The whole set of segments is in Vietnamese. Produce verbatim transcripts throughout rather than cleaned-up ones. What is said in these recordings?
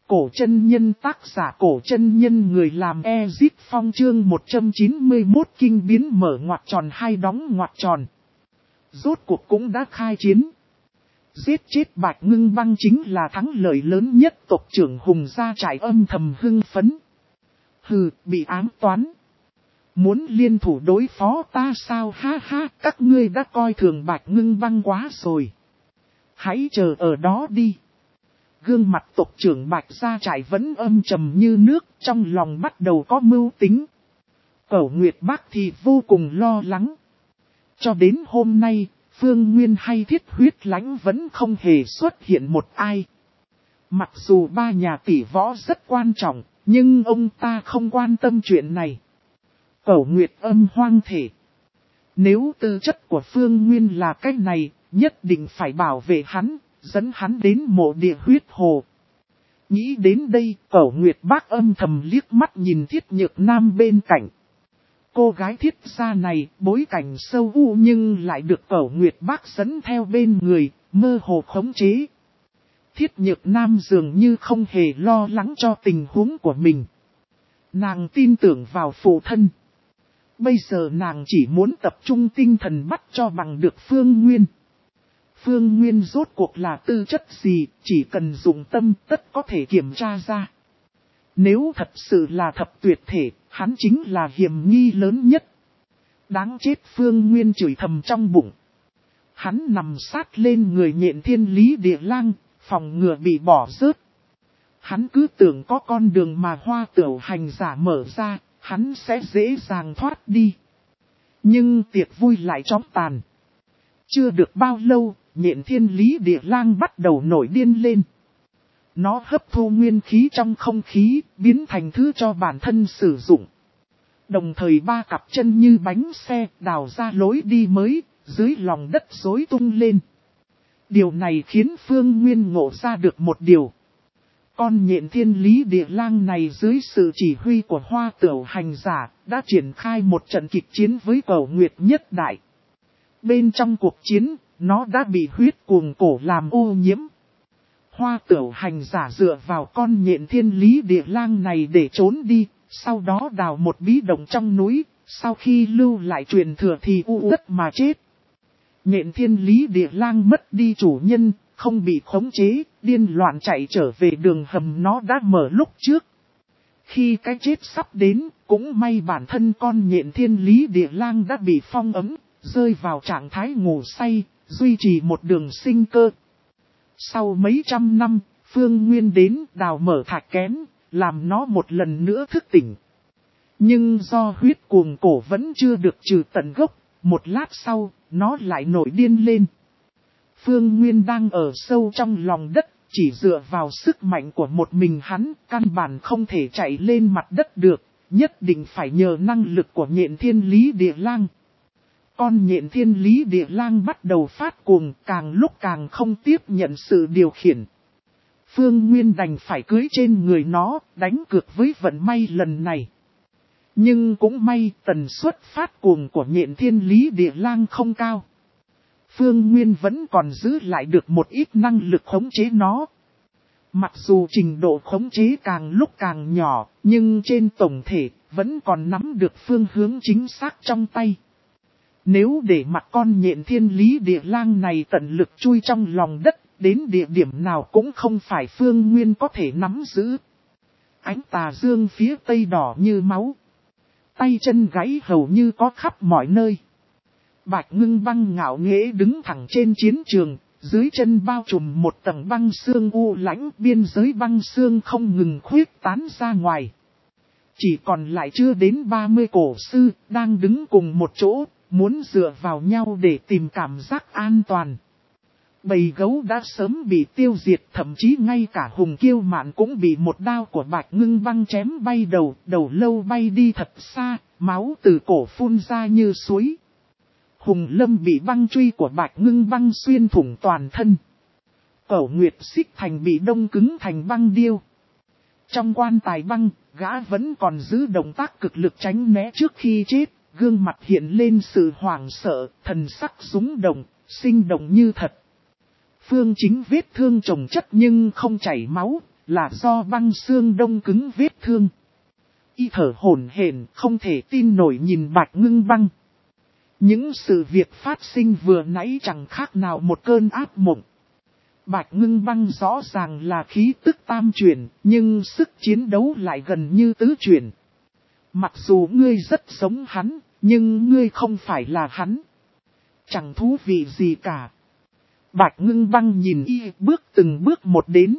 Cổ chân nhân tác giả cổ chân nhân người làm Ezip Phong chương một trăm chín mươi mốt kinh biến mở ngoặc tròn hai đóng ngoặc tròn. Rốt cuộc cũng đã khai chiến. Giết chết Bạch Ngưng Băng chính là thắng lợi lớn nhất, tộc trưởng Hùng gia trại âm thầm hưng phấn. Hừ, bị ám toán. Muốn liên thủ đối phó ta sao, ha ha, các ngươi đã coi thường Bạch Ngưng Băng quá rồi. Hãy chờ ở đó đi. Gương mặt tộc trưởng Bạch gia trại vẫn âm trầm như nước, trong lòng bắt đầu có mưu tính. Cẩu Nguyệt Bác thì vô cùng lo lắng. Cho đến hôm nay, Phương Nguyên hay Thiết Huyết Lãnh vẫn không hề xuất hiện một ai. Mặc dù ba nhà tỷ võ rất quan trọng, nhưng ông ta không quan tâm chuyện này. Cẩu Nguyệt âm hoang thể. Nếu tư chất của Phương Nguyên là cách này, nhất định phải bảo vệ hắn, dẫn hắn đến mộ địa huyết hồ. Nghĩ đến đây, Cẩu Nguyệt Bác âm thầm liếc mắt nhìn Thiết Nhược Nam bên cạnh. Cô gái Thiết gia này bối cảnh sâu u nhưng lại được Cẩu Nguyệt Bác dẫn theo bên người, mơ hồ khống chế. Thiết Nhược Nam dường như không hề lo lắng cho tình huống của mình. Nàng tin tưởng vào phụ thân. Bây giờ nàng chỉ muốn tập trung tinh thần bắt cho bằng được Phương Nguyên. Phương Nguyên rốt cuộc là tư chất gì, chỉ cần dùng tâm tất có thể kiểm tra ra. Nếu thật sự là thập tuyệt thể, hắn chính là hiểm nghi lớn nhất. Đáng chết, Phương Nguyên chửi thầm trong bụng. Hắn nằm sát lên người Nhện Thiên Lý Địa Lang, phòng ngừa bị bỏ rớt. Hắn cứ tưởng có con đường mà Hoa Tửu hành giả mở ra, hắn sẽ dễ dàng thoát đi. Nhưng tiệc vui lại chóng tàn. Chưa được bao lâu, Nhện Thiên Lý Địa Lang bắt đầu nổi điên lên. Nó hấp thu nguyên khí trong không khí, biến thành thứ cho bản thân sử dụng. Đồng thời ba cặp chân như bánh xe đào ra lối đi mới, dưới lòng đất rối tung lên. Điều này khiến Phương Nguyên ngộ ra được một điều. Con Nhện Thiên Lý Địa Lang này dưới sự chỉ huy của Hoa Tửu hành giả, đã triển khai một trận kịch chiến với Cẩu Nguyệt Nhất Đại. Bên trong cuộc chiến, nó đã bị huyết cuồng cổ làm ô nhiễm. Hoa Tửu hành giả dựa vào con Nhện Thiên Lý Địa Lang này để trốn đi, sau đó đào một bí động trong núi, sau khi lưu lại truyền thừa thì u đất mà chết. Nhện Thiên Lý Địa Lang mất đi chủ nhân, không bị khống chế, điên loạn chạy trở về đường hầm nó đã mở lúc trước. Khi cái chết sắp đến, cũng may bản thân con Nhện Thiên Lý Địa Lang đã bị phong ấm, rơi vào trạng thái ngủ say, duy trì một đường sinh cơ. Sau mấy trăm năm, Phương Nguyên đến đào mở thạch kén, làm nó một lần nữa thức tỉnh. Nhưng do huyết cuồng cổ vẫn chưa được trừ tận gốc, một lát sau, nó lại nổi điên lên. Phương Nguyên đang ở sâu trong lòng đất, chỉ dựa vào sức mạnh của một mình hắn, căn bản không thể chạy lên mặt đất được, nhất định phải nhờ năng lực của Nhện Thiên Lý Địa Lang. Con Nhện Thiên Lý Địa Lang bắt đầu phát cuồng, càng lúc càng không tiếp nhận sự điều khiển. Phương Nguyên đành phải cưỡi trên người nó, đánh cược với vận may lần này. Nhưng cũng may tần suất phát cuồng của Nhện Thiên Lý Địa Lang không cao. Phương Nguyên vẫn còn giữ lại được một ít năng lực khống chế nó. Mặc dù trình độ khống chế càng lúc càng nhỏ, nhưng trên tổng thể vẫn còn nắm được phương hướng chính xác trong tay. Nếu để mặc con Nhện Thiên Lý Địa Lang này tận lực chui trong lòng đất, đến địa điểm nào cũng không phải Phương Nguyên có thể nắm giữ. Ánh tà dương phía tây đỏ như máu. Tay chân gãy hầu như có khắp mọi nơi. Bạch Ngưng Băng ngạo nghễ đứng thẳng trên chiến trường, dưới chân bao trùm một tầng băng xương u lãnh, biên giới băng xương không ngừng khuyết tán ra ngoài. Chỉ còn lại chưa đến ba mươi cổ sư, đang đứng cùng một chỗ, muốn dựa vào nhau để tìm cảm giác an toàn. Bầy gấu đã sớm bị tiêu diệt, thậm chí ngay cả Hùng Kiêu Mạn cũng bị một đao của Bạch Ngưng Băng chém bay đầu, đầu lâu bay đi thật xa, máu từ cổ phun ra như suối. Hùng Lâm bị băng truy của Bạch Ngưng Băng xuyên thủng toàn thân. Cẩu Nguyệt Xích Thành bị đông cứng thành băng điêu. Trong quan tài băng, gã vẫn còn giữ động tác cực lực tránh né trước khi chết, gương mặt hiện lên sự hoảng sợ, thần sắc rúng động, sinh động như thật. Phương Chính vết thương chồng chất nhưng không chảy máu, là do băng xương đông cứng vết thương. Y thở hổn hển, không thể tin nổi nhìn Bạch Ngưng Băng. Những sự việc phát sinh vừa nãy chẳng khác nào một cơn ác mộng. Bạch Ngưng Băng rõ ràng là khí tức tam chuyển, nhưng sức chiến đấu lại gần như tứ chuyển. Mặc dù ngươi rất giống hắn, nhưng ngươi không phải là hắn. Chẳng thú vị gì cả. Bạch Ngưng Băng nhìn y bước từng bước một đến.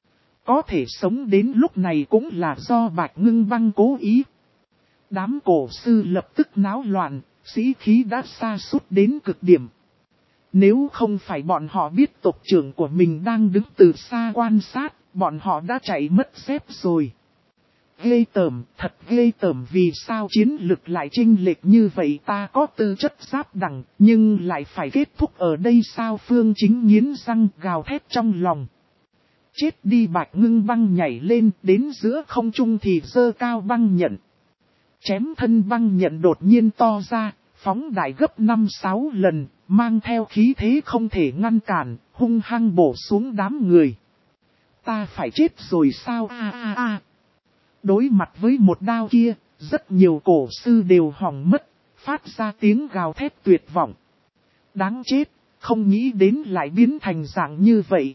Có thể sống đến lúc này cũng là do Bạch Ngưng Băng cố ý. Đám cổ sư lập tức náo loạn, sĩ khí đã sa sút đến cực điểm. Nếu không phải bọn họ biết tộc trưởng của mình đang đứng từ xa quan sát, bọn họ đã chạy mất dép rồi. Ghê tởm, thật ghê tởm, vì sao chiến lực lại chênh lệch như vậy? Ta có tư chất giáp đẳng, nhưng lại phải kết thúc ở đây sao? Phương Chính nghiến răng gào thét trong lòng. Chết đi! Bạch Ngưng Băng nhảy lên, đến giữa không trung thì giơ cao băng nhận. Chém thân băng nhận đột nhiên to ra, phóng đại gấp năm sáu lần, mang theo khí thế không thể ngăn cản, hung hăng bổ xuống đám người. Ta phải chết rồi sao? A a a. Đối mặt với một đao kia, rất nhiều cổ sư đều hỏng mất, phát ra tiếng gào thét tuyệt vọng. Đáng chết, không nghĩ đến lại biến thành dạng như vậy.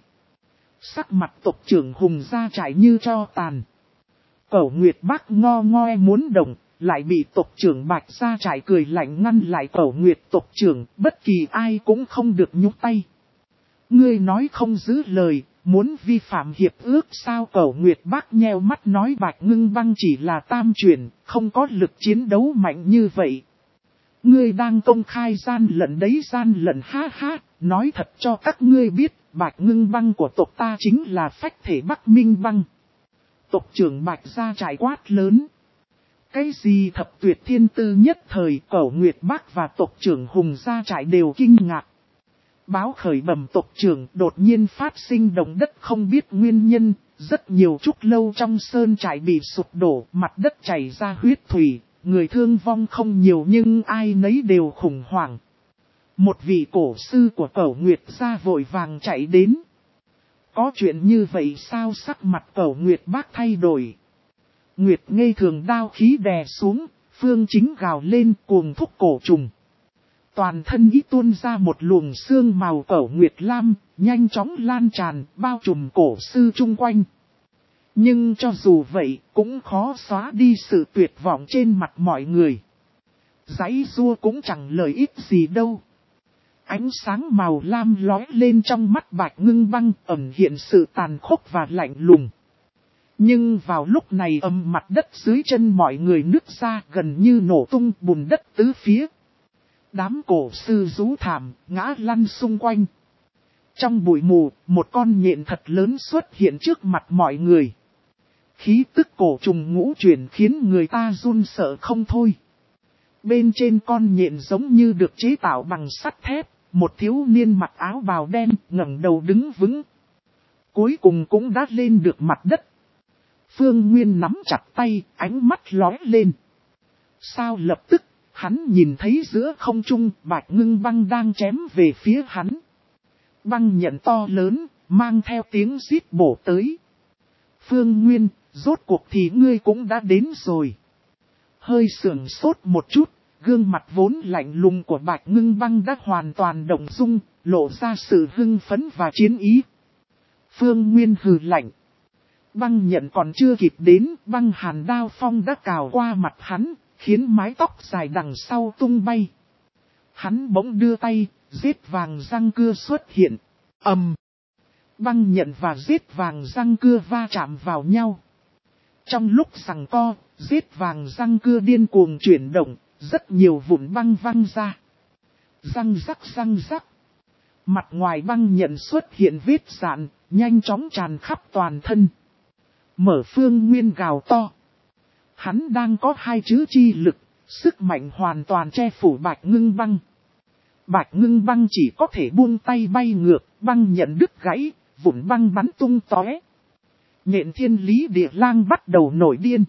Sắc mặt tộc trưởng Hùng Gia Trại như tro tàn. Cẩu Nguyệt Bác ngo ngoe muốn động, lại bị tộc trưởng Bạch Gia Trại cười lạnh ngăn lại. Cẩu Nguyệt tộc trưởng, bất kỳ ai cũng không được nhúc tay. Ngươi nói không giữ lời, muốn vi phạm hiệp ước sao? Cẩu Nguyệt Bác nheo mắt nói Bạch Ngưng Băng chỉ là tam chuyển, không có lực chiến đấu mạnh như vậy. Ngươi đang công khai gian lận đấy, gian lận, ha ha, nói thật cho các ngươi biết, Bạch Ngưng Băng của tộc ta chính là phách thể Bắc Minh Băng. Tộc trưởng Bạch Gia Trại quát lớn. Cái gì thập tuyệt thiên tư? Nhất thời Cẩu Nguyệt Bác và tộc trưởng Hùng Gia Trại đều kinh ngạc. Báo khởi bẩm tộc trưởng, đột nhiên phát sinh động đất không biết nguyên nhân, rất nhiều trúc lâu trong sơn trại bị sụp đổ, mặt đất chảy ra huyết thủy, người thương vong không nhiều nhưng ai nấy đều khủng hoảng. Một vị cổ sư của Cẩu Nguyệt gia vội vàng chạy đến. Có chuyện như vậy sao? Sắc mặt Cẩu Nguyệt Bác thay đổi. Nguyệt ngây thường đao khí đè xuống, Phương Chính gào lên cuồng thúc cổ trùng. Toàn thân ý tuôn ra một luồng xương màu Cẩu Nguyệt lam, nhanh chóng lan tràn, bao trùm cổ sư chung quanh. Nhưng cho dù vậy, cũng khó xóa đi sự tuyệt vọng trên mặt mọi người. Giãy giụa cũng chẳng lợi ích gì đâu. Ánh sáng màu lam lóe lên trong mắt Bạch Ngưng Băng, ẩn hiện sự tàn khốc và lạnh lùng. Nhưng vào lúc này âm mặt đất dưới chân mọi người nứt ra, gần như nổ tung, bùn đất tứ phía. Đám cổ sư rú thảm, ngã lăn xung quanh. Trong bụi mù, một con nhện thật lớn xuất hiện trước mặt mọi người. Khí tức cổ trùng ngũ chuyển khiến người ta run sợ không thôi. Bên trên con nhện giống như được chế tạo bằng sắt thép, một thiếu niên mặc áo bào đen ngẩng đầu đứng vững. Cuối cùng cũng đã lên được mặt đất. Phương Nguyên nắm chặt tay, ánh mắt lóe lên. Sao lập tức, hắn nhìn thấy giữa không trung Bạch Ngưng Băng đang chém về phía hắn. Băng nhận to lớn, mang theo tiếng rít bổ tới. Phương Nguyên, rốt cuộc thì ngươi cũng đã đến rồi. Hơi sườn sốt một chút, gương mặt vốn lạnh lùng của Bạch Ngưng Băng đã hoàn toàn động dung, lộ ra sự hưng phấn và chiến ý. Phương Nguyên hừ lạnh. Băng nhận còn chưa kịp đến, băng hàn đao phong đã cào qua mặt hắn, khiến mái tóc dài đằng sau tung bay. Hắn bỗng đưa tay, giết vàng răng cưa xuất hiện. Ầm! Băng nhận và giết vàng răng cưa va chạm vào nhau. Trong lúc giằng co, giết vàng răng cưa điên cuồng chuyển động, rất nhiều vụn băng văng ra. Răng rắc răng rắc. Mặt ngoài băng nhận xuất hiện vết rạn, nhanh chóng tràn khắp toàn thân. Mở Phương Nguyên gào to. Hắn đang có hai chữ chi lực, sức mạnh hoàn toàn che phủ Bạch Ngưng Băng. Bạch Ngưng Băng chỉ có thể buông tay bay ngược, băng nhận đứt gãy, vụn băng bắn tung tóe. Nhện Thiên Lý Địa Lang bắt đầu nổi điên.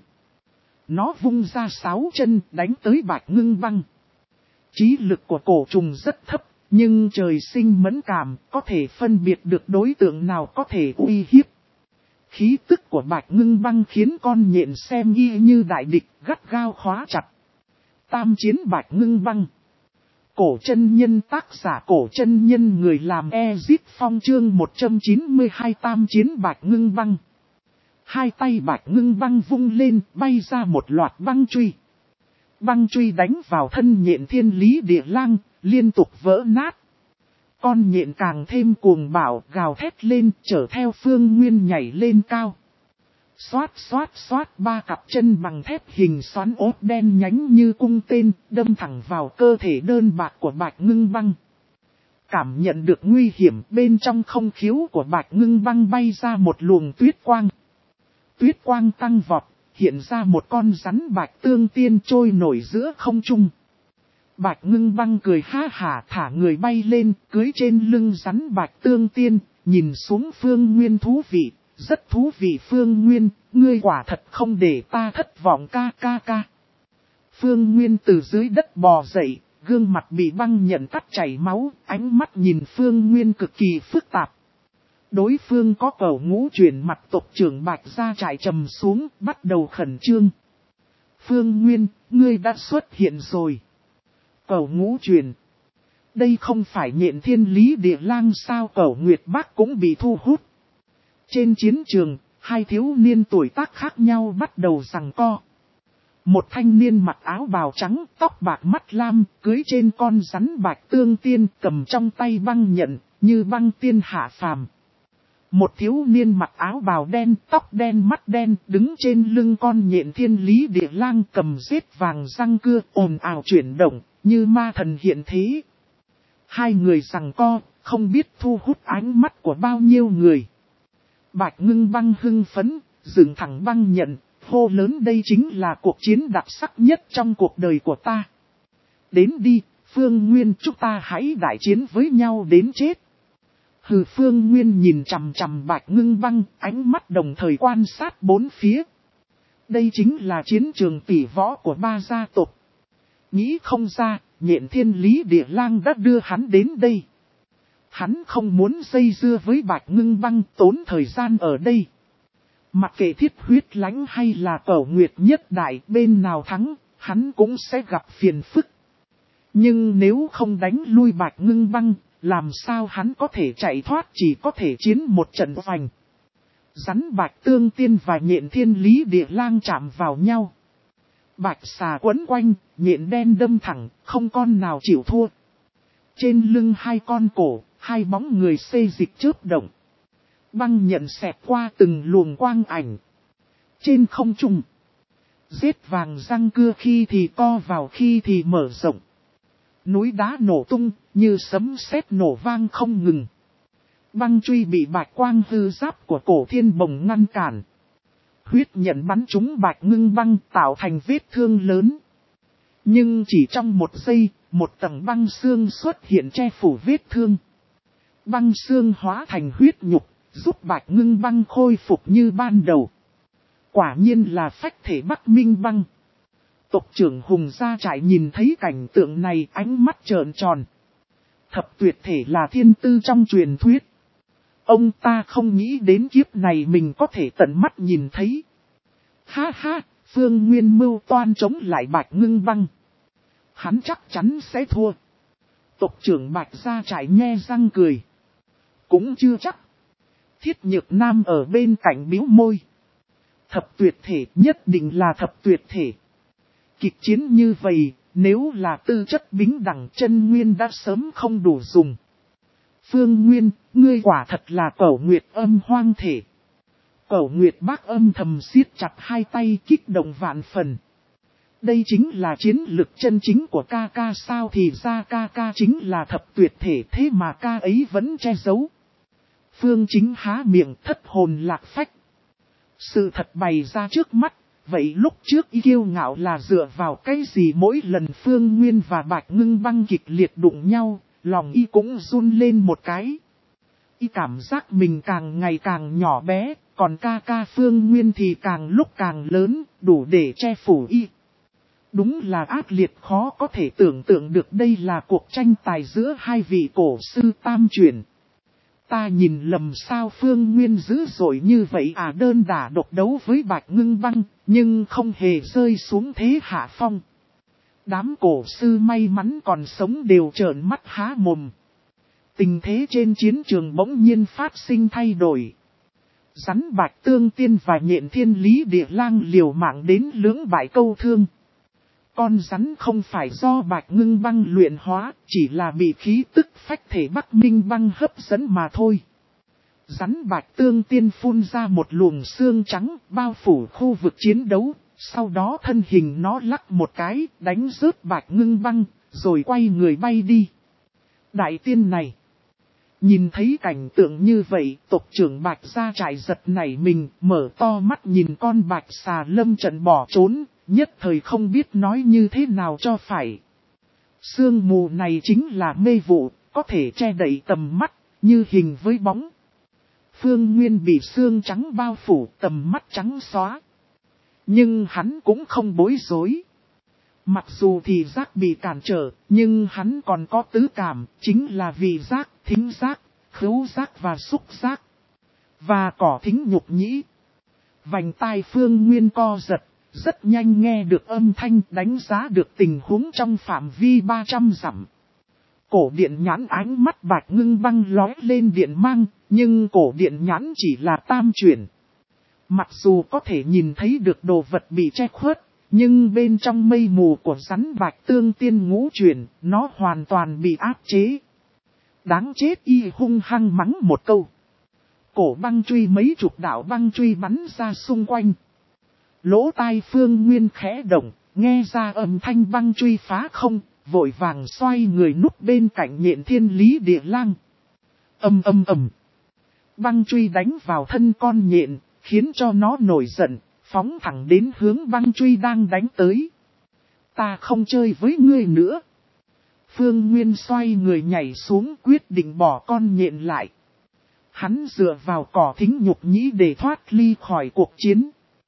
Nó vung ra sáu chân đánh tới Bạch Ngưng Băng. Trí lực của cổ trùng rất thấp, nhưng trời sinh mẫn cảm, có thể phân biệt được đối tượng nào có thể uy hiếp. Khí tức của Bạch Ngưng Băng khiến con nhện xem y như đại địch, gắt gao khóa chặt. Tam chiến Bạch Ngưng Băng. Cổ chân nhân, tác giả Cổ chân nhân, người làm Ezip Phong, chương một trăm chín mươi hai. Tam chiến Bạch Ngưng Băng. Hai tay Bạch Ngưng Băng vung lên, bay ra một loạt băng truy. Băng truy đánh vào thân nhện Thiên Lý Địa Lang, liên tục vỡ nát. Con nhện càng thêm cuồng bạo, gào thét lên, chở theo Phương Nguyên nhảy lên cao. Xoát xoát xoát, ba cặp chân bằng thép hình xoắn ốt đen nhánh như cung tên, đâm thẳng vào cơ thể đơn bạc của Bạch Ngưng Băng. Cảm nhận được nguy hiểm, bên trong không khiếu của Bạch Ngưng Băng bay ra một luồng tuyết quang. Tuyết quang tăng vọt, hiện ra một con rắn Bạch Tương Tiên trôi nổi giữa không trung. Bạch Ngưng Băng cười ha hả, thả người bay lên, cưới trên lưng rắn Bạch Tương Tiên, nhìn xuống Phương Nguyên thú vị, rất thú vị. Phương Nguyên, ngươi quả thật không để ta thất vọng ca ca ca. Phương Nguyên từ dưới đất bò dậy, gương mặt bị băng nhận cắt chảy máu, ánh mắt nhìn Phương Nguyên cực kỳ phức tạp. Đối phương có cầu ngũ chuyển mặt tộc trưởng Bạch ra trại trầm xuống, bắt đầu khẩn trương. Phương Nguyên, ngươi đã xuất hiện rồi. Cầu ngũ truyền. Đây không phải nhện Thiên Lý Địa Lang sao? Cầu Nguyệt Bác cũng bị thu hút. Trên chiến trường, hai thiếu niên tuổi tác khác nhau bắt đầu giằng co. Một thanh niên mặc áo bào trắng, tóc bạc mắt lam, cưới trên con rắn Bạch Tương Tiên, cầm trong tay băng nhận, như băng tiên hạ phàm. Một thiếu niên mặc áo bào đen, tóc đen mắt đen, đứng trên lưng con nhện Thiên Lý Địa Lang, cầm rết vàng răng cưa, ồn ào chuyển động, như ma thần hiện thế. Hai người giằng co, không biết thu hút ánh mắt của bao nhiêu người. Bạch Ngưng Băng hưng phấn, dựng thẳng băng nhận, hô lớn, đây chính là cuộc chiến đặc sắc nhất trong cuộc đời của ta. Đến đi, Phương Nguyên, chúng ta hãy đại chiến với nhau đến chết. Hừ, Phương Nguyên nhìn chằm chằm Bạch Ngưng Băng, ánh mắt đồng thời quan sát bốn phía. Đây chính là chiến trường tỷ võ của ba gia tộc. Nghĩ không ra, nhện Thiên Lý Địa Lang đã đưa hắn đến đây. Hắn không muốn dây dưa với Bạch Ngưng Băng, tốn thời gian ở đây. Mặc kệ Thiết Huyết Lãnh hay là Cẩu Nguyệt Nhất Đại, bên nào thắng, hắn cũng sẽ gặp phiền phức. Nhưng nếu không đánh lui Bạch Ngưng Băng, làm sao hắn có thể chạy thoát, chỉ có thể chiến một trận vành. Rắn Bạch Tương Tiên và nhện Thiên Lý Địa Lang chạm vào nhau. Bạch xà quấn quanh, nhện đen đâm thẳng, không con nào chịu thua. Trên lưng hai con cổ, hai bóng người xê dịch chớp động. Băng nhận xẹt qua từng luồng quang ảnh. Trên không trung, rết vàng răng cưa khi thì co vào khi thì mở rộng. Núi đá nổ tung, như sấm sét nổ vang không ngừng. Băng truy bị bạch quang hư giáp của Cổ Thiên Bồng ngăn cản. Huyết nhận bắn trúng Bạch Ngưng Băng, tạo thành vết thương lớn. Nhưng chỉ trong một giây, một tầng băng xương xuất hiện che phủ vết thương. Băng xương hóa thành huyết nhục, giúp Bạch Ngưng Băng khôi phục như ban đầu. Quả nhiên là phách thể Bắc Minh Băng. Tộc trưởng Hùng Gia Trại nhìn thấy cảnh tượng này, ánh mắt trợn tròn. Thập tuyệt thể là thiên tư trong truyền thuyết. Ông ta không nghĩ đến kiếp này mình có thể tận mắt nhìn thấy. Ha ha, Phương Nguyên mưu toan chống lại Bạch Ngưng Băng. Hắn chắc chắn sẽ thua. Tộc trưởng Bạch Gia Trại nhe răng cười. Cũng chưa chắc. Thiết Nhược Nam ở bên cạnh bĩu môi. Thập tuyệt thể nhất định là thập tuyệt thể. Kịch chiến như vậy, nếu là tư chất bính đẳng, chân nguyên đã sớm không đủ dùng. Phương Nguyên, ngươi quả thật là Cẩu Nguyệt Âm hoang thể. Cẩu Nguyệt Bác âm thầm siết chặt hai tay, kích động vạn phần. Đây chính là chiến lực chân chính của ca ca sao? Thì ra ca ca chính là thập tuyệt thể, thế mà ca ấy vẫn che giấu. Phương Chính há miệng thất hồn lạc phách. Sự thật bày ra trước mắt, vậy lúc trước y kiêu ngạo là dựa vào cái gì? Mỗi lần Phương Nguyên và Bạch Ngưng Băng kịch liệt đụng nhau, lòng y cũng run lên một cái. Y cảm giác mình càng ngày càng nhỏ bé, còn ca ca Phương Nguyên thì càng lúc càng lớn, đủ để che phủ y. Đúng là ác liệt, khó có thể tưởng tượng được đây là cuộc tranh tài giữa hai vị cổ sư tam truyền. Ta nhìn lầm sao Phương Nguyên dữ dội như vậy à, đơn đả độc đấu với Bạch Ngưng Băng, nhưng không hề rơi xuống thế hạ phong. Đám cổ sư may mắn còn sống đều trợn mắt há mồm. Tình thế trên chiến trường bỗng nhiên phát sinh thay đổi. Rắn Bạch Tương Tiên và Nhện Thiên Lý Địa Lang liều mạng đến lưỡng bại câu thương. Con rắn không phải do Bạch Ngưng Băng luyện hóa, chỉ là bị khí tức phách thể Bắc Minh Băng hấp dẫn mà thôi. Rắn Bạch Tương Tiên phun ra một luồng xương trắng bao phủ khu vực chiến đấu, sau đó thân hình nó lắc một cái, đánh rớt Bạch Ngưng Băng, rồi quay người bay đi. Đại tiên này, nhìn thấy cảnh tượng như vậy, tộc trưởng Bạch gia trại giật nảy mình, mở to mắt nhìn con Bạch xà lâm trận bỏ trốn, nhất thời không biết nói như thế nào cho phải. Sương mù này chính là mê vụ, có thể che đậy tầm mắt, như hình với bóng. Phương Nguyên bị sương trắng bao phủ, tầm mắt trắng xóa. Nhưng hắn cũng không bối rối. Mặc dù thì giác bị cản trở, nhưng hắn còn có tứ cảm, chính là vị giác, thính giác, khứu giác và xúc giác. Và cỏ thính nhục nhĩ. Vành tai Phương Nguyên co giật, rất nhanh nghe được âm thanh, đánh giá được tình huống trong phạm vi ba trăm dặm. Cổ điện nhãn ánh mắt Bạch Ngưng Băng lóe lên điện mang, nhưng cổ điện nhãn chỉ là tam chuyển. Mặc dù có thể nhìn thấy được đồ vật bị che khuất, nhưng bên trong mây mù của rắn Bạch Tương Tiên ngũ chuyển, nó hoàn toàn bị áp chế. Đáng chết, y hung hăng mắng một câu. Cổ băng truy mấy chục đạo băng truy bắn ra xung quanh. Lỗ tai Phương Nguyên khẽ động, nghe ra âm thanh băng truy phá không, vội vàng xoay người núp bên cạnh Nhện Thiên Lý Địa Lang. Âm âm ầm. Băng truy đánh vào thân con nhện, khiến cho nó nổi giận, phóng thẳng đến hướng băng truy đang đánh tới. Ta không chơi với ngươi nữa. Phương Nguyên xoay người nhảy xuống, quyết định bỏ con nhện lại. Hắn dựa vào cỏ thính nhục nhĩ để thoát ly khỏi cuộc chiến.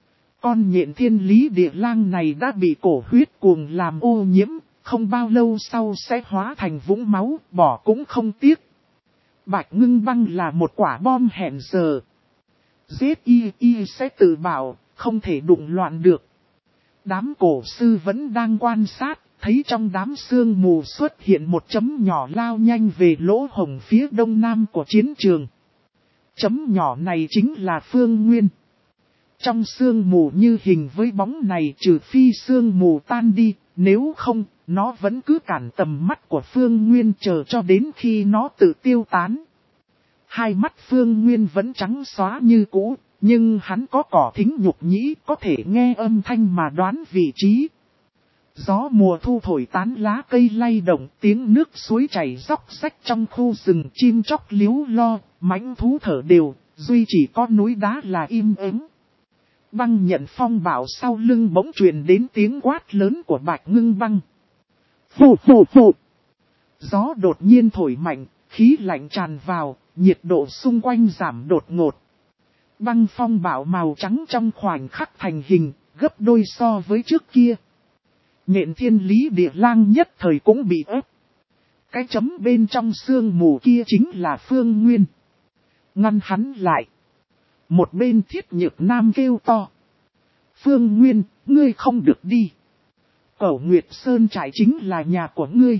Con nhện Thiên Lý Địa Lang này đã bị cổ huyết cuồng làm ô nhiễm, không bao lâu sau sẽ hóa thành vũng máu, bỏ cũng không tiếc. Bạch Ngưng Băng là một quả bom hẹn giờ. Giết y y sẽ tự bảo, không thể đụng loạn được. Đám cổ sư vẫn đang quan sát, thấy trong đám sương mù xuất hiện một chấm nhỏ lao nhanh về lỗ hổng phía đông nam của chiến trường. Chấm nhỏ này chính là Phương Nguyên. Trong sương mù như hình với bóng này, trừ phi sương mù tan đi, nếu không, nó vẫn cứ cản tầm mắt của Phương Nguyên chờ cho đến khi nó tự tiêu tán. Hai mắt Phương Nguyên vẫn trắng xóa như cũ, nhưng hắn có cỏ thính nhục nhĩ, có thể nghe âm thanh mà đoán vị trí. Gió mùa thu thổi tán lá cây lay động, tiếng nước suối chảy róc rách trong khu rừng, chim chóc líu lo, mãnh thú thở đều, duy chỉ có núi đá là im ắng. Băng nhận phong bảo sau lưng bỗng truyền đến tiếng quát lớn của Bạch Ngưng Băng. Phù phù phù. Gió đột nhiên thổi mạnh, khí lạnh tràn vào, nhiệt độ xung quanh giảm đột ngột. Băng phong bảo màu trắng trong khoảnh khắc thành hình, gấp đôi so với trước kia. Nhện Thiên Lý Địa Lang nhất thời cũng bị ép. Cái chấm bên trong sương mù kia chính là Phương Nguyên. Ngăn hắn lại. Một bên Thiết Nhược Nam kêu to. Phương Nguyên, ngươi không được đi. Cẩu Nguyệt Sơn trại chính là nhà của ngươi.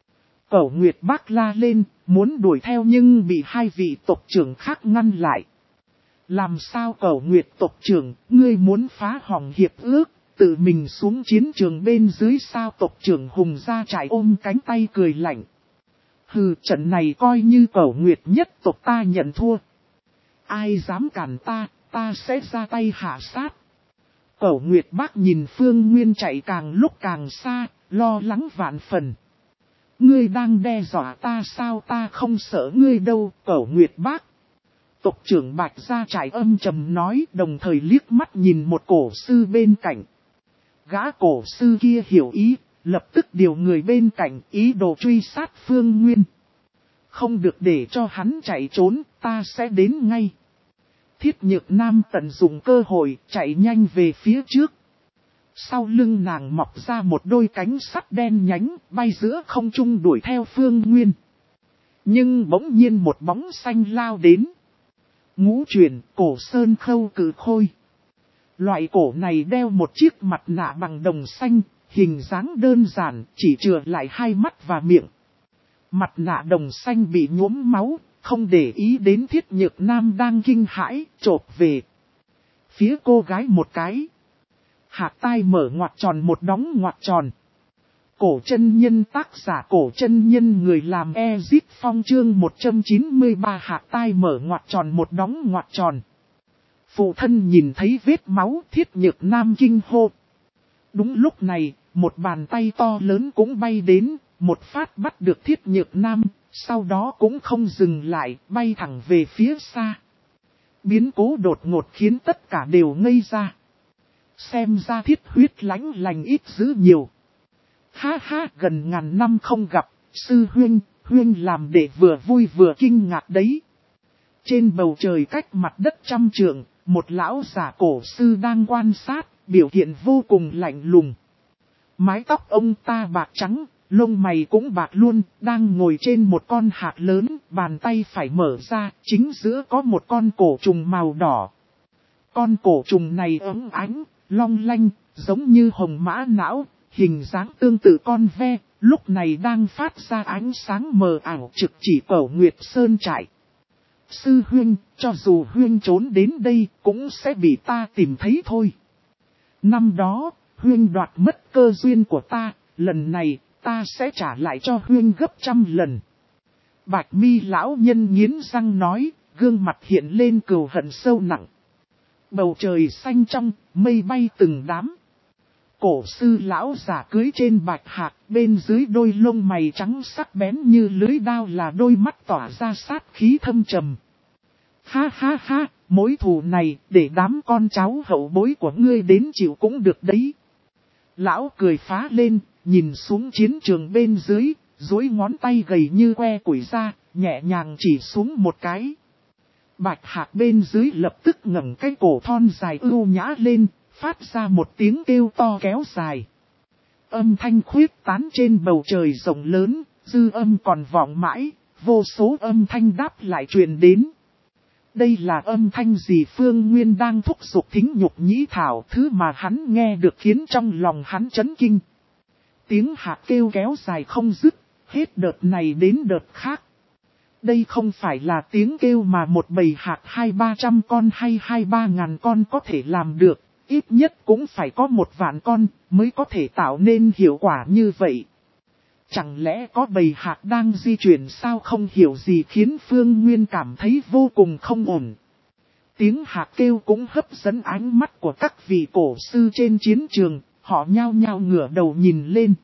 Cẩu Nguyệt Bác la lên, muốn đuổi theo nhưng bị hai vị tộc trưởng khác ngăn lại. Làm sao Cẩu Nguyệt tộc trưởng, ngươi muốn phá hỏng hiệp ước, tự mình xuống chiến trường bên dưới sao? Tộc trưởng Hùng ra trại ôm cánh tay cười lạnh. Hừ, trận này coi như Cẩu Nguyệt nhất tộc ta nhận thua. Ai dám cản ta, ta sẽ ra tay hạ sát. Cẩu Nguyệt Bác nhìn Phương Nguyên chạy càng lúc càng xa, lo lắng vạn phần. Ngươi đang đe dọa ta sao? Ta không sợ ngươi đâu, Cẩu Nguyệt Bác. Tộc trưởng Bạch gia trại âm trầm nói, đồng thời liếc mắt nhìn một cổ sư bên cạnh. Gã cổ sư kia hiểu ý, lập tức điều người bên cạnh ý đồ truy sát Phương Nguyên. Không được để cho hắn chạy trốn, ta sẽ đến ngay. Thiết Nhược Nam tận dụng cơ hội chạy nhanh về phía trước. Sau lưng nàng mọc ra một đôi cánh sắt đen nhánh, bay giữa không trung đuổi theo Phương Nguyên. Nhưng bỗng nhiên một bóng xanh lao đến. Ngũ chuyển cổ sơn khâu cử khôi. Loại cổ này đeo một chiếc mặt nạ bằng đồng xanh, hình dáng đơn giản, chỉ chừa lại hai mắt và miệng. Mặt nạ đồng xanh bị nhuốm máu, không để ý đến Thiết Nhược Nam đang kinh hãi, chộp về phía cô gái một cái. Hạc tai mở ngoặc tròn một đóng ngoặc tròn. Cổ chân nhân tác giả cổ chân nhân người làm Ezit Phong chương một trăm chín mươi ba hạc tai mở ngoặc tròn một đóng ngoặc tròn. Phụ thân nhìn thấy vết máu Thiết Nhược Nam kinh hô. Đúng lúc này, một bàn tay to lớn cũng bay đến, một phát bắt được Thiết Nhược Nam, sau đó cũng không dừng lại, bay thẳng về phía xa. Biến cố đột ngột khiến tất cả đều ngây ra. Xem ra Thiết huyết lãnh lành ít dữ nhiều. Ha ha, gần ngàn năm không gặp, sư huynh, huynh làm để vừa vui vừa kinh ngạc đấy. Trên bầu trời cách mặt đất trăm trượng, một lão giả cổ sư đang quan sát, biểu hiện vô cùng lạnh lùng. Mái tóc ông ta bạc trắng, lông mày cũng bạc luôn, đang ngồi trên một con hạc lớn, bàn tay phải mở ra, chính giữa có một con cổ trùng màu đỏ. Con cổ trùng này ấm ánh, long lanh, giống như hồng mã não, hình dáng tương tự con ve, lúc này đang phát ra ánh sáng mờ ảo trực chỉ Cẩu Nguyệt Sơn trại. Sư huynh, cho dù huynh trốn đến đây, cũng sẽ bị ta tìm thấy thôi. Năm đó, huynh đoạt mất cơ duyên của ta, lần này, ta sẽ trả lại cho huynh gấp trăm lần. Bạch mi lão nhân nghiến răng nói, gương mặt hiện lên cừu hận sâu nặng. Bầu trời xanh trong, mây bay từng đám. Cổ sư lão giả cưới trên bạch hạc, bên dưới đôi lông mày trắng sắc bén như lưới đao là đôi mắt tỏa ra sát khí thâm trầm. Ha ha ha, mối thù này, để đám con cháu hậu bối của ngươi đến chịu cũng được đấy. Lão cười phá lên, nhìn xuống chiến trường bên dưới, duỗi ngón tay gầy như que củi ra, nhẹ nhàng chỉ xuống một cái. Bạch hạc bên dưới lập tức ngẩng cái cổ thon dài ưu nhã lên, phát ra một tiếng kêu to kéo dài. Âm thanh khuyết tán trên bầu trời rộng lớn, dư âm còn vọng mãi, vô số âm thanh đáp lại truyền đến. Đây là âm thanh gì? Phương Nguyên đang thúc giục thính nhục nhĩ thảo, thứ mà hắn nghe được khiến trong lòng hắn chấn kinh. Tiếng hạc kêu kéo dài không dứt, hết đợt này đến đợt khác. Đây không phải là tiếng kêu mà một bầy hạc hai ba trăm con hay hai ba ngàn con có thể làm được, ít nhất cũng phải có một vạn con mới có thể tạo nên hiệu quả như vậy. Chẳng lẽ có bầy hạc đang di chuyển sao? Không hiểu gì khiến Phương Nguyên cảm thấy vô cùng không ổn. Tiếng hạc kêu cũng hấp dẫn ánh mắt của các vị cổ sư trên chiến trường, họ nhao nhao ngửa đầu nhìn lên.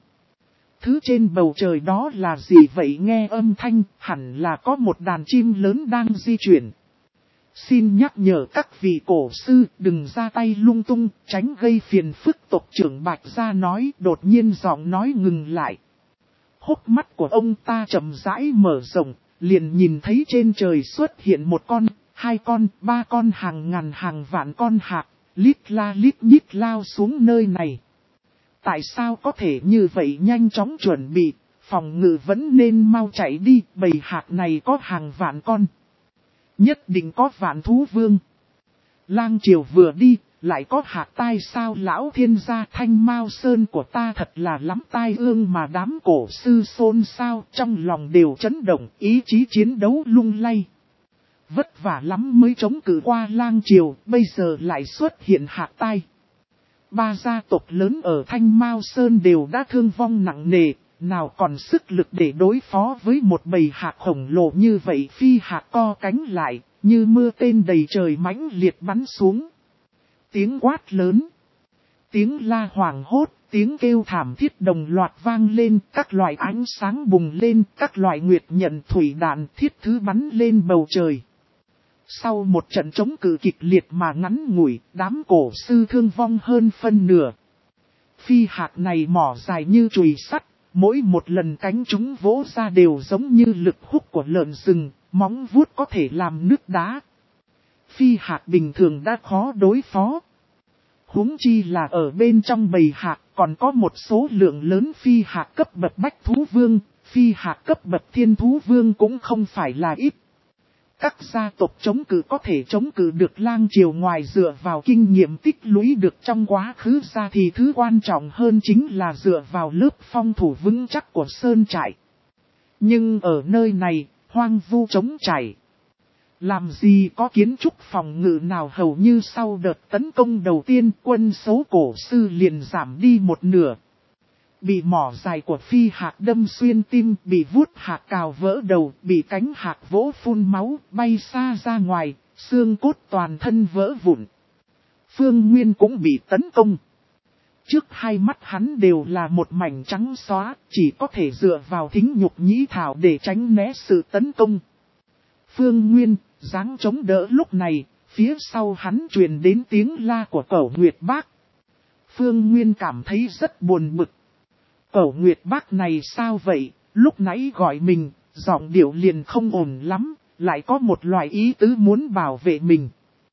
Thứ trên bầu trời đó là gì vậy? Nghe âm thanh, hẳn là có một đàn chim lớn đang di chuyển. Xin nhắc nhở các vị cổ sư đừng ra tay lung tung, tránh gây phiền phức. Tộc trưởng Bạch Gia nói, đột nhiên giọng nói ngừng lại. Hốc mắt của ông ta chậm rãi mở rộng, liền nhìn thấy trên trời xuất hiện một con, hai con, ba con, hàng ngàn hàng vạn con hạc, lít la lít nhít lao xuống nơi này. Tại sao có thể như vậy? Nhanh chóng chuẩn bị, phòng ngự vẫn nên mau chạy đi, bầy hạc này có hàng vạn con. Nhất định có vạn thú vương. Lang Triều vừa đi, lại có hạc tai sao? Lão thiên gia, Thanh Mao Sơn của ta thật là lắm tai ương mà. Đám cổ sư xôn xao, trong lòng đều chấn động, ý chí chiến đấu lung lay. Vất vả lắm mới chống cự qua Lang Triều, bây giờ lại xuất hiện hạc tai. Ba gia tộc lớn ở Thanh Mao Sơn đều đã thương vong nặng nề, nào còn sức lực để đối phó với một bầy hạc khổng lồ như vậy. Phi hạc co cánh lại, như mưa tên đầy trời mãnh liệt bắn xuống. Tiếng quát lớn, tiếng la hoảng hốt, tiếng kêu thảm thiết đồng loạt vang lên, các loại ánh sáng bùng lên, các loại nguyệt nhận thủy đạn thiết thứ bắn lên bầu trời. Sau một trận chống cự kịch liệt mà ngắn ngủi, đám cổ sư thương vong hơn phân nửa. Phi hạc này mỏ dài như chùy sắt, mỗi một lần cánh chúng vỗ ra đều giống như lực hút của lợn rừng, móng vuốt có thể làm nứt đá. Phi hạc bình thường đã khó đối phó. Huống chi là ở bên trong bầy hạc còn có một số lượng lớn phi hạc cấp bậc bách thú vương, phi hạt cấp bậc thiên thú vương cũng không phải là ít. Các gia tộc chống cự có thể chống cự được lang triều ngoài dựa vào kinh nghiệm tích lũy được trong quá khứ ra thì thứ quan trọng hơn chính là dựa vào lớp phong thủ vững chắc của sơn trại. Nhưng ở nơi này, hoang vu trống trải. Làm gì có kiến trúc phòng ngự nào, hầu như sau đợt tấn công đầu tiên quân số cổ sư liền giảm đi một nửa. Bị mỏ dài của phi hạc đâm xuyên tim, bị vuốt hạc cào vỡ đầu, bị cánh hạc vỗ phun máu, bay xa ra ngoài, xương cốt toàn thân vỡ vụn. Phương Nguyên cũng bị tấn công. Trước hai mắt hắn đều là một mảnh trắng xóa, chỉ có thể dựa vào thính nhục nhĩ thảo để tránh né sự tấn công. Phương Nguyên, giáng chống đỡ lúc này, phía sau hắn truyền đến tiếng la của Cẩu Nguyệt Bác. Phương Nguyên cảm thấy rất buồn bực. Cẩu Nguyệt Bác này sao vậy, lúc nãy gọi mình, giọng điệu liền không ổn lắm, lại có một loại ý tứ muốn bảo vệ mình.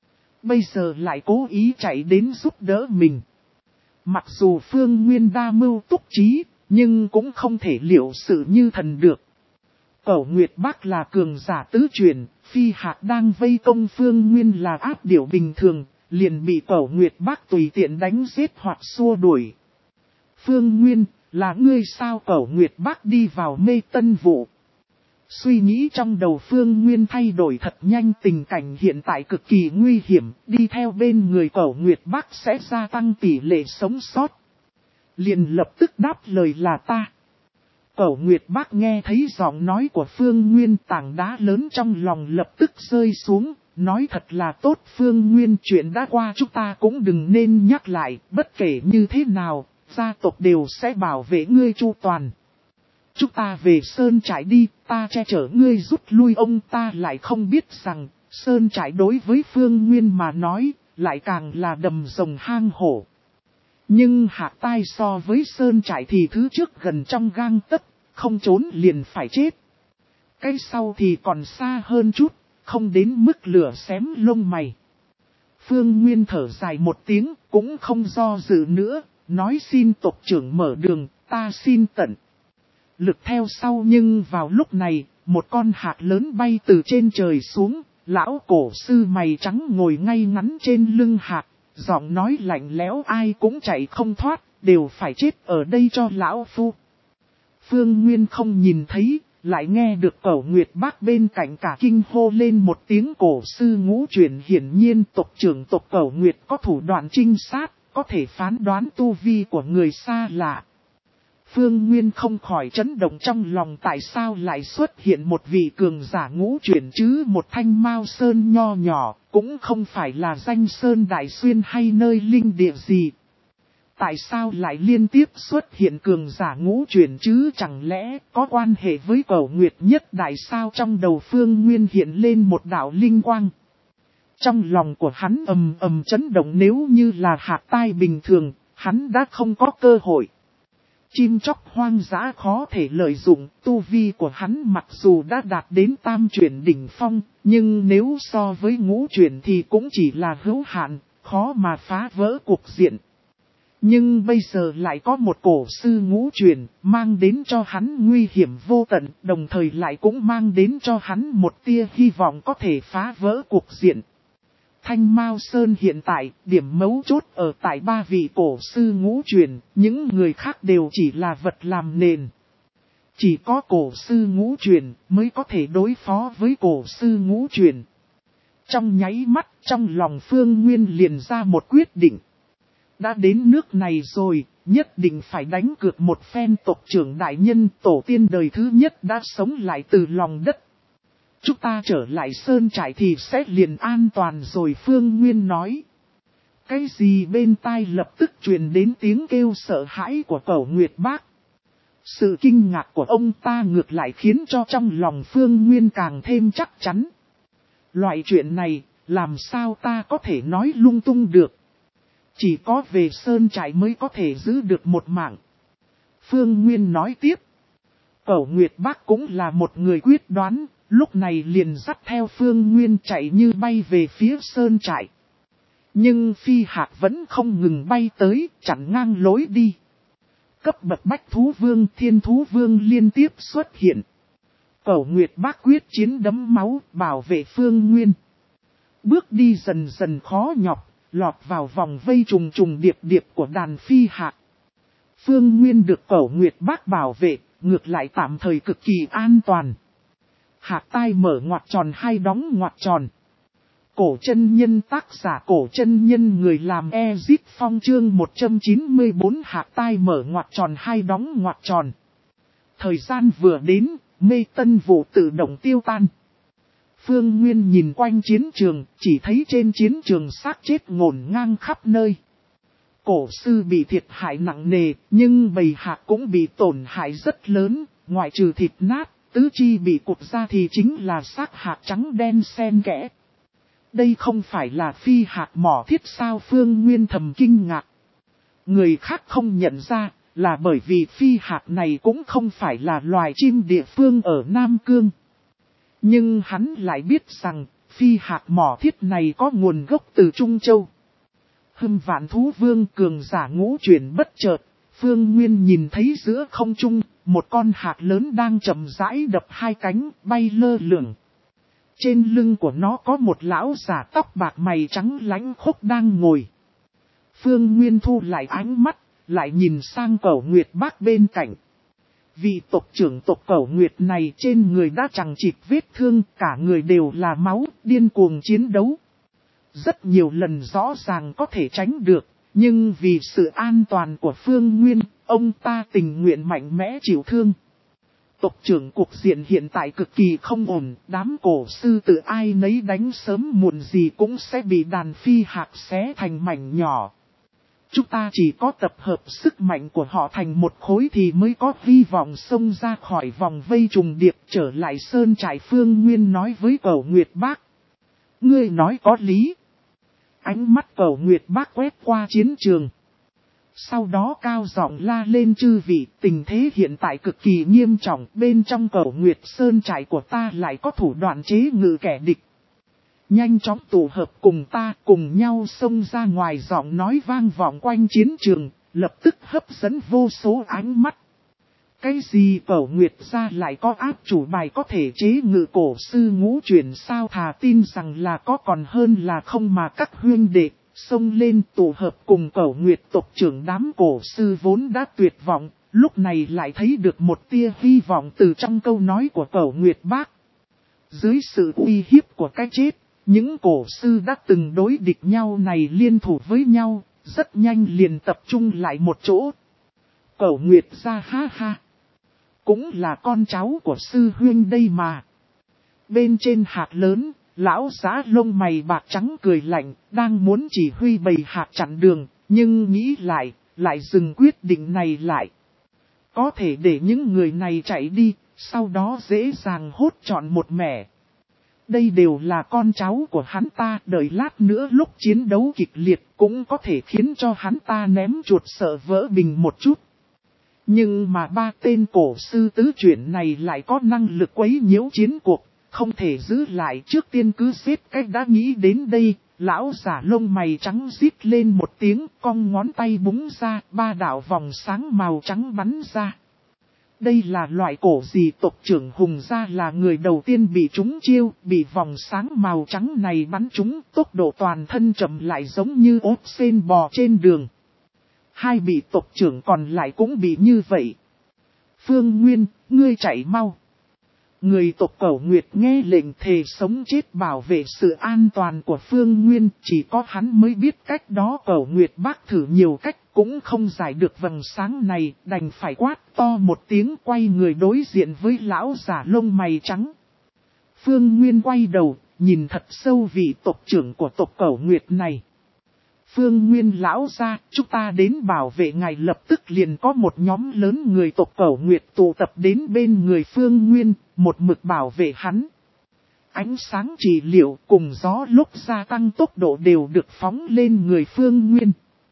Bây giờ lại cố ý chạy đến giúp đỡ mình. Mặc dù Phương Nguyên đa mưu túc trí, nhưng cũng không thể liệu sự như thần được. Cẩu Nguyệt Bác là cường giả tứ truyền, phi hạc đang vây công Phương Nguyên là áp điểu bình thường, liền bị Cẩu Nguyệt Bác tùy tiện đánh giết hoặc xua đuổi. Phương Nguyên, là ngươi sao? Cẩu Nguyệt Bác đi vào mê tân vụ. Suy nghĩ trong đầu Phương Nguyên thay đổi thật nhanh, tình cảnh hiện tại cực kỳ nguy hiểm, đi theo bên người Cẩu Nguyệt Bác sẽ gia tăng tỷ lệ sống sót. Liền lập tức đáp lời là ta. Cẩu Nguyệt Bác nghe thấy giọng nói của Phương Nguyên, tảng đá lớn trong lòng lập tức rơi xuống, nói thật là tốt Phương Nguyên, chuyện đã qua chúng ta cũng đừng nên nhắc lại, bất kể như thế nào, gia tộc đều sẽ bảo vệ ngươi chu toàn. Chúng ta về sơn trại đi, ta che chở ngươi rút lui. Ông ta lại không biết rằng, sơn trại đối với Phương Nguyên mà nói, lại càng là đầm rồng hang hổ. Nhưng Hạc Tai so với sơn trại thì thứ trước gần trong gang tấc, không trốn liền phải chết. Cái sau thì còn xa hơn chút, không đến mức lửa xém lông mày. Phương Nguyên thở dài một tiếng, cũng không do dự nữa, nói xin tộc trưởng mở đường, ta xin tận lực theo sau. Nhưng vào lúc này, một con hạc lớn bay từ trên trời xuống, lão cổ sư mày trắng ngồi ngay ngắn trên lưng hạc, giọng nói lạnh lẽo, ai cũng chạy không thoát, đều phải chết ở đây cho lão phu. Phương Nguyên không nhìn thấy, lại nghe được Cẩu Nguyệt Bác bên cạnh cả kinh hô lên một tiếng cổ sư ngũ chuyển. Hiển nhiên tộc trưởng tộc Cẩu Nguyệt có thủ đoạn trinh sát, có thể phán đoán tu vi của người xa lạ. Phương Nguyên không khỏi chấn động trong lòng, tại sao lại xuất hiện một vị cường giả ngũ chuyển chứ, một thanh mao sơn nho nhỏ, cũng không phải là danh sơn đại xuyên hay nơi linh địa gì. Tại sao lại liên tiếp xuất hiện cường giả ngũ chuyển chứ, chẳng lẽ có quan hệ với Cẩu Nguyệt nhất đại sao? Trong đầu Phương Nguyên hiện lên một đạo linh quang. Trong lòng của hắn ầm ầm chấn động, nếu như là Hạc Tai bình thường, hắn đã không có cơ hội. Chim chóc hoang dã khó thể lợi dụng, tu vi của hắn mặc dù đã đạt đến tam chuyển đỉnh phong, nhưng nếu so với ngũ chuyển thì cũng chỉ là hữu hạn, khó mà phá vỡ cuộc diện. Nhưng bây giờ lại có một cổ sư ngũ chuyển, mang đến cho hắn nguy hiểm vô tận, đồng thời lại cũng mang đến cho hắn một tia hy vọng có thể phá vỡ cuộc diện. Thanh Mao Sơn hiện tại, điểm mấu chốt ở tại ba vị cổ sư ngũ truyền, những người khác đều chỉ là vật làm nền. Chỉ có cổ sư ngũ truyền mới có thể đối phó với cổ sư ngũ truyền. Trong nháy mắt, trong lòng Phương Nguyên liền ra một quyết định. Đã đến nước này rồi, nhất định phải đánh cược một phen. Tộc trưởng đại nhân tổ tiên đời thứ nhất đã sống lại từ lòng đất. Chúng ta trở lại sơn trại thì sẽ liền an toàn rồi, Phương Nguyên nói. Cái gì? Bên tai lập tức truyền đến tiếng kêu sợ hãi của Cẩu Nguyệt Bác. Sự kinh ngạc của ông ta ngược lại khiến cho trong lòng Phương Nguyên càng thêm chắc chắn. Loại chuyện này, làm sao ta có thể nói lung tung được. Chỉ có về sơn trại mới có thể giữ được một mạng. Phương Nguyên nói tiếp. Cẩu Nguyệt Bác cũng là một người quyết đoán. Lúc này liền dắt theo Phương Nguyên chạy như bay về phía sơn trại. Nhưng phi hạc vẫn không ngừng bay tới, chặn ngang lối đi. cấp bậc bách thú vương, thiên thú vương liên tiếp xuất hiện. Cẩu Nguyệt Bác quyết chiến đấm máu, bảo vệ Phương Nguyên. Bước đi dần dần khó nhọc, lọt vào vòng vây trùng trùng điệp điệp của đàn phi hạc. Phương Nguyên được Cẩu Nguyệt Bác bảo vệ, ngược lại tạm thời cực kỳ an toàn. Hạc tai mở ngoặc tròn hai đóng ngoặc tròn. Cổ chân nhân tác giả cổ chân nhân người làm Ezip Phong chương một trăm chín mươi bốn hạc tai mở ngoặc tròn hai đóng ngoặc tròn. Thời gian vừa đến, mê tân vụ tự động tiêu tan. Phương Nguyên nhìn quanh chiến trường, chỉ thấy trên chiến trường xác chết ngổn ngang khắp nơi. Cổ sư bị thiệt hại nặng nề, nhưng bầy hạc cũng bị tổn hại rất lớn, ngoại trừ thịt nát, tứ chi bị cụt ra thì chính là xác hạc trắng đen xen kẽ. Đây không phải là phi hạc mỏ thiết sao? Phương Nguyên thầm kinh ngạc. Người khác không nhận ra, là bởi vì phi hạc này cũng không phải là loài chim địa phương ở Nam Cương. Nhưng hắn lại biết rằng, phi hạc mỏ thiết này có nguồn gốc từ Trung Châu. Hâm Vạn Thú Vương cường giả ngũ chuyển bất chợt, Phương Nguyên nhìn thấy giữa không trung, một con hạc lớn đang chậm rãi đập hai cánh, bay lơ lửng. Trên lưng của nó có một lão giả tóc bạc mày trắng lãnh khốc đang ngồi. Phương Nguyên thu lại ánh mắt, lại nhìn sang Cẩu Nguyệt Bác bên cạnh. Vị tộc trưởng tộc Cẩu Nguyệt này trên người đã chằng chịt vết thương, cả người đều là máu, điên cuồng chiến đấu. Rất nhiều lần rõ ràng có thể tránh được, nhưng vì sự an toàn của Phương Nguyên, ông ta tình nguyện mạnh mẽ chịu thương. Tộc trưởng cục diện hiện tại cực kỳ không ổn, đám cổ sư tự ai nấy đánh sớm muộn gì cũng sẽ bị đàn phi hạc xé thành mảnh nhỏ. Chúng ta chỉ có tập hợp sức mạnh của họ thành một khối thì mới có hy vọng xông ra khỏi vòng vây trùng điệp trở lại sơn trại. Phương Nguyên nói với Cẩu Nguyệt Bác. Ngươi nói có lý. Ánh mắt Cẩu Nguyệt Bác quét qua chiến trường. Sau đó cao giọng la lên: chư vị, tình thế hiện tại cực kỳ nghiêm trọng, bên trong Cẩu Nguyệt Sơn trại của ta lại có thủ đoạn chế ngự kẻ địch. Nhanh chóng tụ hợp cùng ta, cùng nhau xông ra ngoài. Giọng nói vang vọng quanh chiến trường, lập tức hấp dẫn vô số ánh mắt. Cái gì Cẩu Nguyệt gia lại có áp chủ bài có thể chế ngự cổ sư ngũ chuyển sao? Thà tin rằng là có còn hơn là không. Mà các huynh đệ xông lên tụ hợp cùng Cẩu Nguyệt tộc trưởng. Đám cổ sư vốn đã tuyệt vọng, lúc này lại thấy được một tia hy vọng từ trong câu nói của Cẩu Nguyệt Bác. Dưới sự uy hiếp của cái chết, những cổ sư đã từng đối địch nhau này liên thủ với nhau, rất nhanh liền tập trung lại một chỗ. Cẩu Nguyệt gia ha ha. Cũng là con cháu của sư huynh đây mà. Bên trên hạc lớn, lão giã lông mày bạc trắng cười lạnh, đang muốn chỉ huy bầy hạc chặn đường, nhưng nghĩ lại, lại dừng quyết định này lại. Có thể để những người này chạy đi, sau đó dễ dàng hốt trọn một mẻ. Đây đều là con cháu của hắn ta, đợi lát nữa lúc chiến đấu kịch liệt cũng có thể khiến cho hắn ta ném chuột sợ vỡ bình một chút. Nhưng mà ba tên cổ sư tứ chuyển này lại có năng lực quấy nhiễu chiến cuộc, không thể giữ lại. Trước tiên cứ xếp cách đã nghĩ đến đây, lão giả lông mày trắng rít lên một tiếng, cong ngón tay búng ra, ba đạo vòng sáng màu trắng bắn ra. Đây là loại cổ gì? Tộc trưởng Hùng gia là người đầu tiên bị trúng chiêu, bị vòng sáng màu trắng này bắn trúng, tốc độ toàn thân chậm lại giống như ốp sên bò trên đường. Hai vị tộc trưởng còn lại cũng bị như vậy. Phương Nguyên, ngươi chạy mau. Người tộc Cẩu Nguyệt nghe lệnh thề sống chết bảo vệ sự an toàn của Phương Nguyên, chỉ có hắn mới biết cách đó. Cẩu Nguyệt Bác thử nhiều cách cũng không giải được vầng sáng này, đành phải quát to một tiếng quay người đối diện với lão giả lông mày trắng. Phương Nguyên quay đầu, nhìn thật sâu vị tộc trưởng của tộc Cẩu Nguyệt này. Phương Nguyên lão gia, chúng ta đến bảo vệ ngài. Lập tức liền có một nhóm lớn người tộc Cẩu Nguyệt tụ tập đến bên người Phương Nguyên, một mực bảo vệ hắn. Ánh sáng trị liệu cùng gió lúc gia tăng tốc độ đều được phóng lên người Phương Nguyên.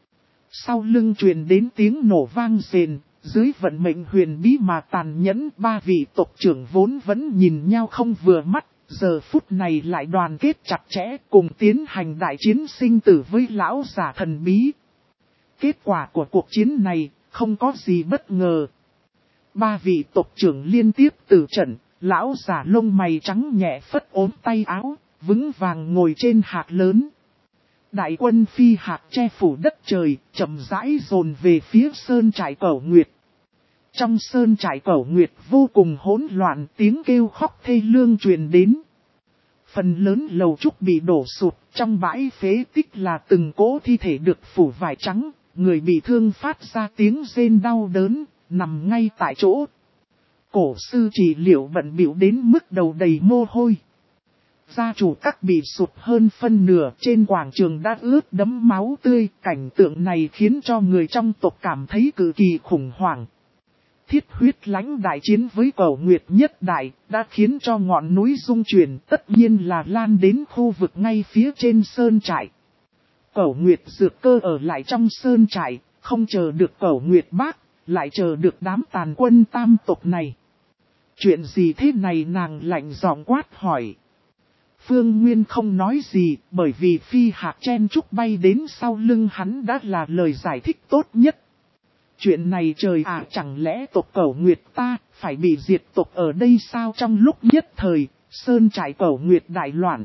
Sau lưng truyền đến tiếng nổ vang rền, dưới vận mệnh huyền bí mà tàn nhẫn, ba vị tộc trưởng vốn vẫn nhìn nhau không vừa mắt. Giờ phút này lại đoàn kết chặt chẽ cùng tiến hành đại chiến sinh tử với lão giả thần bí. Kết quả của cuộc chiến này không có gì bất ngờ. Ba vị tộc trưởng liên tiếp tử trận, lão giả lông mày trắng nhẹ phất ốm tay áo, vững vàng ngồi trên hạc lớn. Đại quân phi hạc che phủ đất trời, chậm rãi dồn về phía sơn trại Cẩu Nguyệt. Trong sơn trại Cẩu Nguyệt vô cùng hỗn loạn, tiếng kêu khóc thê lương truyền đến. Phần lớn lầu trúc bị đổ sụp, trong bãi phế tích là từng cỗ thi thể được phủ vải trắng, người bị thương phát ra tiếng rên đau đớn, nằm ngay tại chỗ. Cổ sư trị liệu bận bịu đến mức đầu đầy mồ hôi. Gia chủ các bị sụp hơn phân nửa, trên quảng trường đã ướt đẫm máu tươi, cảnh tượng này khiến cho người trong tộc cảm thấy cực kỳ khủng hoảng. Thiết huyết lãnh đại chiến với Cẩu Nguyệt nhất đại, đã khiến cho ngọn núi rung chuyển, tất nhiên là lan đến khu vực ngay phía trên sơn trại. Cẩu Nguyệt dược cơ ở lại trong sơn trại, không chờ được Cẩu Nguyệt bác, lại chờ được đám tàn quân tam tộc này. Chuyện gì thế này, nàng lạnh giọng quát hỏi. Phương Nguyên không nói gì, bởi vì phi hạc chen trúc bay đến sau lưng hắn đã là lời giải thích tốt nhất. Chuyện này trời ạ, chẳng lẽ tộc Cẩu Nguyệt ta phải bị diệt tộc ở đây sao? Trong lúc nhất thời, sơn trại Cẩu Nguyệt đại loạn.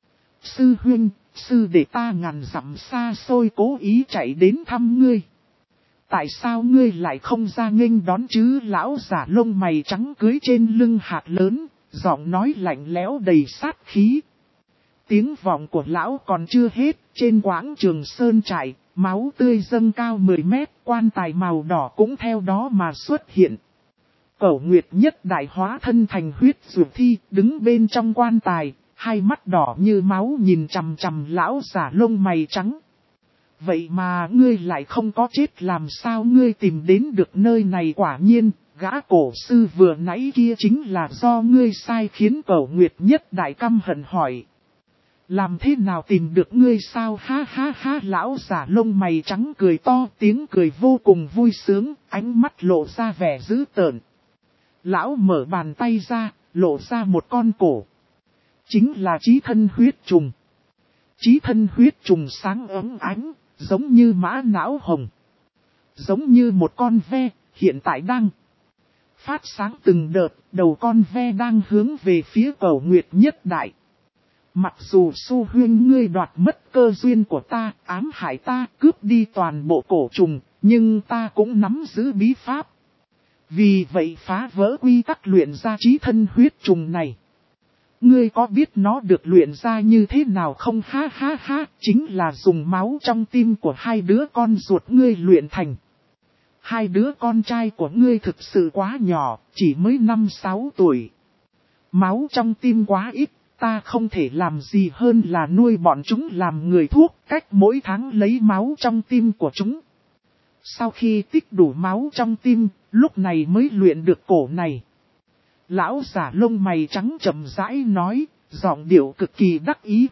Sư huynh, sư để ta ngàn dặm xa xôi cố ý chạy đến thăm ngươi. Tại sao ngươi lại không ra nghênh đón chứ? Lão giả lông mày trắng cưới trên lưng hạc lớn, giọng nói lạnh lẽo đầy sát khí. Tiếng vọng của lão còn chưa hết, trên quảng trường sơn trại, máu tươi dâng cao mười mét, quan tài màu đỏ cũng theo đó mà xuất hiện. Cẩu Nguyệt nhất đại hóa thân thành huyết dược thi, đứng bên trong quan tài, hai mắt đỏ như máu nhìn chằm chằm lão giả lông mày trắng. Vậy mà ngươi lại không có chết, làm sao ngươi tìm đến được nơi này? Quả nhiên, gã cổ sư vừa nãy kia chính là do ngươi sai khiến. Cẩu Nguyệt nhất đại căm hận hỏi. Làm thế nào tìm được ngươi sao? Ha ha ha, lão giả lông mày trắng cười to, tiếng cười vô cùng vui sướng, ánh mắt lộ ra vẻ dữ tợn. Lão mở bàn tay ra, lộ ra một con cổ. Chính là chí thân huyết trùng. Chí thân huyết trùng sáng ấm ánh, giống như mã não hồng. Giống như một con ve, hiện tại đang phát sáng từng đợt, đầu con ve đang hướng về phía Cẩu Nguyệt nhất đại. Mặc dù Su huynh ngươi đoạt mất cơ duyên của ta, ám hại ta, cướp đi toàn bộ cổ trùng, nhưng ta cũng nắm giữ bí pháp. Vì vậy phá vỡ quy tắc luyện ra chí thân huyết trùng này. Ngươi có biết nó được luyện ra như thế nào không? Ha ha ha, chính là dùng máu trong tim của hai đứa con ruột ngươi luyện thành. Hai đứa con trai của ngươi thực sự quá nhỏ, chỉ mới năm sáu tuổi. Máu trong tim quá ít, ta không thể làm gì hơn là nuôi bọn chúng làm người thuốc, cách mỗi tháng lấy máu trong tim của chúng. Sau khi tích đủ máu trong tim, lúc này mới luyện được cổ này. Lão giả lông mày trắng chậm rãi nói, giọng điệu cực kỳ đắc ý.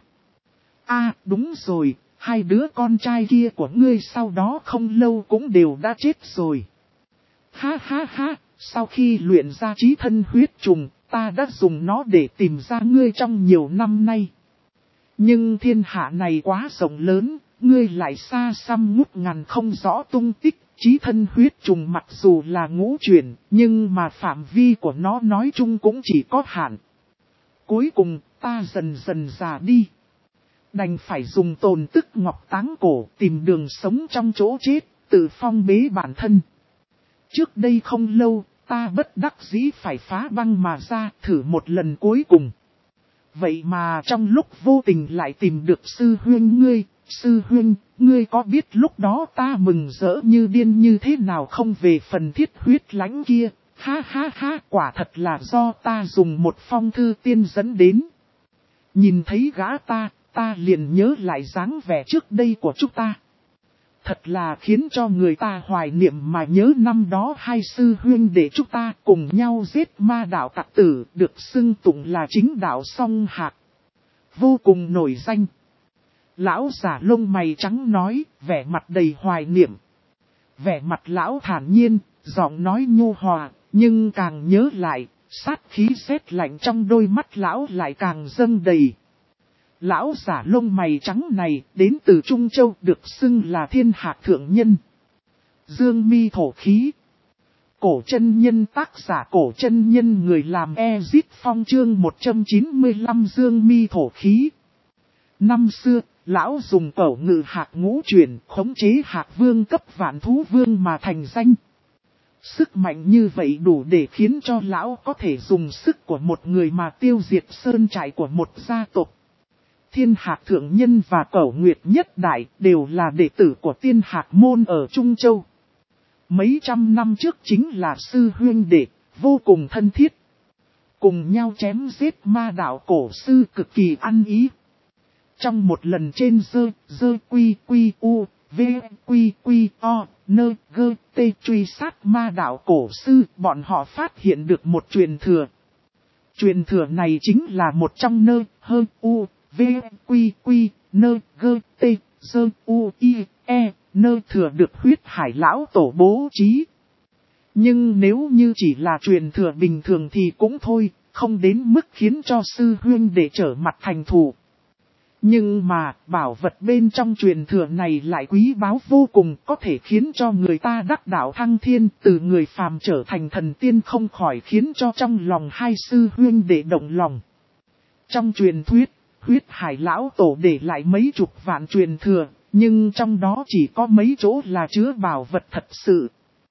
A, đúng rồi, hai đứa con trai kia của ngươi sau đó không lâu cũng đều đã chết rồi. Ha ha ha, sau khi luyện ra chí thân huyết trùng, ta đã dùng nó để tìm ra ngươi trong nhiều năm nay. Nhưng thiên hạ này quá rộng lớn, ngươi lại xa xăm ngút ngàn không rõ tung tích. Chí thân huyết trùng mặc dù là ngũ chuyển, nhưng mà phạm vi của nó nói chung cũng chỉ có hạn. Cuối cùng, ta dần dần già đi. Đành phải dùng tồn tức ngọc táng cổ tìm đường sống trong chỗ chết, tự phong bế bản thân. Trước đây không lâu, ta bất đắc dĩ phải phá băng mà ra thử một lần cuối cùng. Vậy mà trong lúc vô tình lại tìm được sư huynh ngươi. Sư huynh, ngươi có biết lúc đó ta mừng rỡ như điên như thế nào không? Về phần thiết huyết lãnh kia, ha ha ha, quả thật là do ta dùng một phong thư tiên dẫn đến. Nhìn thấy gã ta, ta liền nhớ lại dáng vẻ trước đây của chúng ta. Thật là khiến cho người ta hoài niệm mà nhớ năm đó hai sư huynh để chúng ta cùng nhau giết ma đạo tặc tử, được xưng tụng là chính đạo song hạc. Vô cùng nổi danh. Lão giả lông mày trắng nói, vẻ mặt đầy hoài niệm. Vẻ mặt lão thản nhiên, giọng nói nhu hòa, nhưng càng nhớ lại, sát khí sét lạnh trong đôi mắt lão lại càng dâng đầy. Lão giả lông mày trắng này, đến từ Trung Châu, được xưng là thiên hạc thượng nhân. Dương mi thổ khí. Cổ chân nhân tác giả cổ chân nhân người làm Ezit Phong chương một trăm chín mươi lăm Dương mi thổ khí. Năm xưa, lão dùng cẩu ngự hạc ngũ chuyển khống chế hạc vương cấp vạn thú vương mà thành danh. Sức mạnh như vậy đủ để khiến cho lão có thể dùng sức của một người mà tiêu diệt sơn trại của một gia tộc. Thiên Hạc Thượng Nhân và Cẩu Nguyệt Nhất Đại đều là đệ tử của Tiên Hạc Môn ở Trung Châu. Mấy trăm năm trước chính là sư huynh đệ, vô cùng thân thiết. Cùng nhau chém giết ma đạo cổ sư cực kỳ ăn ý. Trong một lần trên dơ, dơ quy quy u, v quy quy o, nơ gơ tê truy sát ma đạo cổ sư, bọn họ phát hiện được một truyền thừa. Truyền thừa này chính là một trong nơ, hơ, u, v quy quy, nơ gơ tê, dơ u, i, e, nơ thừa được huyết hải lão tổ bố trí. Nhưng nếu như chỉ là truyền thừa bình thường thì cũng thôi, không đến mức khiến cho sư huynh để trở mặt thành thù. Nhưng mà, bảo vật bên trong truyền thừa này lại quý báu vô cùng, có thể khiến cho người ta đắc đạo thăng thiên, từ người phàm trở thành thần tiên, không khỏi khiến cho trong lòng hai sư huynh đệ động lòng. Trong truyền thuyết, huyết hải lão tổ để lại mấy chục vạn truyền thừa, nhưng trong đó chỉ có mấy chỗ là chứa bảo vật thật sự.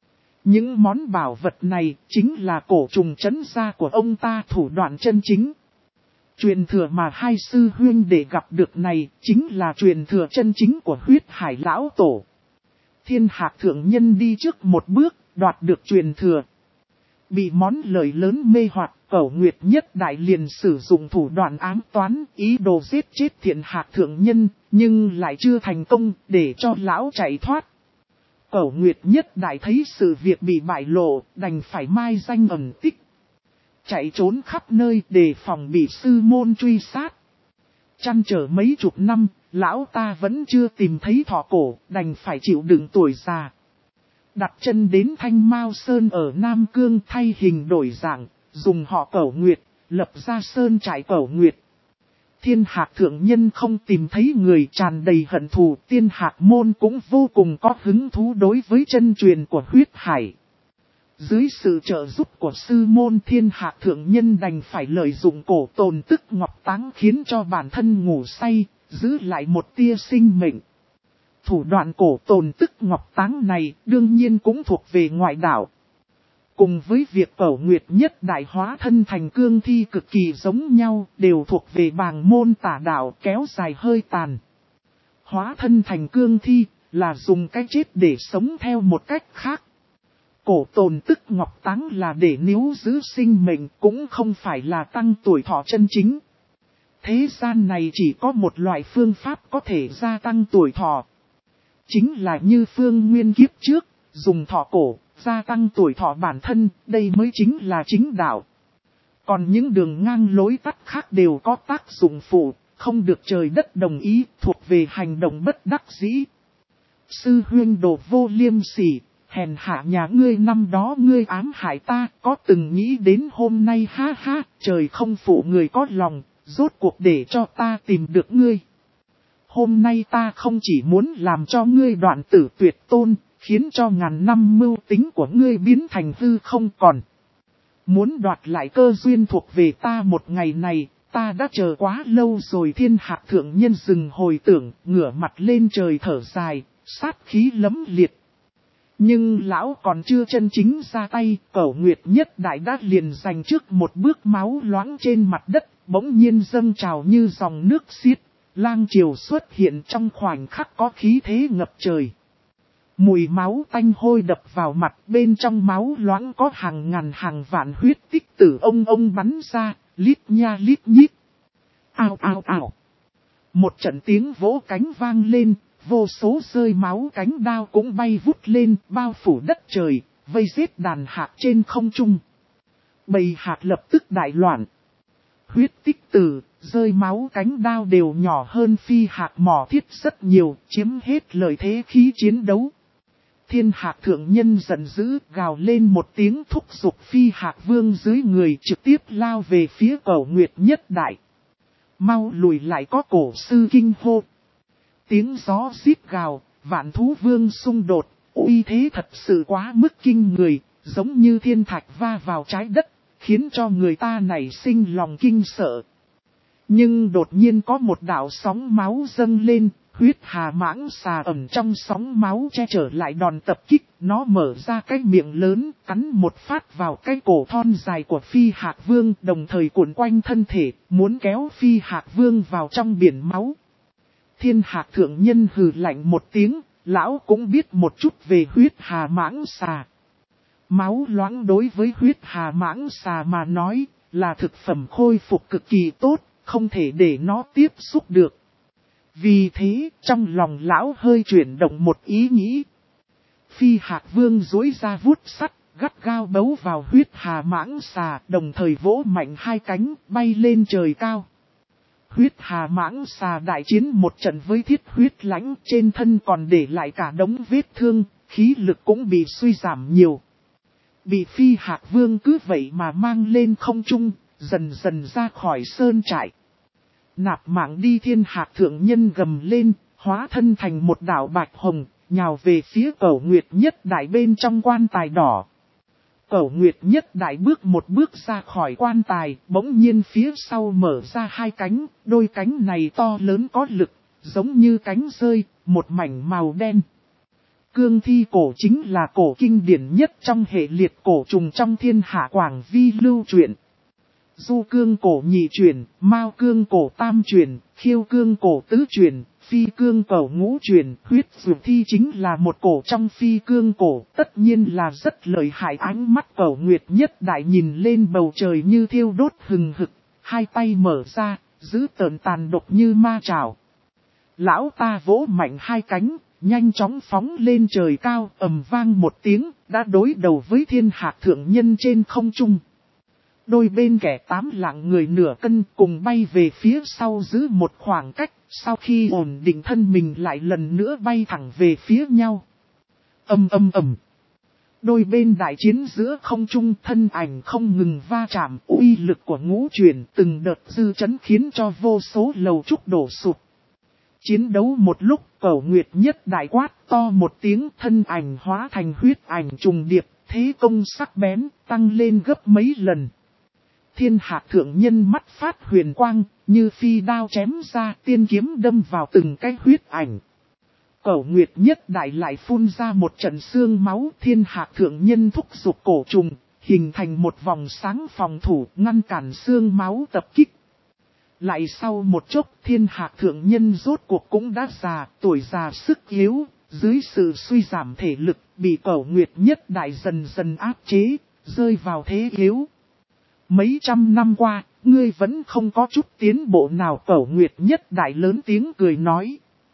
Những món bảo vật này chính là cổ trùng trấn gia của ông ta thủ đoạn chân chính. Truyền thừa mà hai sư huynh để gặp được này chính là truyền thừa chân chính của huyết hải lão tổ. Thiên Hạc Thượng Nhân đi trước một bước, đoạt được truyền thừa. Bị món lời lớn mê hoặc, Cẩu Nguyệt Nhất Đại liền sử dụng thủ đoạn ám toán, ý đồ giết chết Thiên Hạc Thượng Nhân, nhưng lại chưa thành công, để cho lão chạy thoát. Cẩu Nguyệt Nhất Đại thấy sự việc bị bại lộ, đành phải mai danh ẩn tích. Chạy trốn khắp nơi để phòng bị sư môn truy sát. Chăn trở mấy chục năm, lão ta vẫn chưa tìm thấy thọ cổ, đành phải chịu đựng tuổi già. Đặt chân đến Thanh Mao Sơn ở Nam Cương thay hình đổi dạng, dùng họ Cẩu Nguyệt, lập ra sơn trại Cẩu Nguyệt. Thiên Hạc Thượng Nhân không tìm thấy người, tràn đầy hận thù, Tiên Hạc Môn cũng vô cùng có hứng thú đối với chân truyền của huyết hải. Dưới sự trợ giúp của sư môn, Thiên Hạc Thượng Nhân đành phải lợi dụng cổ tồn tức ngọc táng khiến cho bản thân ngủ say, giữ lại một tia sinh mệnh. Thủ đoạn cổ tồn tức ngọc táng này đương nhiên cũng thuộc về ngoại đạo. Cùng với việc Cẩu Nguyệt Nhất Đại hóa thân thành cương thi cực kỳ giống nhau, đều thuộc về bàng môn tả đạo, kéo dài hơi tàn. Hóa thân thành cương thi là dùng cái chết để sống theo một cách khác. Cổ tồn tức ngọc táng là để níu giữ sinh mệnh, cũng không phải là tăng tuổi thọ chân chính. Thế gian này chỉ có một loại phương pháp có thể gia tăng tuổi thọ. Chính là như phương nguyên kiếp trước, dùng thọ cổ, gia tăng tuổi thọ bản thân, đây mới chính là chính đạo. Còn những đường ngang lối tắt khác đều có tác dụng phụ, không được trời đất đồng ý, thuộc về hành động bất đắc dĩ. Sư huynh đồ vô liêm sỉ, hèn hạ nhà ngươi, năm đó ngươi ám hại ta, có từng nghĩ đến hôm nay, ha ha, trời không phụ người có lòng, rốt cuộc để cho ta tìm được ngươi. Hôm nay ta không chỉ muốn làm cho ngươi đoạn tử tuyệt tôn, khiến cho ngàn năm mưu tính của ngươi biến thành hư không còn. Muốn đoạt lại cơ duyên thuộc về ta một ngày này, ta đã chờ quá lâu rồi. Thiên Hạc Thượng Nhân dừng hồi tưởng, ngửa mặt lên trời thở dài, sát khí lấm liệt. Nhưng lão còn chưa chân chính ra tay, Cẩu Nguyệt Nhất Đại đã liền giành trước một bước, máu loãng trên mặt đất, bỗng nhiên dâng trào như dòng nước xiết, lang chiều xuất hiện trong khoảnh khắc có khí thế ngập trời. Mùi máu tanh hôi đập vào mặt, bên trong máu loãng có hàng ngàn hàng vạn huyết tích tử ông ông bắn ra, lít nha lít nhít. Ao ao ao. Một trận tiếng vỗ cánh vang lên, vô số rơi máu cánh đao cũng bay vút lên, bao phủ đất trời, vây giết đàn hạc trên không trung. Bầy hạc lập tức đại loạn. Huyết tích tử, rơi máu cánh đao đều nhỏ hơn phi hạc mỏ thiết rất nhiều, chiếm hết lợi thế khí chiến đấu. Thiên Hạc Thượng Nhân giận dữ, gào lên một tiếng thúc giục phi hạc vương dưới người, trực tiếp lao về phía Cẩu Nguyệt Nhất Đại. Mau lùi lại, có cổ sư kinh hô. Tiếng gió xít gào, vạn thú vương xung đột, Uy thế thật sự quá mức kinh người, giống như thiên thạch va vào trái đất, khiến cho người ta nảy sinh lòng kinh sợ. Nhưng đột nhiên có một đạo sóng máu dâng lên, huyết hà mãng xà ẩn trong sóng máu che chở lại đòn tập kích, nó mở ra cái miệng lớn, cắn một phát vào cái cổ thon dài của Phi Hạc Vương, đồng thời cuộn quanh thân thể, muốn kéo Phi Hạc Vương vào trong biển máu. Thiên Hạc thượng nhân hừ lạnh một tiếng, lão cũng biết một chút về huyết hà mãng xà. Máu loãng đối với huyết hà mãng xà mà nói, là thực phẩm khôi phục cực kỳ tốt, không thể để nó tiếp xúc được. Vì thế, trong lòng lão hơi chuyển động một ý nghĩ. Phi Hạc Vương duỗi ra vuốt sắt, gắt gao bấu vào huyết hà mãng xà, đồng thời vỗ mạnh hai cánh, bay lên trời cao. Huyết hà mãng xà đại chiến một trận với thiết huyết lãnh, trên thân còn để lại cả đống vết thương, khí lực cũng bị suy giảm nhiều. Bị Phi Hạc Vương cứ vậy mà mang lên không trung, dần dần ra khỏi sơn trại. Nạp mạng đi, Thiên Hạc thượng nhân gầm lên, hóa thân thành một đạo bạch hồng, nhào về phía Cẩu Nguyệt Nhất Đại bên trong quan tài đỏ. Cẩu Nguyệt Nhất Đại bước một bước ra khỏi quan tài, bỗng nhiên phía sau mở ra hai cánh, đôi cánh này to lớn có lực, giống như cánh rơi, một mảnh màu đen. Cương thi cổ chính là cổ kinh điển nhất trong hệ liệt cổ trùng trong Thiên Hạ Quảng Vi lưu truyện. Du cương cổ nhị truyền, mao cương cổ tam truyền, khiêu cương cổ tứ truyền, phi cương cổ ngũ truyền, huyết dược thi chính là một cổ trong phi cương cổ, tất nhiên là rất lợi hại. Ánh mắt Cẩu Nguyệt Nhất Đại nhìn lên bầu trời như thiêu đốt hừng hực, hai tay mở ra, giữ tợn tàn độc như ma trảo. Lão ta vỗ mạnh hai cánh, nhanh chóng phóng lên trời cao, ầm vang một tiếng, đã đối đầu với Thiên Hạc thượng nhân trên không trung. Đôi bên kẻ tám lạng người nửa cân cùng bay về phía sau giữ một khoảng cách, sau khi ổn định thân mình lại lần nữa bay thẳng về phía nhau. Ầm ầm ầm. Đôi bên đại chiến giữa không trung, thân ảnh không ngừng va chạm, uy lực của ngũ truyền từng đợt dư chấn khiến cho vô số lầu trúc đổ sụp. Chiến đấu một lúc, Cẩu Nguyệt Nhất Đại quát to một tiếng, thân ảnh hóa thành huyết ảnh trùng điệp, thế công sắc bén, tăng lên gấp mấy lần. Thiên Hạc thượng nhân mắt phát huyền quang, như phi đao chém ra, tiên kiếm đâm vào từng cái huyết ảnh. Cẩu Nguyệt Nhất Đại lại phun ra một trận xương máu, Thiên Hạc thượng nhân thúc giục cổ trùng, hình thành một vòng sáng phòng thủ, ngăn cản xương máu tập kích. Lại sau một chốc, Thiên Hạc thượng nhân rốt cuộc cũng đã già, tuổi già sức yếu, dưới sự suy giảm thể lực, bị Cẩu Nguyệt Nhất Đại dần dần áp chế, rơi vào thế yếu. Mấy trăm năm qua, ngươi vẫn không có chút tiến bộ nào, Cẩu Nguyệt Nhất Đại lớn tiếng cười nói.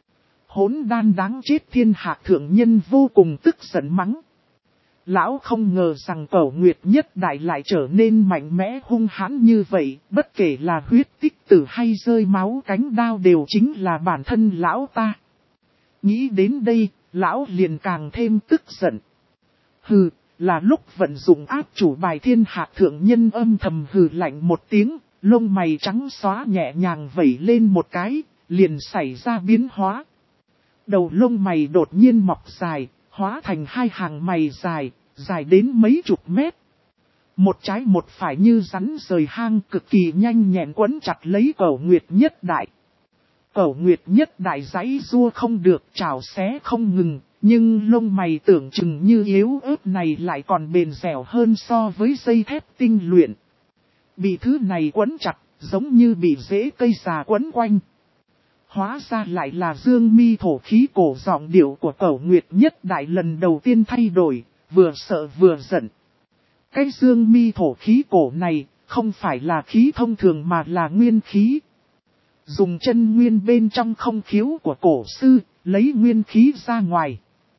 Hỗn đan đáng chết, Thiên Hạc thượng nhân vô cùng tức giận mắng. Lão không ngờ rằng Cẩu Nguyệt Nhất Đại lại trở nên mạnh mẽ hung hãn như vậy, bất kể là huyết tích tử hay rơi máu cánh đao đều chính là bản thân lão ta. Nghĩ đến đây, lão liền càng thêm tức giận. Hừ, là lúc vận dụng áp chủ bài. Thiên Hạc thượng nhân âm thầm hừ lạnh một tiếng, lông mày trắng xóa nhẹ nhàng vẩy lên một cái, liền xảy ra biến hóa. Đầu lông mày đột nhiên mọc dài, hóa thành hai hàng mày dài, dài đến mấy chục mét. Một trái một phải như rắn rời hang, cực kỳ nhanh nhẹn quấn chặt lấy Cẩu Nguyệt Nhất Đại. Cẩu Nguyệt Nhất Đại giãy giụa không được, trảo xé không ngừng, nhưng lông mày tưởng chừng như yếu ớt này lại còn bền dẻo hơn so với dây thép tinh luyện. Bị thứ này quấn chặt, giống như bị rễ cây già quấn quanh. Hóa ra lại là dương mi thổ khí cổ, giọng điệu của Cẩu Nguyệt Nhất Đại lần đầu tiên thay đổi, vừa sợ vừa giận. Cái dương mi thổ khí cổ này, không phải là khí thông thường mà là nguyên khí. Dùng chân nguyên bên trong không khiếu của cổ sư, lấy nguyên khí ra ngoài.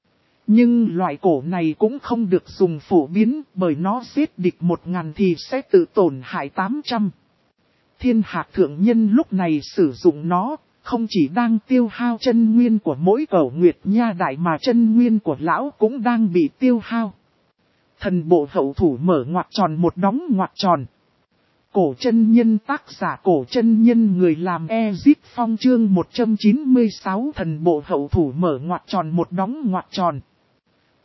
Nhưng loại cổ này cũng không được dùng phổ biến, bởi nó giết địch một ngàn thì sẽ tự tổn hại tám trăm. Thiên Hạc thượng nhân lúc này sử dụng nó, không chỉ đang tiêu hao chân nguyên của mỗi Cẩu Nguyệt Nha Đại mà chân nguyên của lão cũng đang bị tiêu hao. Thần bộ hậu thủ mở ngoặc tròn một đóng ngoặc tròn. Cổ chân nhân, tác giả Cổ chân nhân, người làm Ezip Phong, chương một trăm chín mươi sáu. Thần bộ hậu thủ mở ngoặc tròn một đóng ngoặc tròn.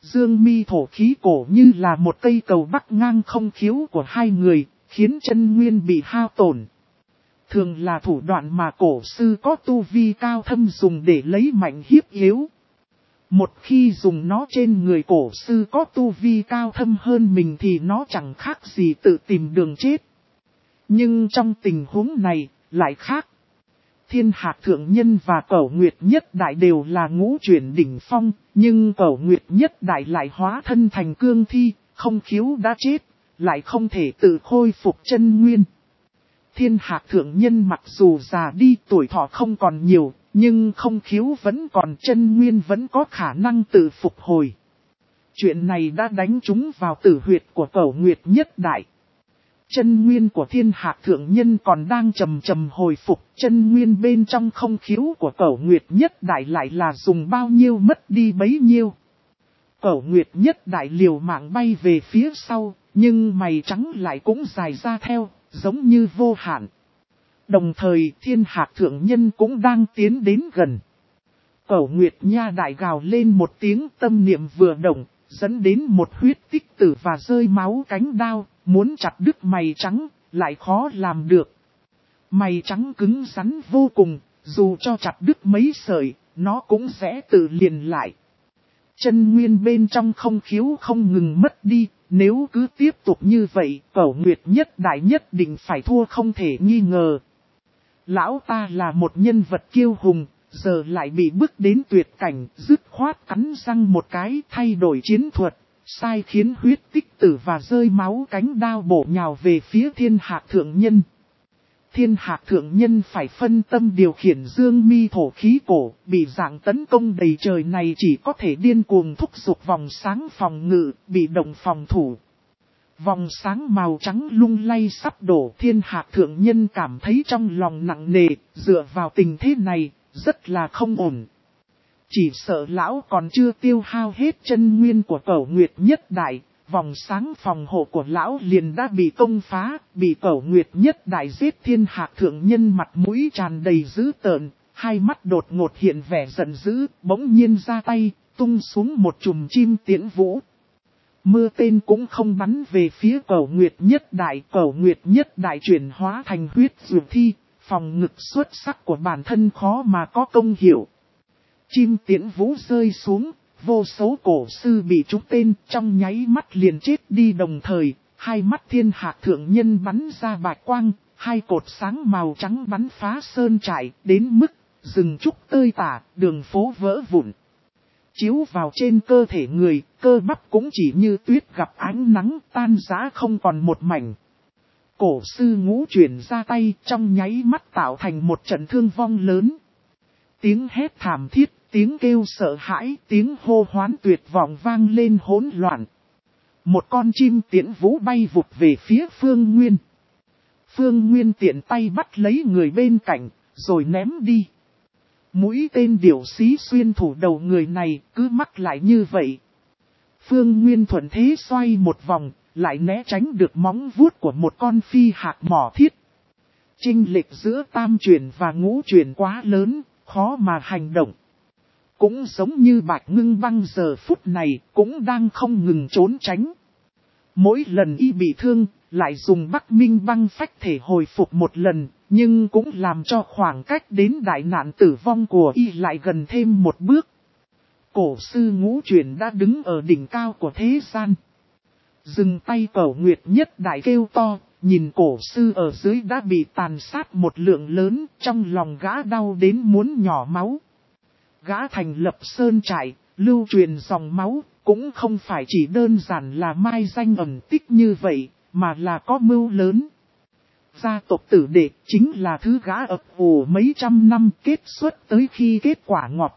Dương mi thổ khí cổ như là một cây cầu bắc ngang không khiếu của hai người, khiến chân nguyên bị hao tổn. Thường là thủ đoạn mà cổ sư có tu vi cao thâm dùng để lấy mạnh hiếp yếu. Một khi dùng nó trên người cổ sư có tu vi cao thâm hơn mình thì nó chẳng khác gì tự tìm đường chết. Nhưng trong tình huống này, lại khác. Thiên Hạc Thượng Nhân và Cẩu Nguyệt Nhất Đại đều là ngũ chuyển đỉnh phong, nhưng Cẩu Nguyệt Nhất Đại lại hóa thân thành cương thi, không khiếu đã chết, lại không thể tự khôi phục chân nguyên. Thiên Hạc Thượng Nhân mặc dù già đi tuổi thọ không còn nhiều, nhưng không khiếu vẫn còn, chân nguyên vẫn có khả năng tự phục hồi. Chuyện này đã đánh trúng vào tử huyệt của Cẩu Nguyệt Nhất Đại. Chân nguyên của Thiên Hạc Thượng Nhân còn đang chầm chầm hồi phục, chân nguyên bên trong không khiếu của Cẩu Nguyệt Nhất Đại lại là dùng bao nhiêu mất đi bấy nhiêu. Cẩu Nguyệt Nhất Đại liều mạng bay về phía sau, nhưng mày trắng lại cũng dài ra theo, giống như vô hạn. Đồng thời Thiên Hạc Thượng Nhân cũng đang tiến đến gần. Cẩu Nguyệt Nha Đại gào lên một tiếng, tâm niệm vừa động, dẫn đến một huyết tích tử và rơi máu cánh đao, muốn chặt đứt mày trắng, lại khó làm được. Mày trắng cứng rắn vô cùng, dù cho chặt đứt mấy sợi, nó cũng sẽ tự liền lại. Chân nguyên bên trong không khiếu không ngừng mất đi, nếu cứ tiếp tục như vậy, Cẩu Nguyệt Nhất Đại nhất định phải thua không thể nghi ngờ. Lão ta là một nhân vật kiêu hùng, giờ lại bị bước đến tuyệt cảnh, dứt khoát cắn răng một cái thay đổi chiến thuật, sai khiến huyết tích tử và rơi máu cánh đao bổ nhào về phía Thiên Hạc Thượng Nhân. Thiên Hạc Thượng Nhân phải phân tâm điều khiển dương mi thổ khí cổ, bị dạng tấn công đầy trời này chỉ có thể điên cuồng thúc giục vòng sáng phòng ngự, bị động phòng thủ. Vòng sáng màu trắng lung lay sắp đổ, Thiên Hạc Thượng Nhân cảm thấy trong lòng nặng nề, dựa vào tình thế này, rất là không ổn. Chỉ sợ lão còn chưa tiêu hao hết chân nguyên của Cẩu Nguyệt Nhất Đại, vòng sáng phòng hộ của lão liền đã bị công phá, bị Cẩu Nguyệt Nhất Đại giết. Thiên Hạc Thượng Nhân mặt mũi tràn đầy dữ tợn, hai mắt đột ngột hiện vẻ giận dữ, bỗng nhiên ra tay, tung xuống một chùm chim tiễn vũ. Mưa tên cũng không bắn về phía Cẩu Nguyệt Nhất Đại, Cẩu Nguyệt Nhất Đại chuyển hóa thành huyết dược thi, phòng ngực xuất sắc của bản thân khó mà có công hiệu. Chim tiễn vũ rơi xuống, vô số cổ sư bị trúng tên, trong nháy mắt liền chết đi, đồng thời, hai mắt Thiên Hạc Thượng Nhân bắn ra bạch quang, hai cột sáng màu trắng bắn phá sơn trại, đến mức rừng trúc tơi tả, đường phố vỡ vụn. Chiếu vào trên cơ thể người, cơ bắp cũng chỉ như tuyết gặp ánh nắng, tan rã không còn một mảnh. Cổ sư ngũ chuyển ra tay, trong nháy mắt tạo thành một trận thương vong lớn. Tiếng hét thảm thiết, tiếng kêu sợ hãi, tiếng hô hoán tuyệt vọng vang lên hỗn loạn. Một con chim tiễn vũ bay vụt về phía Phương Nguyên. Phương Nguyên tiện tay bắt lấy người bên cạnh, rồi ném đi. Mũi tên điểu xí xuyên thủ đầu người này, cứ mắc lại như vậy. Phương Nguyên thuận thế xoay một vòng, lại né tránh được móng vuốt của một con phi hạc mỏ thiết. Chênh lệch giữa tam chuyển và ngũ chuyển quá lớn, khó mà hành động. Cũng giống như Bạch Ngưng Băng giờ phút này, cũng đang không ngừng trốn tránh. Mỗi lần y bị thương, lại dùng Bắc Minh Băng phách thể hồi phục một lần, nhưng cũng làm cho khoảng cách đến đại nạn tử vong của y lại gần thêm một bước. Cổ sư ngũ chuyển đã đứng ở đỉnh cao của thế gian. Dừng tay Cẩu Nguyệt Nhất Đại kêu to, nhìn cổ sư ở dưới đã bị tàn sát một lượng lớn, trong lòng gã đau đến muốn nhỏ máu. Gã thành lập sơn trại, lưu truyền dòng máu, cũng không phải chỉ đơn giản là mai danh ẩn tích như vậy, mà là có mưu lớn. Gia tộc tử đệ chính là thứ gã ập ủ mấy trăm năm kết xuất tới khi kết quả ngọt.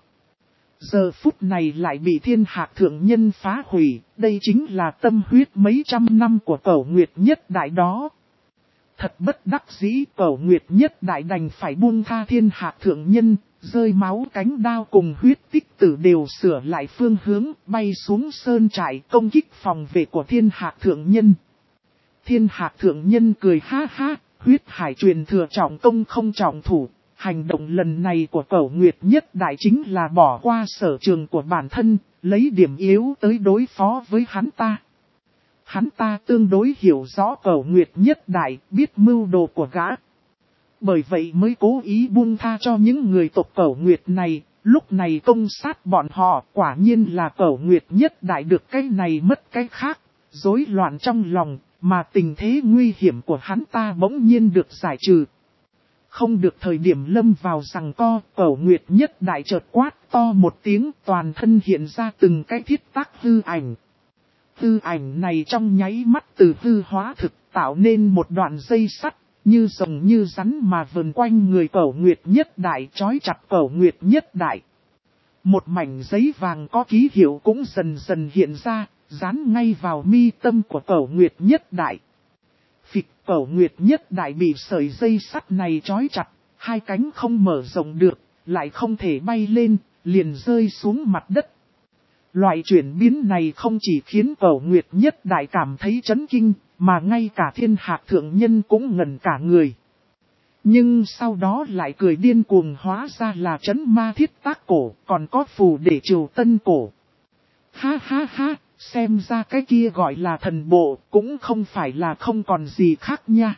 Giờ phút này lại bị Thiên Hạc Thượng Nhân phá hủy, đây chính là tâm huyết mấy trăm năm của Cẩu Nguyệt Nhất Đại đó. Thật bất đắc dĩ, Cẩu Nguyệt Nhất Đại đành phải buông tha Thiên Hạc Thượng Nhân, rơi máu cánh đao cùng huyết tích tử đều sửa lại phương hướng, bay xuống sơn trại công kích phòng vệ của Thiên Hạc Thượng Nhân. Thiên Hạc Thượng Nhân cười ha ha, huyết hải truyền thừa trọng công không trọng thủ. Hành động lần này của Cẩu Nguyệt Nhất Đại chính là bỏ qua sở trường của bản thân, lấy điểm yếu tới đối phó với hắn ta. Hắn ta tương đối hiểu rõ Cẩu Nguyệt Nhất Đại, biết mưu đồ của gã. Bởi vậy mới cố ý buông tha cho những người tộc Cẩu Nguyệt này, lúc này công sát bọn họ, quả nhiên là Cẩu Nguyệt Nhất Đại được cái này mất cái khác, rối loạn trong lòng, mà tình thế nguy hiểm của hắn ta bỗng nhiên được giải trừ. Không được thời điểm lâm vào giằng co, Cẩu Nguyệt Nhất Đại chợt quát to một tiếng, toàn thân hiện ra từng cái thiết tác hư ảnh. Hư ảnh này trong nháy mắt từ hư hóa thực tạo nên một đoạn dây sắt, như rồng như rắn mà vần quanh người Cẩu Nguyệt Nhất Đại, trói chặt Cẩu Nguyệt Nhất Đại. Một mảnh giấy vàng có ký hiệu cũng dần dần hiện ra, dán ngay vào mi tâm của Cẩu Nguyệt Nhất Đại. Phịch, Cẩu Nguyệt Nhất Đại bị sợi dây sắt này trói chặt, hai cánh không mở rộng được, lại không thể bay lên, liền rơi xuống mặt đất. Loại chuyển biến này không chỉ khiến Cẩu Nguyệt Nhất Đại cảm thấy chấn kinh, mà ngay cả Thiên Hạc Thượng Nhân cũng ngẩn cả người. Nhưng sau đó lại cười điên cuồng, hóa ra là Trấn Ma Thiết Tác Cổ, còn có Phù Để Triều Tân Cổ. Ha ha ha, xem ra cái kia gọi là thần bộ, cũng không phải là không còn gì khác nha.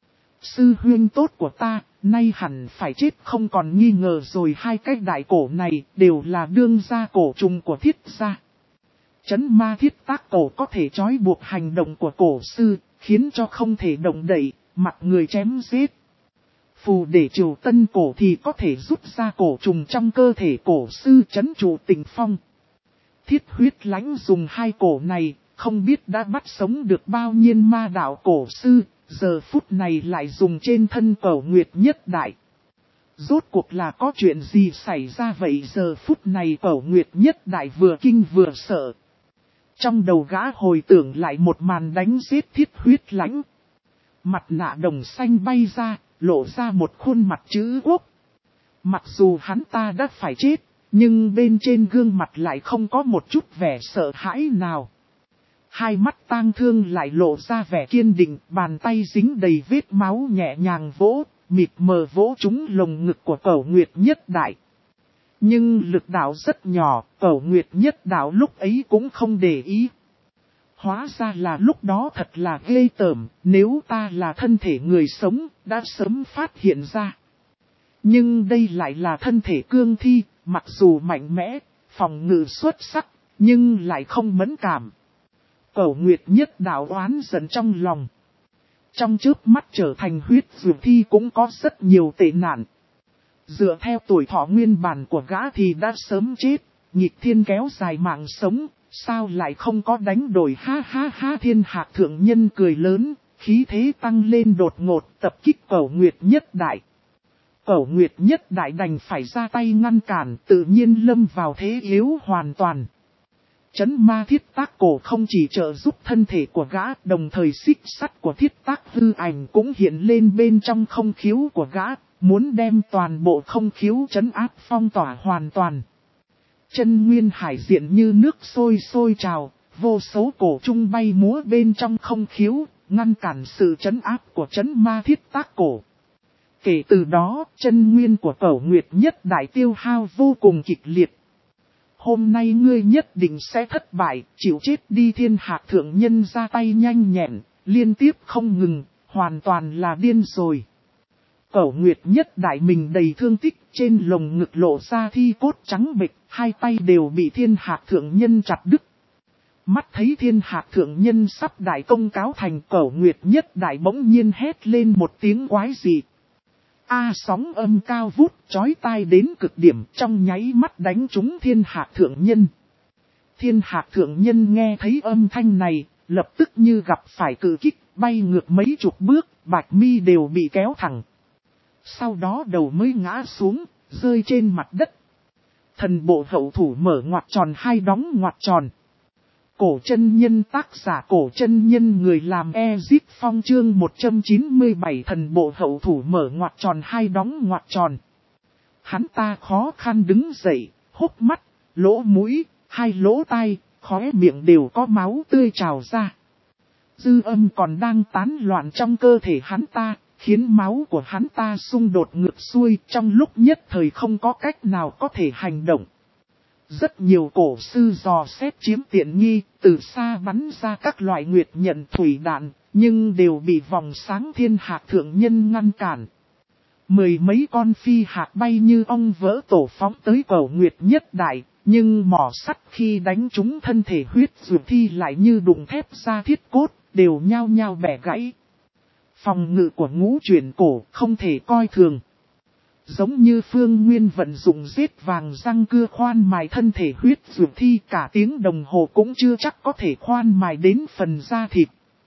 Sư huynh tốt của ta, nay hẳn phải chết không còn nghi ngờ rồi, hai cái đại cổ này đều là đương gia cổ trùng của Thiết gia. Trấn Ma Thiết Tác Cổ có thể trói buộc hành động của cổ sư, khiến cho không thể động đậy, mặt người chém giết. Phù Để Triều Tân Cổ thì có thể rút ra cổ trùng trong cơ thể cổ sư trấn trụ tình phong. Thiết Huyết Lãnh dùng hai cổ này, không biết đã bắt sống được bao nhiêu ma đạo cổ sư, giờ phút này lại dùng trên thân Cẩu Nguyệt Nhất Đại. Rốt cuộc là có chuyện gì xảy ra vậy? Giờ phút này Cẩu Nguyệt Nhất Đại vừa kinh vừa sợ. Trong đầu gã hồi tưởng lại một màn đánh giết Thiết Huyết Lãnh. Mặt nạ đồng xanh bay ra, lộ ra một khuôn mặt chữ quốc. Mặc dù hắn ta đã phải chết, nhưng bên trên gương mặt lại không có một chút vẻ sợ hãi nào. Hai mắt tang thương lại lộ ra vẻ kiên định, bàn tay dính đầy vết máu nhẹ nhàng vỗ, mịt mờ vỗ trúng lồng ngực của Cẩu Nguyệt Nhất Đại. Nhưng lực đạo rất nhỏ, Cẩu Nguyệt Nhất Đạo lúc ấy cũng không để ý. Hóa ra là lúc đó thật là ghê tởm, nếu ta là thân thể người sống, đã sớm phát hiện ra. Nhưng đây lại là thân thể cương thi, mặc dù mạnh mẽ, phòng ngự xuất sắc, nhưng lại không mẫn cảm. Cẩu Nguyệt Nhất Đạo oán giận trong lòng. Trong chớp mắt trở thành huyết dược thi cũng có rất nhiều tệ nạn. Dựa theo tuổi thọ nguyên bản của gã thì đã sớm chết, nghịch thiên kéo dài mạng sống, sao lại không có đánh đổi? Ha ha ha. Thiên Hạc Thượng Nhân cười lớn, khí thế tăng lên đột ngột, tập kích Cẩu Nguyệt Nhất Đại. Cẩu Nguyệt Nhất Đại đành phải ra tay ngăn cản, tự nhiên lâm vào thế yếu hoàn toàn. Trấn Ma Thiết Tác Cổ không chỉ trợ giúp thân thể của gã, đồng thời xích sắt của thiết tác hư ảnh cũng hiện lên bên trong không khiếu của gã, muốn đem toàn bộ không khiếu trấn áp phong tỏa hoàn toàn. Chân nguyên hải diện như nước sôi sôi trào, vô số cổ trung bay múa bên trong không khiếu, ngăn cản sự trấn áp của Trấn Ma Thiết Tác Cổ. Kể từ đó, chân nguyên của Cẩu Nguyệt Nhất Đại tiêu hao vô cùng kịch liệt. Hôm nay ngươi nhất định sẽ thất bại, chịu chết đi. Thiên Hạc Thượng Nhân ra tay nhanh nhẹn, liên tiếp không ngừng, hoàn toàn là điên rồi. Cẩu Nguyệt Nhất Đại mình đầy thương tích, trên lồng ngực lộ ra thi cốt trắng bệch, hai tay đều bị Thiên Hạc Thượng Nhân chặt đứt. Mắt thấy Thiên Hạc Thượng Nhân sắp đại công cáo thành, Cẩu Nguyệt Nhất Đại bỗng nhiên hét lên một tiếng quái dị. A sóng âm cao vút, chói tai đến cực điểm, trong nháy mắt đánh trúng Thiên Hạc Thượng Nhân. Thiên Hạc Thượng Nhân nghe thấy âm thanh này, lập tức như gặp phải cự kích, bay ngược mấy chục bước, bạch mi đều bị kéo thẳng. Sau đó đầu mới ngã xuống, rơi trên mặt đất. Thần bộ hậu thủ mở ngoặc tròn hai đóng ngoặc tròn. Cổ chân nhân, tác giả Cổ chân nhân, người làm Ezip Phong, chương một trăm chín mươi bảy. Thần bộ hậu thủ mở ngoặc tròn hai đóng ngoặc tròn. Hắn ta khó khăn đứng dậy, hốc mắt, lỗ mũi, hai lỗ tai, khóe miệng đều có máu tươi trào ra. Dư âm còn đang tán loạn trong cơ thể hắn ta, khiến máu của hắn ta xung đột ngược xuôi, trong lúc nhất thời không có cách nào có thể hành động. Rất nhiều cổ sư dò xét chiếm tiện nghi, từ xa bắn ra các loại nguyệt nhận thủy đạn, nhưng đều bị vòng sáng thiên hạc thượng nhân ngăn cản. Mười mấy con phi hạc bay như ong vỡ tổ phóng tới Cẩu Nguyệt Nhất Đại, nhưng mỏ sắt khi đánh trúng thân thể huyết dược thi lại như đụng thép ra thiết cốt, đều nhao nhao bẻ gãy. Phòng ngự của ngũ chuyển cổ không thể coi thường. Giống như Phương Nguyên vận dụng giết vàng răng cưa khoan mài thân thể huyết dược thi cả tiếng đồng hồ cũng chưa chắc có thể khoan mài đến phần da thịt.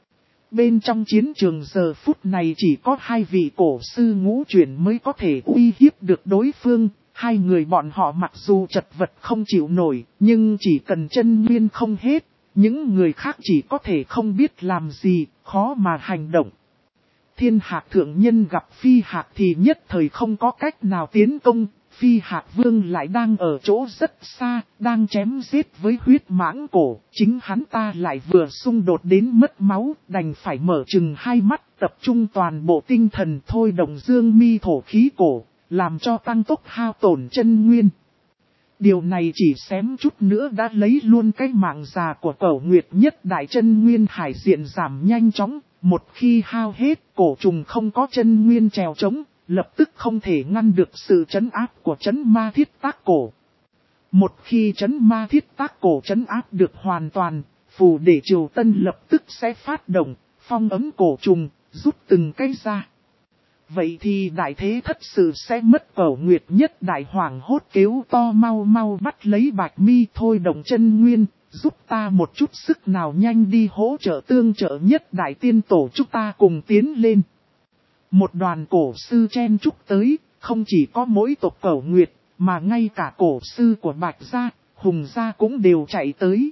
Bên trong chiến trường giờ phút này chỉ có hai vị cổ sư ngũ chuyển mới có thể uy hiếp được đối phương. Hai người bọn họ mặc dù chật vật không chịu nổi, nhưng chỉ cần chân nguyên không hết, những người khác chỉ có thể không biết làm gì, khó mà hành động. Thiên Hạc thượng nhân gặp Phi Hạc thì nhất thời không có cách nào tiến công, Phi Hạc vương lại đang ở chỗ rất xa, đang chém giết với huyết mãng cổ, chính hắn ta lại vừa xung đột đến mất máu, đành phải mở chừng hai mắt, tập trung toàn bộ tinh thần thôi động dương mi thổ khí cổ, làm cho tăng tốc hao tổn chân nguyên. Điều này chỉ xém chút nữa đã lấy luôn cái mạng già của Cẩu Nguyệt Nhất Đại. Chân nguyên hải diện giảm nhanh chóng, một khi hao hết, cổ trùng không có chân nguyên trèo trống, lập tức không thể ngăn được sự trấn áp của trấn ma thiết tác cổ. Một khi trấn ma thiết tác cổ trấn áp được hoàn toàn, phù để triều tân lập tức sẽ phát động, phong ấm cổ trùng, rút từng cái ra. Vậy thì đại thế thất sự sẽ mất. Cẩu Nguyệt Nhất Đại hoàng hốt kêu to, mau mau bắt lấy Bạch Mi thôi động chân nguyên, giúp ta một chút sức nào, nhanh đi hỗ trợ tương trợ Nhất Đại tiên tổ, chúng ta cùng tiến lên. Một đoàn cổ sư chen chúc tới, không chỉ có mỗi tộc Cẩu Nguyệt, mà ngay cả cổ sư của Bạch Gia, Hùng Gia cũng đều chạy tới.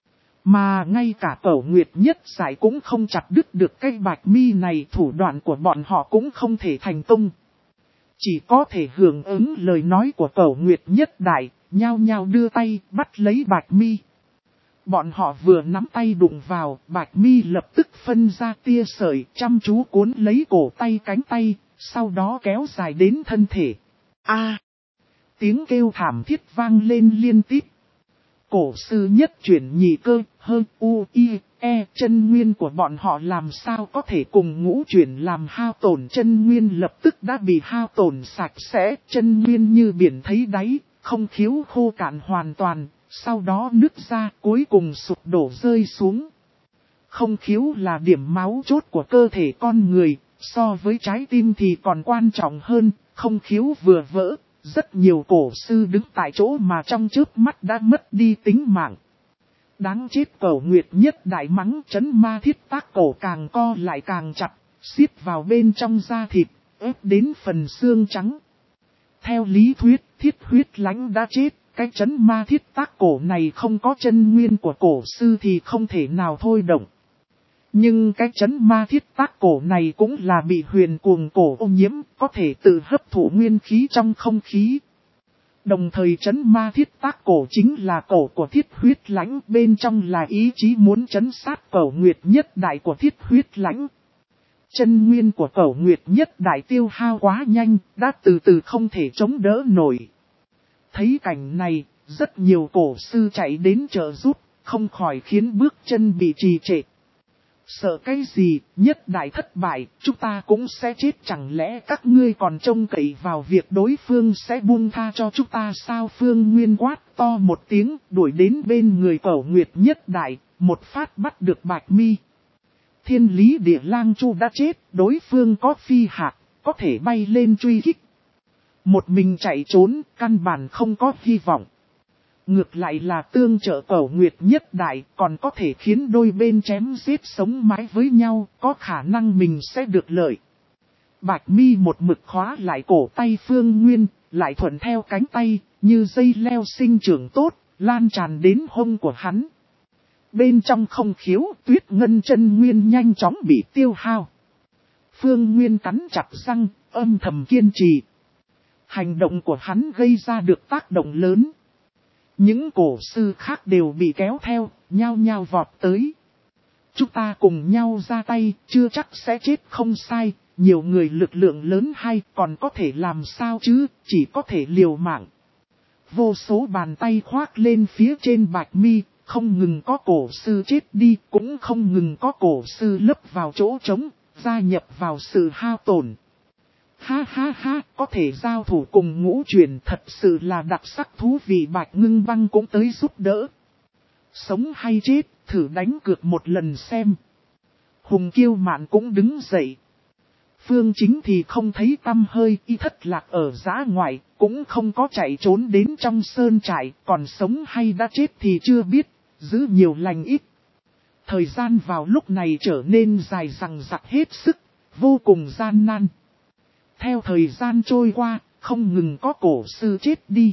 Mà ngay cả Cẩu Nguyệt Nhất Giải cũng không chặt đứt được cái Bạch Mi này, thủ đoạn của bọn họ cũng không thể thành công. Chỉ có thể hưởng ứng lời nói của Cẩu Nguyệt Nhất Đại, nhao nhao đưa tay bắt lấy Bạch Mi. Bọn họ vừa nắm tay đụng vào, Bạch Mi lập tức phân ra tia sợi, chăm chú cuốn lấy cổ tay cánh tay, sau đó kéo dài đến thân thể. A! Tiếng kêu thảm thiết vang lên liên tiếp. Cổ sư nhất chuyển nhị cơ, hơn u, i, e, chân nguyên của bọn họ làm sao có thể cùng ngũ chuyển làm hao tổn. Chân nguyên lập tức đã bị hao tổn sạch sẽ, chân nguyên như biển thấy đáy, không khiếu khô cạn hoàn toàn, sau đó nứt ra cuối cùng sụp đổ rơi xuống. Không khiếu là điểm máu chốt của cơ thể con người, so với trái tim thì còn quan trọng hơn, không khiếu vừa vỡ. Rất nhiều cổ sư đứng tại chỗ mà trong chớp mắt đã mất đi tính mạng. Đáng chết. Cẩu Nguyệt Nhất Đại mắng, trấn ma thiết tác cổ càng co lại càng chặt, xiết vào bên trong da thịt, ép đến phần xương trắng. Theo lý thuyết, Thiết Huyết Lãnh đã chết, cái trấn ma thiết tác cổ này không có chân nguyên của cổ sư thì không thể nào thôi động. Nhưng cái trấn ma thiết tác cổ này cũng là bị huyền cuồng cổ ô nhiễm, có thể tự hấp thụ nguyên khí trong không khí. Đồng thời trấn ma thiết tác cổ chính là cổ của Thiết Huyết Lãnh, bên trong là ý chí muốn trấn sát Cẩu Nguyệt Nhất Đại của Thiết Huyết Lãnh. Chân nguyên của Cẩu Nguyệt Nhất Đại tiêu hao quá nhanh, đã từ từ không thể chống đỡ nổi. Thấy cảnh này, rất nhiều cổ sư chạy đến trợ giúp, không khỏi khiến bước chân bị trì trệ. Sợ cái gì, Nhất Đại thất bại, chúng ta cũng sẽ chết, chẳng lẽ các ngươi còn trông cậy vào việc đối phương sẽ buông tha cho chúng ta sao? Phương Nguyên quát to một tiếng, đuổi đến bên người Cẩu Nguyệt Nhất Đại, một phát bắt được Bạch Mi. Thiên Lý Địa Lang Chu đã chết, đối phương có phi hạc, có thể bay lên truy kích. Một mình chạy trốn, căn bản không có hy vọng. Ngược lại là tương trợ Cẩu Nguyệt Nhất Đại, còn có thể khiến đôi bên chém giết sống mái với nhau, có khả năng mình sẽ được lợi. Bạch Mi một mực khóa lại cổ tay Phương Nguyên, lại thuận theo cánh tay, như dây leo sinh trưởng tốt, lan tràn đến hông của hắn. Bên trong không khiếu, Tuyết Ngân chân nguyên nhanh chóng bị tiêu hao. Phương Nguyên cắn chặt răng, âm thầm kiên trì. Hành động của hắn gây ra được tác động lớn. Những cổ sư khác đều bị kéo theo, nhao nhao vọt tới. Chúng ta cùng nhau ra tay, chưa chắc sẽ chết không sai, nhiều người lực lượng lớn hay còn có thể làm sao chứ, chỉ có thể liều mạng. vô số bàn tay khoác lên phía trên Bạch Mi, không ngừng có cổ sư chết đi, cũng không ngừng có cổ sư lấp vào chỗ trống, gia nhập vào sự hao tổn. Ha ha ha, có thể giao thủ cùng ngũ truyền thật sự là đặc sắc thú vị. Bạch Ngưng Băng cũng tới giúp đỡ. Sống hay chết, thử đánh cược một lần xem. Hùng Kiêu Mạn cũng đứng dậy. Phương Chính thì không thấy tăm hơi, y thất lạc ở dã ngoại, cũng không có chạy trốn đến trong sơn trại, còn sống hay đã chết thì chưa biết, giữ nhiều lành ít. Thời gian vào lúc này trở nên dài dằng dặc hết sức, vô cùng gian nan. Theo thời gian trôi qua, không ngừng có cổ sư chết đi.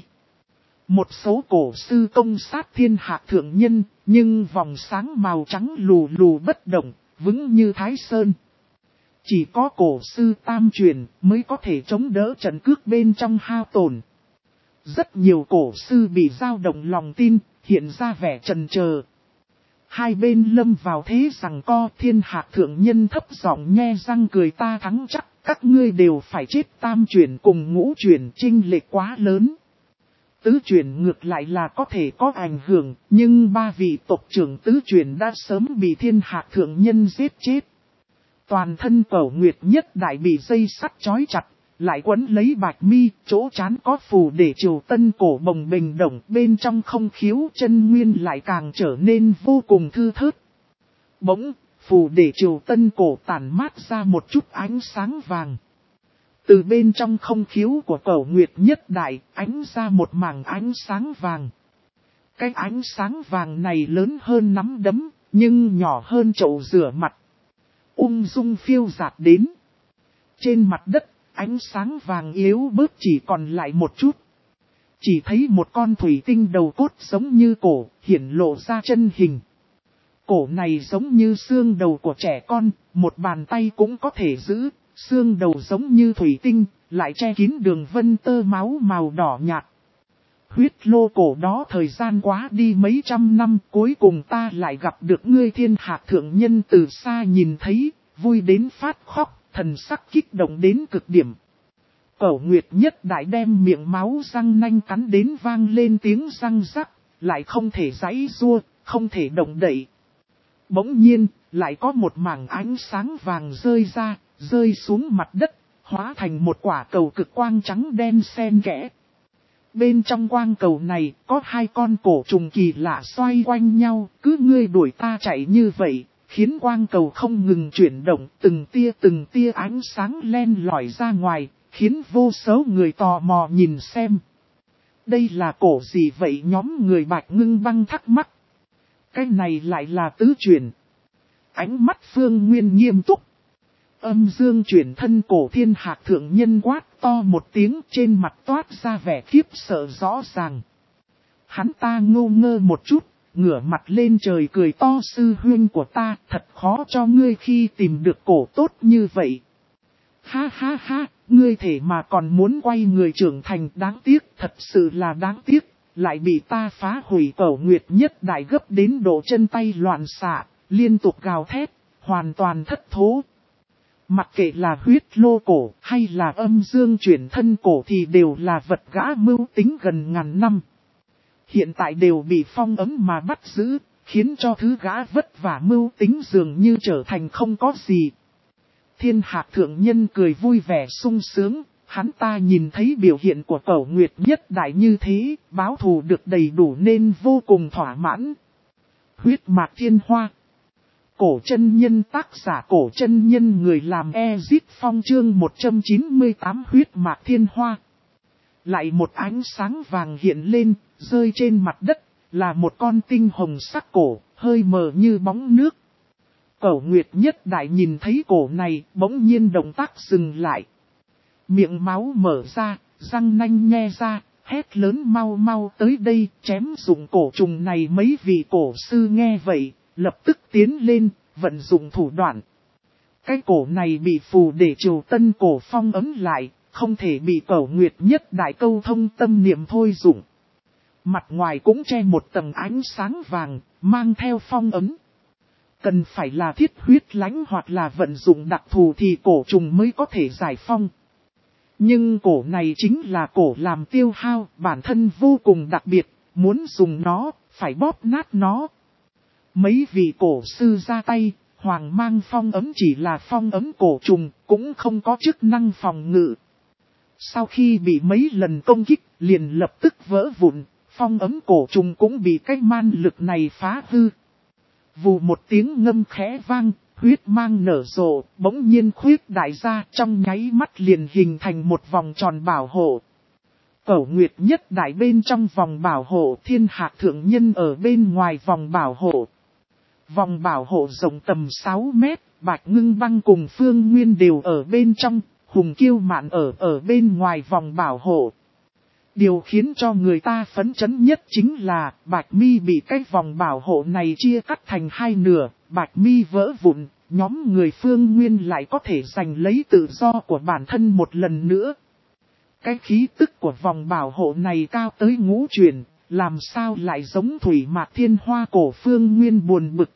Một số cổ sư công sát thiên hạ thượng nhân, nhưng vòng sáng màu trắng lù lù bất động, vững như Thái Sơn. Chỉ có cổ sư tam truyền mới có thể chống đỡ trận cước bên trong hao tổn. Rất nhiều cổ sư bị dao động lòng tin, hiện ra vẻ chần chờ. Hai bên lâm vào thế rằng co. Thiên hạ thượng nhân thấp giọng nhe răng cười, ta thắng chắc, các ngươi đều phải chết. Tam truyền cùng ngũ truyền chênh lệch quá lớn. Tứ truyền ngược lại là có thể có ảnh hưởng, nhưng ba vị tộc trưởng tứ truyền đã sớm bị thiên hạ thượng nhân giết chết. Toàn thân Cẩu Nguyệt Nhất Đại bị dây sắt trói chặt, lại quấn lấy Bạch Mi, chỗ trán có phù để Triều Tân cổ bồng bềnh động, bên trong không khiếu chân nguyên lại càng trở nên vô cùng thư thớt. Bỗng, phù để Triều Tân cổ tản mát ra một chút ánh sáng vàng. Từ bên trong không khiếu của Cẩu Nguyệt Nhất Đại, ánh ra một mảng ánh sáng vàng. Cái ánh sáng vàng này lớn hơn nắm đấm, nhưng nhỏ hơn chậu rửa mặt. Ung dung phiêu dạt đến. Trên mặt đất, ánh sáng vàng yếu bớt chỉ còn lại một chút. Chỉ thấy một con thủy tinh đầu cốt giống như cổ, hiển lộ ra chân hình. Cổ này giống như xương đầu của trẻ con, một bàn tay cũng có thể giữ. Xương đầu giống như thủy tinh, lại che kín đường vân tơ máu màu đỏ nhạt. Huyết lô cổ đó thời gian quá đi mấy trăm năm, cuối cùng ta lại gặp được ngươi. Thiên hạ thượng nhân từ xa nhìn thấy, vui đến phát khóc, thần sắc kích động đến cực điểm. Cẩu Nguyệt Nhất Đại đem miệng máu răng nanh cắn đến vang lên tiếng răng rắc, lại không thể giãy giụa, không thể động đậy. Bỗng nhiên, lại có một mảng ánh sáng vàng rơi ra, rơi xuống mặt đất, hóa thành một quả cầu cực quang trắng đen xen kẽ. Bên trong quang cầu này, có hai con cổ trùng kỳ lạ xoay quanh nhau, cứ ngươi đuổi ta chạy như vậy, khiến quang cầu không ngừng chuyển động, từng tia từng tia ánh sáng len lỏi ra ngoài, khiến vô số người tò mò nhìn xem. Đây là cổ gì vậy? Nhóm người Bạch Ngưng Băng thắc mắc. Cái này lại là tứ truyền. Ánh mắt Phương Nguyên nghiêm túc. Âm dương chuyển thân cổ. Thiên hạ thượng nhân quát to một tiếng, trên mặt toát ra vẻ khiếp sợ rõ ràng. Hắn ta ngô ngơ một chút, ngửa mặt lên trời cười to, sư huynh của ta, thật khó cho ngươi khi tìm được cổ tốt như vậy. Ha ha ha, ngươi thể mà còn muốn quay người trưởng thành, đáng tiếc, thật sự là đáng tiếc, lại bị ta phá hủy. Cẩu Nguyệt Nhất Đại gấp đến độ chân tay loạn xạ, liên tục gào thét, hoàn toàn thất thố. Mặc kệ là huyết lô cổ hay là âm dương chuyển thân cổ thì đều là vật gã mưu tính gần ngàn năm. Hiện tại đều bị phong ấm mà bắt giữ, khiến cho thứ gã vất vả mưu tính dường như trở thành không có gì. Thiên hạ thượng nhân cười vui vẻ sung sướng, hắn ta nhìn thấy biểu hiện của Cẩu Nguyệt Nhất Đại như thế, báo thù được đầy đủ nên vô cùng thỏa mãn. Huyết mạc thiên hoa. Cổ chân nhân, tác giả Cổ chân nhân, người làm Ezit Phong, chương một trăm chín mươi tám huyết mạc thiên hoa. Lại một ánh sáng vàng hiện lên, rơi trên mặt đất, là một con tinh hồng sắc cổ, hơi mờ như bóng nước. Cẩu Nguyệt Nhất Đại nhìn thấy cổ này, bỗng nhiên động tác dừng lại. Miệng máu mở ra, răng nanh nhe ra, hét lớn mau mau tới đây, chém dụng cổ trùng này. Mấy vị cổ sư nghe vậy, lập tức tiến lên, vận dụng thủ đoạn. Cái cổ này bị phù để Triều Tân cổ phong ấm lại, không thể bị Cẩu Nguyệt Nhất Đại câu thông tâm niệm thôi dụng. Mặt ngoài cũng che một tầng ánh sáng vàng, mang theo phong ấm. Cần phải là thiết huyết lãnh hoặc là vận dụng đặc thù thì cổ trùng mới có thể giải phong. Nhưng cổ này chính là cổ làm tiêu hao, bản thân vô cùng đặc biệt, muốn dùng nó, phải bóp nát nó. Mấy vị cổ sư ra tay, Hoàng Mang phong ấm chỉ là phong ấm cổ trùng, cũng không có chức năng phòng ngự. Sau khi bị mấy lần công kích, liền lập tức vỡ vụn, phong ấm cổ trùng cũng bị cái man lực này phá hư. Vù một tiếng ngâm khẽ vang, huyết mang nở rộ, bỗng nhiên khuyết đại ra, trong nháy mắt liền hình thành một vòng tròn bảo hộ. Cẩu Nguyệt Nhất Đại bên trong vòng bảo hộ, Thiên Hạc Thượng Nhân ở bên ngoài vòng bảo hộ. Vòng bảo hộ rộng tầm sáu mét, Bạch Ngưng Băng cùng Phương Nguyên đều ở bên trong, Hùng Kiêu Mạn ở ở bên ngoài vòng bảo hộ. Điều khiến cho người ta phấn chấn nhất chính là Bạch Mi bị cái vòng bảo hộ này chia cắt thành hai nửa, Bạch Mi vỡ vụn, nhóm người Phương Nguyên lại có thể giành lấy tự do của bản thân một lần nữa. Cái khí tức của vòng bảo hộ này cao tới ngũ chuyển, làm sao lại giống Thủy Mạc Thiên Hoa cổ Phương Nguyên buồn bực.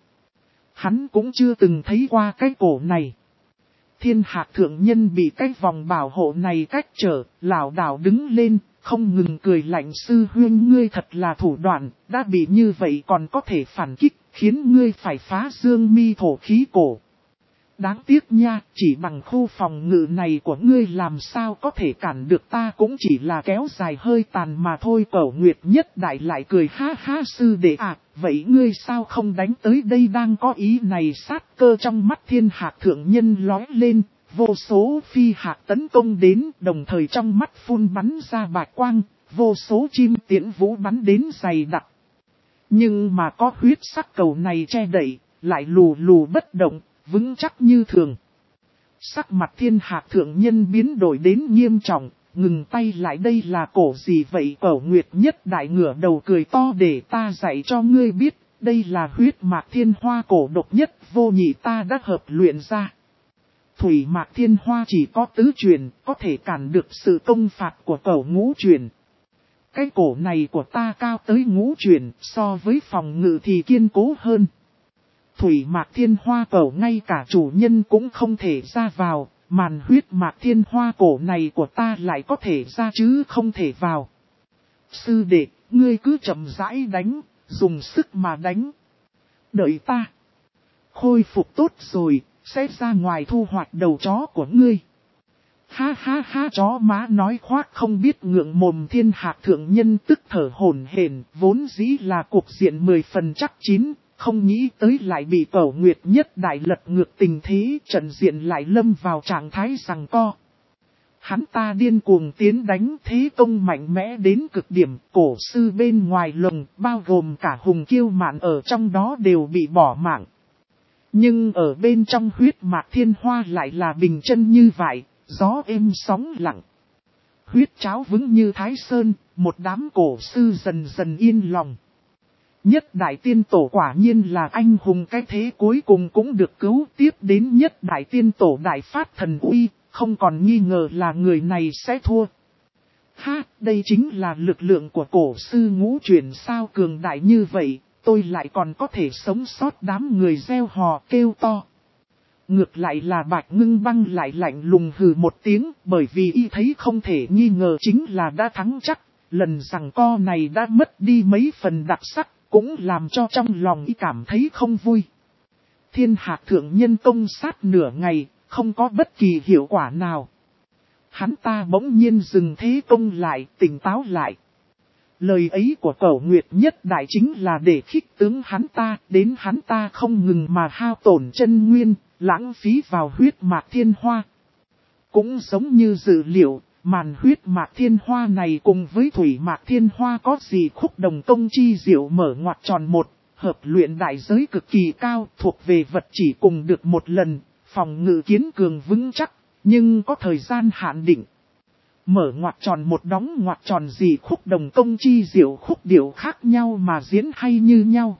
Hắn cũng chưa từng thấy qua cái cổ này. Thiên Hạc Thượng Nhân bị cái vòng bảo hộ này cách trở, lảo đảo đứng lên, không ngừng cười lạnh, sư huynh ngươi thật là thủ đoạn, đã bị như vậy còn có thể phản kích, khiến ngươi phải phá dương mi thổ khí cổ. Đáng tiếc nha, chỉ bằng khu phòng ngự này của ngươi làm sao có thể cản được ta, cũng chỉ là kéo dài hơi tàn mà thôi. Cẩu Nguyệt Nhất Đại lại cười ha ha, sư đệ à, vậy ngươi sao không đánh tới đây? Đang có ý này, sát cơ trong mắt Thiên Hạc Thượng Nhân lóe lên, vô số phi hạc tấn công đến, đồng thời trong mắt phun bắn ra bạch quang, vô số chim tiễn vũ bắn đến dày đặc. Nhưng mà có huyết sắc cầu này che đậy, lại lù lù bất động, vững chắc như thường. Sắc mặt Thiên Hạc Thượng Nhân biến đổi đến nghiêm trọng, ngừng tay lại. Đây là cổ gì vậy? Cẩu Nguyệt Nhất Đại ngửa đầu cười to, để ta dạy cho ngươi biết, đây là huyết mạc thiên hoa cổ độc nhất vô nhị ta đã hợp luyện ra. Thủy mạc thiên hoa chỉ có tứ truyền, có thể cản được sự công phạt của cẩu ngũ truyền. Cái cổ này của ta cao tới ngũ truyền, so với phòng ngự thì kiên cố hơn. Thủy mạc thiên hoa cổ ngay cả chủ nhân cũng không thể ra vào, màn huyết mạc thiên hoa cổ này của ta lại có thể ra chứ không thể vào. Sư đệ, ngươi cứ chậm rãi đánh, dùng sức mà đánh. Đợi ta khôi phục tốt rồi, sẽ ra ngoài thu hoạch đầu chó của ngươi. Ha ha ha, chó má nói khoác không biết ngượng mồm. Thiên Hạc Thượng Nhân tức thở hổn hển, vốn dĩ là cuộc diện mười phần chắc chín. Không nghĩ tới lại bị Cẩu Nguyệt Nhất Đại lật ngược tình thế, trận diện lại lâm vào trạng thái giằng co. Hắn ta điên cuồng tiến đánh, thế công mạnh mẽ đến cực điểm, cổ sư bên ngoài lồng, bao gồm cả Hùng Kiêu Mạn ở trong đó đều bị bỏ mạng. Nhưng ở bên trong huyết mạc thiên hoa lại là bình chân như vậy, gió êm sóng lặng. Huyết cháo vững như Thái Sơn, một đám cổ sư dần dần yên lòng. Nhất Đại Tiên Tổ quả nhiên là anh hùng, cái thế cuối cùng cũng được cứu. Tiếp đến Nhất Đại Tiên Tổ đại phát thần uy, không còn nghi ngờ là người này sẽ thua. Ha, đây chính là lực lượng của cổ sư ngũ truyền sao, cường đại như vậy, tôi lại còn có thể sống sót. Đám người reo hò kêu to. Ngược lại là Bạch Ngưng Băng lại lạnh lùng hừ một tiếng, bởi vì y thấy không thể nghi ngờ chính là đã thắng chắc. Lần giằng co này đã mất đi mấy phần đặc sắc, cũng làm cho trong lòng y cảm thấy không vui. Thiên Hạc Thượng Nhân công sát nửa ngày, không có bất kỳ hiệu quả nào. Hắn ta bỗng nhiên dừng thế công lại, tỉnh táo lại. Lời ấy của Cẩu Nguyệt Nhất Đại chính là để khích tướng hắn ta, đến hắn ta không ngừng mà hao tổn chân nguyên, lãng phí vào huyết mạc thiên hoa. Cũng giống như dự liệu, màn huyết mạc thiên hoa này cùng với thủy mạc thiên hoa có gì khúc đồng công chi diệu, mở ngoặt tròn một, hợp luyện đại giới cực kỳ cao, thuộc về vật chỉ cùng được một lần, phòng ngự kiến cường vững chắc, nhưng có thời gian hạn định. Mở ngoặt tròn một, đóng ngoặt tròn gì khúc đồng công chi diệu, khúc điệu khác nhau mà diễn hay như nhau.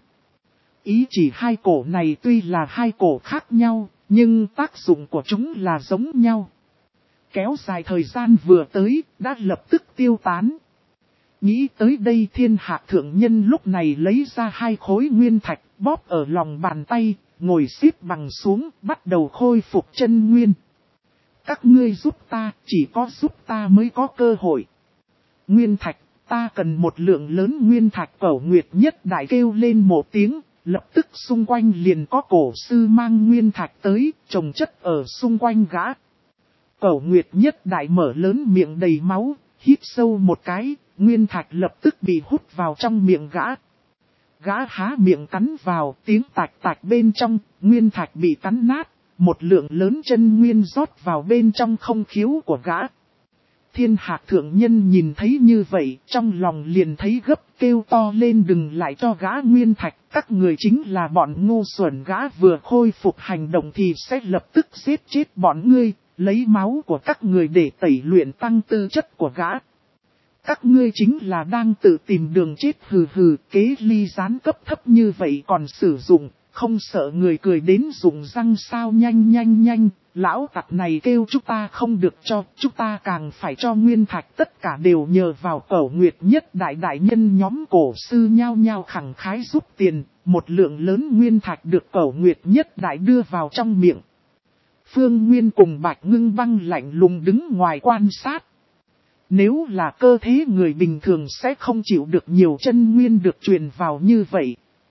Ý chỉ hai cổ này tuy là hai cổ khác nhau, nhưng tác dụng của chúng là giống nhau. Kéo dài thời gian vừa tới, đã lập tức tiêu tán. Nghĩ tới đây, Thiên Hạc Thượng Nhân lúc này lấy ra hai khối nguyên thạch, bóp ở lòng bàn tay, ngồi xếp bằng xuống, bắt đầu khôi phục chân nguyên. Các ngươi giúp ta, chỉ có giúp ta mới có cơ hội. Nguyên thạch, ta cần một lượng lớn nguyên thạch. Cẩu Nguyệt Nhất Đại kêu lên một tiếng, lập tức xung quanh liền có cổ sư mang nguyên thạch tới, trồng chất ở xung quanh gã. Cẩu Nguyệt Nhất Đại mở lớn miệng đầy máu, hít sâu một cái, nguyên thạch lập tức bị hút vào trong miệng gã. Gã há miệng cắn vào, tiếng tạch tạch bên trong, nguyên thạch bị cắn nát, một lượng lớn chân nguyên rót vào bên trong không khiếu của gã. Thiên Hạc thượng nhân nhìn thấy như vậy, trong lòng liền thấy gấp, kêu to lên đừng lại cho gã nguyên thạch. Các người chính là bọn ngu xuẩn, gã vừa khôi phục hành động thì sẽ lập tức giết chết bọn ngươi, lấy máu của các người để tẩy luyện tăng tư chất của gã. Các ngươi chính là đang tự tìm đường chết, hừ hừ, kế ly gián cấp thấp như vậy còn sử dụng, không sợ người cười đến dùng răng sao. Nhanh nhanh nhanh, lão tặc này kêu chúng ta không được cho, chúng ta càng phải cho nguyên thạch, tất cả đều nhờ vào Cẩu Nguyệt Nhất Đại. Đại nhân nhóm cổ sư nhao nhao khẳng khái giúp tiền, một lượng lớn nguyên thạch được Cẩu Nguyệt Nhất Đại đưa vào trong miệng. Phương Nguyên cùng Bạch Ngưng Băng lạnh lùng đứng ngoài quan sát. Nếu là cơ thể người bình thường sẽ không chịu được nhiều chân nguyên được truyền vào như vậy.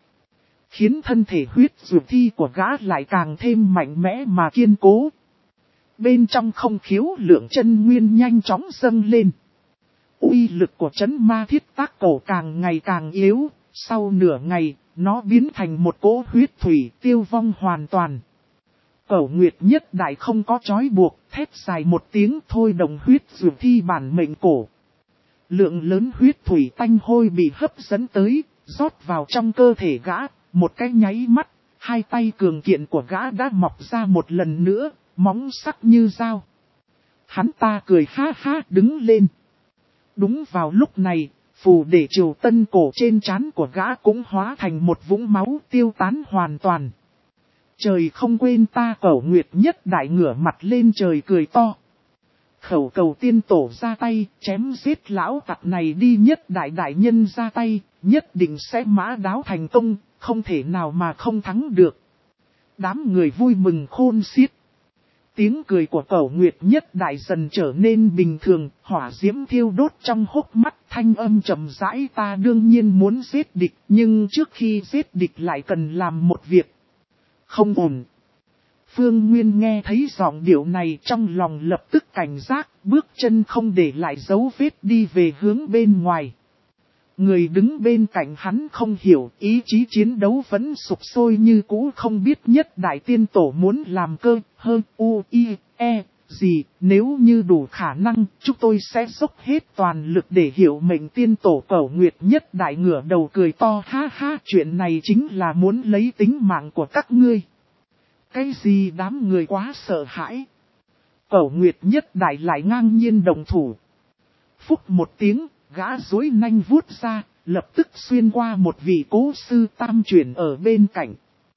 Khiến thân thể huyết dược thi của gã lại càng thêm mạnh mẽ mà kiên cố. Bên trong không khiếu lượng chân nguyên nhanh chóng dâng lên. Uy lực của chấn ma thiết tác cổ càng ngày càng yếu, sau nửa ngày, nó biến thành một cỗ huyết thủy tiêu vong hoàn toàn. Cẩu Nguyệt Nhất Đại không có trói buộc, thét dài một tiếng thôi đồng huyết dược thi bản mệnh cổ. Lượng lớn huyết thủy tanh hôi bị hấp dẫn tới, rót vào trong cơ thể gã, một cái nháy mắt, hai tay cường kiện của gã đã mọc ra một lần nữa, móng sắc như dao. Hắn ta cười ha ha đứng lên. Đúng vào lúc này, phù để triều tân cổ trên trán của gã cũng hóa thành một vũng máu tiêu tán hoàn toàn. Trời không quên ta, Cẩu Nguyệt Nhất Đại ngửa mặt lên trời cười to. Khẩu cầu tiên tổ ra tay, chém giết lão tặc này đi. Nhất Đại đại nhân ra tay, nhất định sẽ mã đáo thành công, không thể nào mà không thắng được. Đám người vui mừng khôn xiết. Tiếng cười của Cẩu Nguyệt Nhất Đại dần trở nên bình thường, hỏa diễm thiêu đốt trong hốc mắt, thanh âm trầm rãi. Ta đương nhiên muốn giết địch, nhưng trước khi giết địch lại cần làm một việc. Không ổn. Phương Nguyên nghe thấy giọng điệu này trong lòng lập tức cảnh giác, bước chân không để lại dấu vết đi về hướng bên ngoài. Người đứng bên cạnh hắn không hiểu, ý chí chiến đấu vẫn sục sôi như cũ, không biết Nhất Đại tiên tổ muốn làm cơ, hơn, u, i, e, gì, nếu như đủ khả năng, chúng tôi sẽ dốc hết toàn lực để hiểu mệnh tiên tổ. Cẩu Nguyệt Nhất Đại ngửa đầu cười to ha ha, chuyện này chính là muốn lấy tính mạng của các ngươi. Cái gì? Đám người quá sợ hãi. Cẩu Nguyệt Nhất Đại lại ngang nhiên đồng thủ. Phúc một tiếng, gã duỗi nanh vuốt ra, lập tức xuyên qua một vị cố sư tam chuyển ở bên cạnh.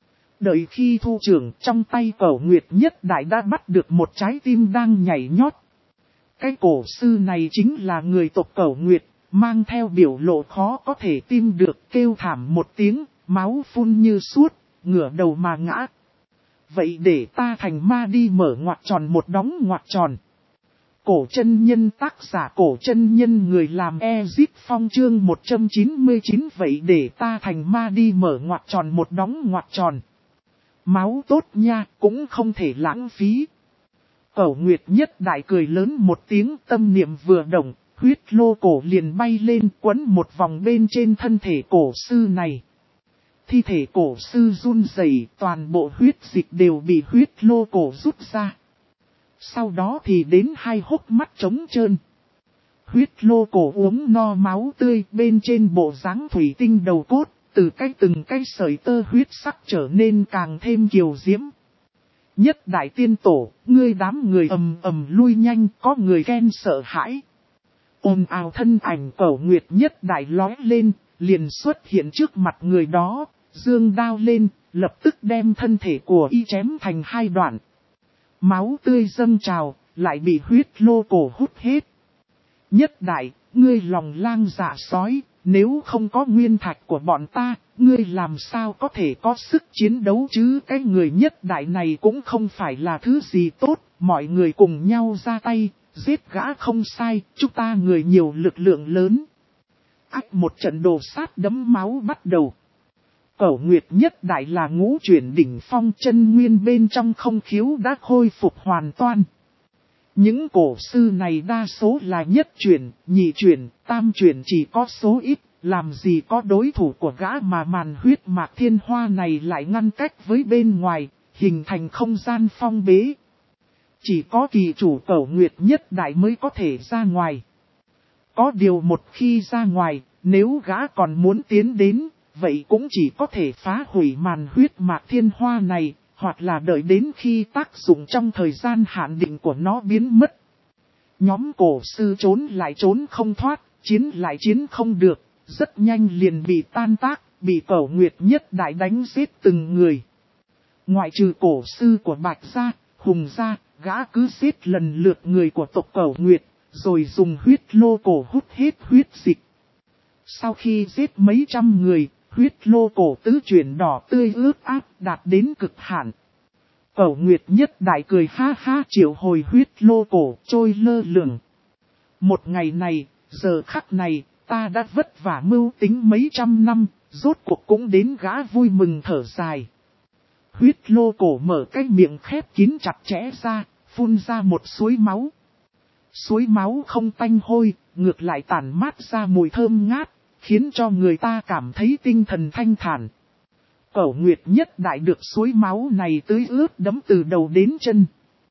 Đợi khi thu trưởng, trong tay Cẩu Nguyệt Nhất Đại đã bắt được một trái tim đang nhảy nhót. Cái cổ sư này chính là người tộc Cẩu Nguyệt, mang theo biểu lộ khó có thể tin được, kêu thảm một tiếng, máu phun như suốt, ngửa đầu mà ngã. Vậy để ta thành ma đi, mở ngoặc tròn một đóng ngoặc tròn. Cổ chân nhân, tác giả Cổ chân nhân, người làm Ezip Phong chương một trăm chín mươi chín. Vậy để ta thành ma đi, mở ngoặc tròn một đóng ngoặc tròn. Máu tốt nha, cũng không thể lãng phí. Cẩu Nguyệt Nhất Đại cười lớn một tiếng, tâm niệm vừa động, huyết lô cổ liền bay lên quấn một vòng bên trên thân thể cổ sư này. Thi thể cổ sư run rẩy, toàn bộ huyết dịch đều bị huyết lô cổ rút ra. Sau đó thì đến hai hốc mắt trống trơn. Huyết lô cổ uống no máu tươi, bên trên bộ dáng thủy tinh đầu cốt, từ cái từng cái sợi tơ huyết sắc trở nên càng thêm kiều diễm. Nhất Đại tiên tổ, ngươi đám người ầm ầm lui nhanh, có người ghen sợ hãi. Ồn ào, thân ảnh Cẩu Nguyệt Nhất Đại lói lên, liền xuất hiện trước mặt người đó, dương đao lên, lập tức đem thân thể của y chém thành hai đoạn. Máu tươi dâng trào, lại bị huyết lô cổ hút hết. Nhất Đại, ngươi lòng lang dạ sói, nếu không có nguyên thạch của bọn ta, ngươi làm sao có thể có sức chiến đấu chứ? Cái người nhất đại này cũng không phải là thứ gì tốt, mọi người cùng nhau ra tay, giết gã không sai, chúng ta người nhiều lực lượng lớn. Ách, một trận đồ sát đẫm máu bắt đầu. Cẩu Nguyệt nhất đại là ngũ chuyển đỉnh phong, chân nguyên bên trong không khiếu đã khôi phục hoàn toàn. Những cổ sư này đa số là nhất chuyển, nhị chuyển, tam chuyển chỉ có số ít, làm gì có đối thủ của gã mà màn huyết mạc thiên hoa này lại ngăn cách với bên ngoài, hình thành không gian phong bế. Chỉ có kỳ chủ Cẩu Nguyệt nhất đại mới có thể ra ngoài. Có điều một khi ra ngoài, nếu gã còn muốn tiến đến, vậy cũng chỉ có thể phá hủy màn huyết mạc thiên hoa này, hoặc là đợi đến khi tác dụng trong thời gian hạn định của nó biến mất. Nhóm cổ sư trốn lại trốn không thoát, chiến lại chiến không được, rất nhanh liền bị tan tác, bị Cẩu Nguyệt nhất đại đánh giết từng người. Ngoại trừ cổ sư của Bạch Gia, Hùng Gia, gã cứ giết lần lượt người của tộc Cẩu Nguyệt, rồi dùng huyết lô cổ hút hết huyết dịch. Sau khi giết mấy trăm người, huyết lô cổ tứ chuyển đỏ tươi ướt áp đạt đến cực hạn. Cẩu Nguyệt nhất đại cười ha ha triệu hồi huyết lô cổ trôi lơ lửng. Một ngày này, giờ khắc này, ta đã vất vả mưu tính mấy trăm năm, rốt cuộc cũng đến gã vui mừng thở dài. Huyết lô cổ mở cái miệng khép kín chặt chẽ ra, phun ra một suối máu. Suối máu không tanh hôi, ngược lại tản mát ra mùi thơm ngát, khiến cho người ta cảm thấy tinh thần thanh thản. Cẩu Nguyệt nhất đại được suối máu này tưới ướt đẫm từ đầu đến chân.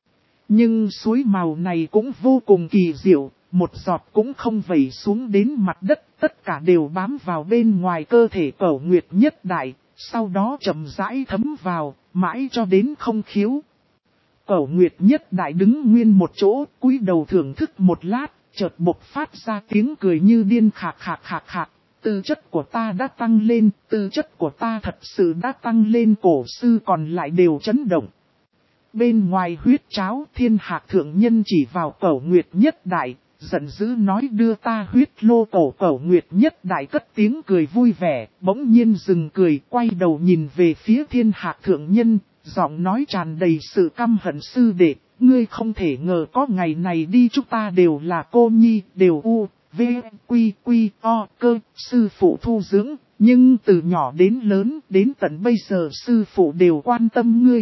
Nhưng suối màu này cũng vô cùng kỳ diệu, một giọt cũng không vẩy xuống đến mặt đất, tất cả đều bám vào bên ngoài cơ thể Cẩu Nguyệt nhất đại, sau đó chậm rãi thấm vào, mãi cho đến không khiếu. Cẩu Nguyệt nhất đại đứng nguyên một chỗ, cúi đầu thưởng thức một lát, chợt bộc phát ra tiếng cười như điên khạc khạc khạc khạc. Tư chất của ta đã tăng lên, tư chất của ta thật sự đã tăng lên, cổ sư còn lại đều chấn động. Bên ngoài huyết tráo, Thiên Hạc thượng nhân chỉ vào Cẩu Nguyệt nhất đại, giận dữ nói đưa ta huyết lô cổ. Cẩu Nguyệt nhất đại cất tiếng cười vui vẻ, bỗng nhiên dừng cười, quay đầu nhìn về phía Thiên Hạc thượng nhân, giọng nói tràn đầy sự căm hận: sư đệ, ngươi không thể ngờ có ngày này đi, chúng ta đều là cô nhi, đều u, v, quy, quy, o, cơ, sư phụ thu dưỡng, nhưng từ nhỏ đến lớn, đến tận bây giờ sư phụ đều quan tâm ngươi.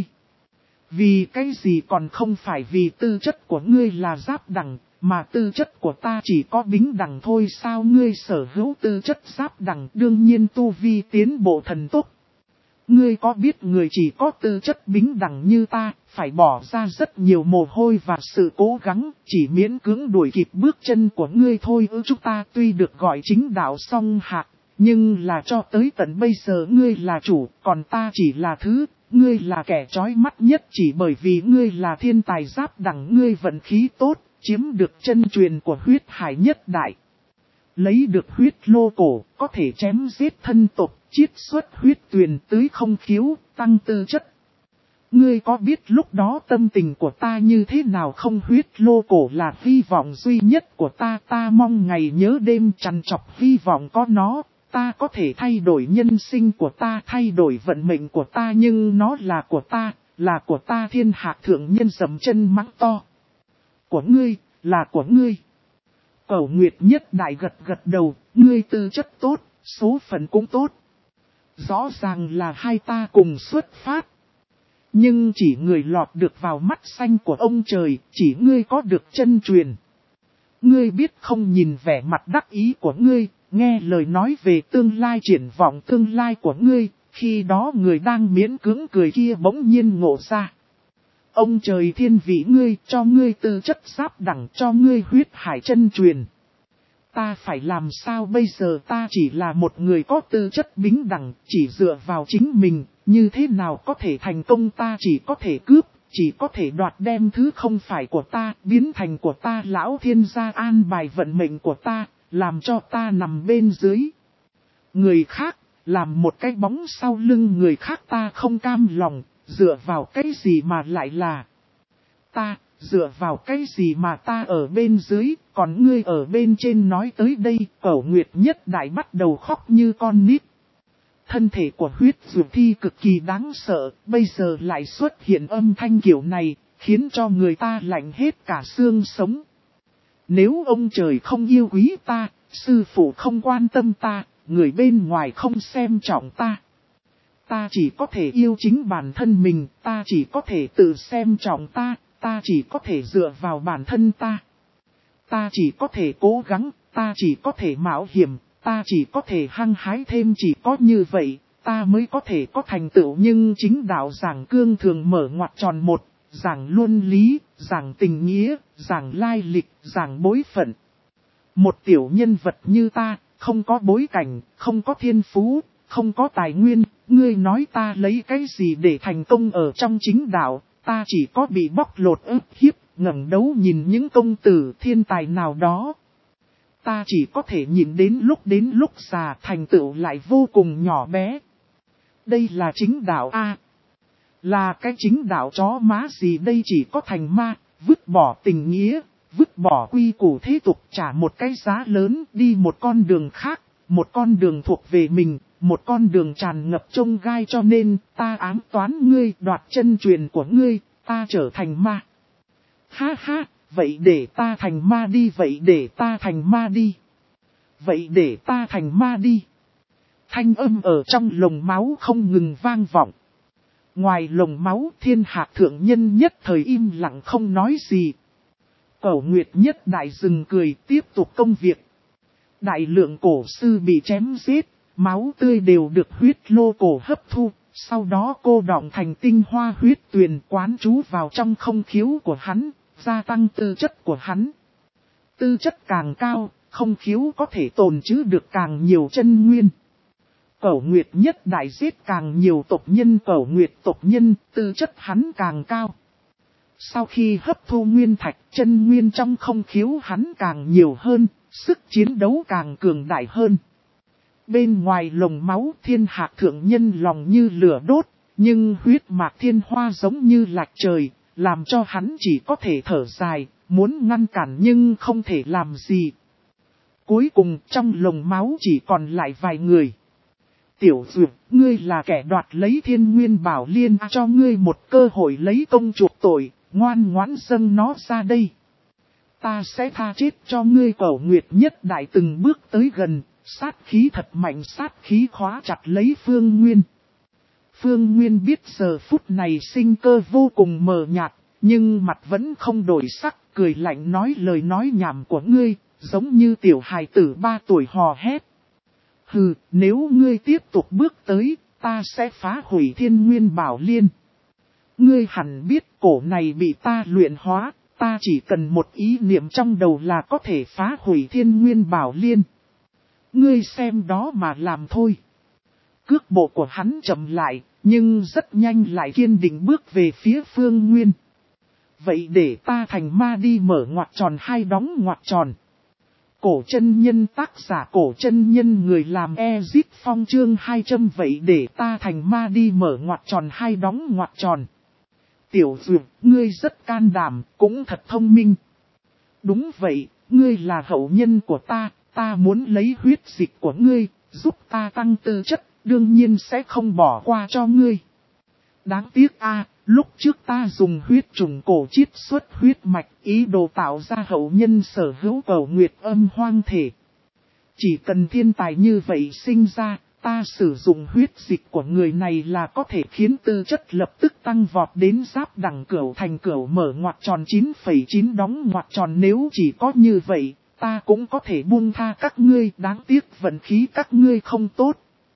Vì cái gì còn không phải vì tư chất của ngươi là giáp đẳng, mà tư chất của ta chỉ có bính đẳng thôi sao? Ngươi sở hữu tư chất giáp đẳng, đương nhiên tu vi tiến bộ thần tốc. Ngươi có biết người chỉ có tư chất bính đẳng như ta, phải bỏ ra rất nhiều mồ hôi và sự cố gắng, chỉ miễn cưỡng đuổi kịp bước chân của ngươi thôi ư? Chúng ta tuy được gọi chính đạo song hạc, nhưng là cho tới tận bây giờ ngươi là chủ, còn ta chỉ là thứ, ngươi là kẻ chói mắt nhất chỉ bởi vì ngươi là thiên tài giáp đẳng, ngươi vận khí tốt, chiếm được chân truyền của huyết hải nhất đại. Lấy được huyết lô cổ, có thể chém giết thân tộc, chiết xuất huyết tuyền tưới không khiếu, tăng tư chất. Ngươi có biết lúc đó tâm tình của ta như thế nào không? Huyết lô cổ là hy vọng duy nhất của ta, ta mong ngày nhớ đêm trằn trọc hy vọng có nó, ta có thể thay đổi nhân sinh của ta, thay đổi vận mệnh của ta, nhưng nó là của ta, là của ta. Thiên Hạc thượng nhân dầm chân mắng to. Của ngươi, là của ngươi. Cẩu Nguyệt nhất đại gật gật đầu, ngươi tư chất tốt, số phận cũng tốt. Rõ ràng là hai ta cùng xuất phát. Nhưng chỉ người lọt được vào mắt xanh của ông trời, chỉ ngươi có được chân truyền. Ngươi biết không, nhìn vẻ mặt đắc ý của ngươi, nghe lời nói về tương lai, triển vọng tương lai của ngươi, khi đó người đang miễn cưỡng cười kia bỗng nhiên ngộ ra. Ông trời thiên vị ngươi, cho ngươi tư chất giáp đẳng, cho ngươi huyết hải chân truyền. Ta phải làm sao bây giờ? Ta chỉ là một người có tư chất bính đẳng, chỉ dựa vào chính mình, như thế nào có thể thành công? Ta chỉ có thể cướp, chỉ có thể đoạt, đem thứ không phải của ta, biến thành của ta. Lão thiên gia an bài vận mệnh của ta, làm cho ta nằm bên dưới người khác, làm một cái bóng sau lưng người khác. Ta không cam lòng, dựa vào cái gì mà lại là ta, dựa vào cái gì mà ta ở bên dưới, còn ngươi ở bên trên? Nói tới đây, Cẩu Nguyệt nhất đại bắt đầu khóc như con nít. Thân thể của huyết dược thi cực kỳ đáng sợ, bây giờ lại xuất hiện âm thanh kiểu này, khiến cho người ta lạnh hết cả xương sống. Nếu ông trời không yêu quý ta, sư phụ không quan tâm ta, người bên ngoài không xem trọng ta. Ta chỉ có thể yêu chính bản thân mình, ta chỉ có thể tự xem trọng ta, ta chỉ có thể dựa vào bản thân ta. Ta chỉ có thể cố gắng, ta chỉ có thể mạo hiểm, ta chỉ có thể hăng hái thêm, chỉ có như vậy, ta mới có thể có thành tựu. Nhưng chính đạo giảng cương thường mở ngoặt tròn một, giảng luân lý, giảng tình nghĩa, giảng lai lịch, giảng bối phận. Một tiểu nhân vật như ta, không có bối cảnh, không có thiên phú, không có tài nguyên, ngươi nói ta lấy cái gì để thành công ở trong chính đạo, ta chỉ có bị bóc lột ức hiếp, ngẩng đấu nhìn những công tử thiên tài nào đó. Ta chỉ có thể nhìn đến lúc đến lúc già, thành tựu lại vô cùng nhỏ bé. Đây là chính đạo A. Là cái chính đạo chó má gì đây, chỉ có thành ma, vứt bỏ tình nghĩa, vứt bỏ quy củ thế tục, trả một cái giá lớn, đi một con đường khác, một con đường thuộc về mình, một con đường tràn ngập chông gai. Cho nên, ta ám toán ngươi, đoạt chân truyền của ngươi, ta trở thành ma. Ha ha, vậy để ta thành ma đi, vậy để ta thành ma đi. Vậy để ta thành ma đi. Thanh âm ở trong lồng máu không ngừng vang vọng. Ngoài lồng máu, Thiên Hạc thượng nhân nhất thời im lặng không nói gì. Cẩu Nguyệt nhất đại dừng cười, tiếp tục công việc. Đại lượng cổ sư bị chém giết, máu tươi đều được huyết lô cổ hấp thu, sau đó cô đọng thành tinh hoa huyết tuyền, quán trú vào trong không khiếu của hắn, gia tăng tư chất của hắn. Tư chất càng cao, không khiếu có thể tồn trữ được càng nhiều chân nguyên. Cẩu Nguyệt nhất đại giết càng nhiều tộc nhân, Cẩu Nguyệt tộc nhân, tư chất hắn càng cao. Sau khi hấp thu nguyên thạch, chân nguyên trong không khiếu hắn càng nhiều hơn, sức chiến đấu càng cường đại hơn. Bên ngoài lồng máu, Thiên Hạc thượng nhân lòng như lửa đốt, nhưng huyết mạc thiên hoa giống như lạch trời, làm cho hắn chỉ có thể thở dài, muốn ngăn cản nhưng không thể làm gì. Cuối cùng trong lồng máu chỉ còn lại vài người. Tiểu Dược, ngươi là kẻ đoạt lấy Thiên Nguyên Bảo Liên, cho ngươi một cơ hội lấy công chuộc tội, ngoan ngoãn dâng nó ra đây. Ta sẽ tha chết cho ngươi. Cẩu Nguyệt nhất đại từng bước tới gần, sát khí thật mạnh, sát khí khóa chặt lấy Phương Nguyên. Phương Nguyên biết giờ phút này sinh cơ vô cùng mờ nhạt, nhưng mặt vẫn không đổi sắc, cười lạnh nói lời nói nhảm của ngươi, giống như tiểu hài tử ba tuổi hò hét. Hừ, nếu ngươi tiếp tục bước tới, ta sẽ phá hủy Thiên Nguyên Bảo Liên. Ngươi hẳn biết cổ này bị ta luyện hóa, ta chỉ cần một ý niệm trong đầu là có thể phá hủy Thiên Nguyên Bảo Liên. Ngươi xem đó mà làm thôi. Cước bộ của hắn chậm lại, nhưng rất nhanh lại kiên định bước về phía Phương Nguyên. Vậy để ta thành ma đi, mở ngoặc tròn hai đóng ngoặc tròn. Cổ chân nhân, tác giả Cổ chân nhân, người làm Ezip Phong, chương hai trăm. Vậy để ta thành ma đi, mở ngoặc tròn hai đóng ngoặc tròn. Tiểu Dược, ngươi rất can đảm, cũng thật thông minh. Đúng vậy, ngươi là hậu nhân của ta, ta muốn lấy huyết dịch của ngươi, giúp ta tăng tư chất, đương nhiên sẽ không bỏ qua cho ngươi. Đáng tiếc a, lúc trước ta dùng huyết trùng cổ chiết xuất huyết mạch, ý đồ tạo ra hậu nhân sở hữu Cẩu Nguyệt âm hoang thể. Chỉ cần thiên tài như vậy sinh ra, ta sử dụng huyết dịch của người này là có thể khiến tư chất lập tức tăng vọt đến giáp đẳng cửu thành cửu, mở ngoặc tròn chín phẩy chín đóng ngoặc tròn. Nếu chỉ có như vậy, ta cũng có thể buông tha các ngươi, đáng tiếc vận khí các ngươi không tốt.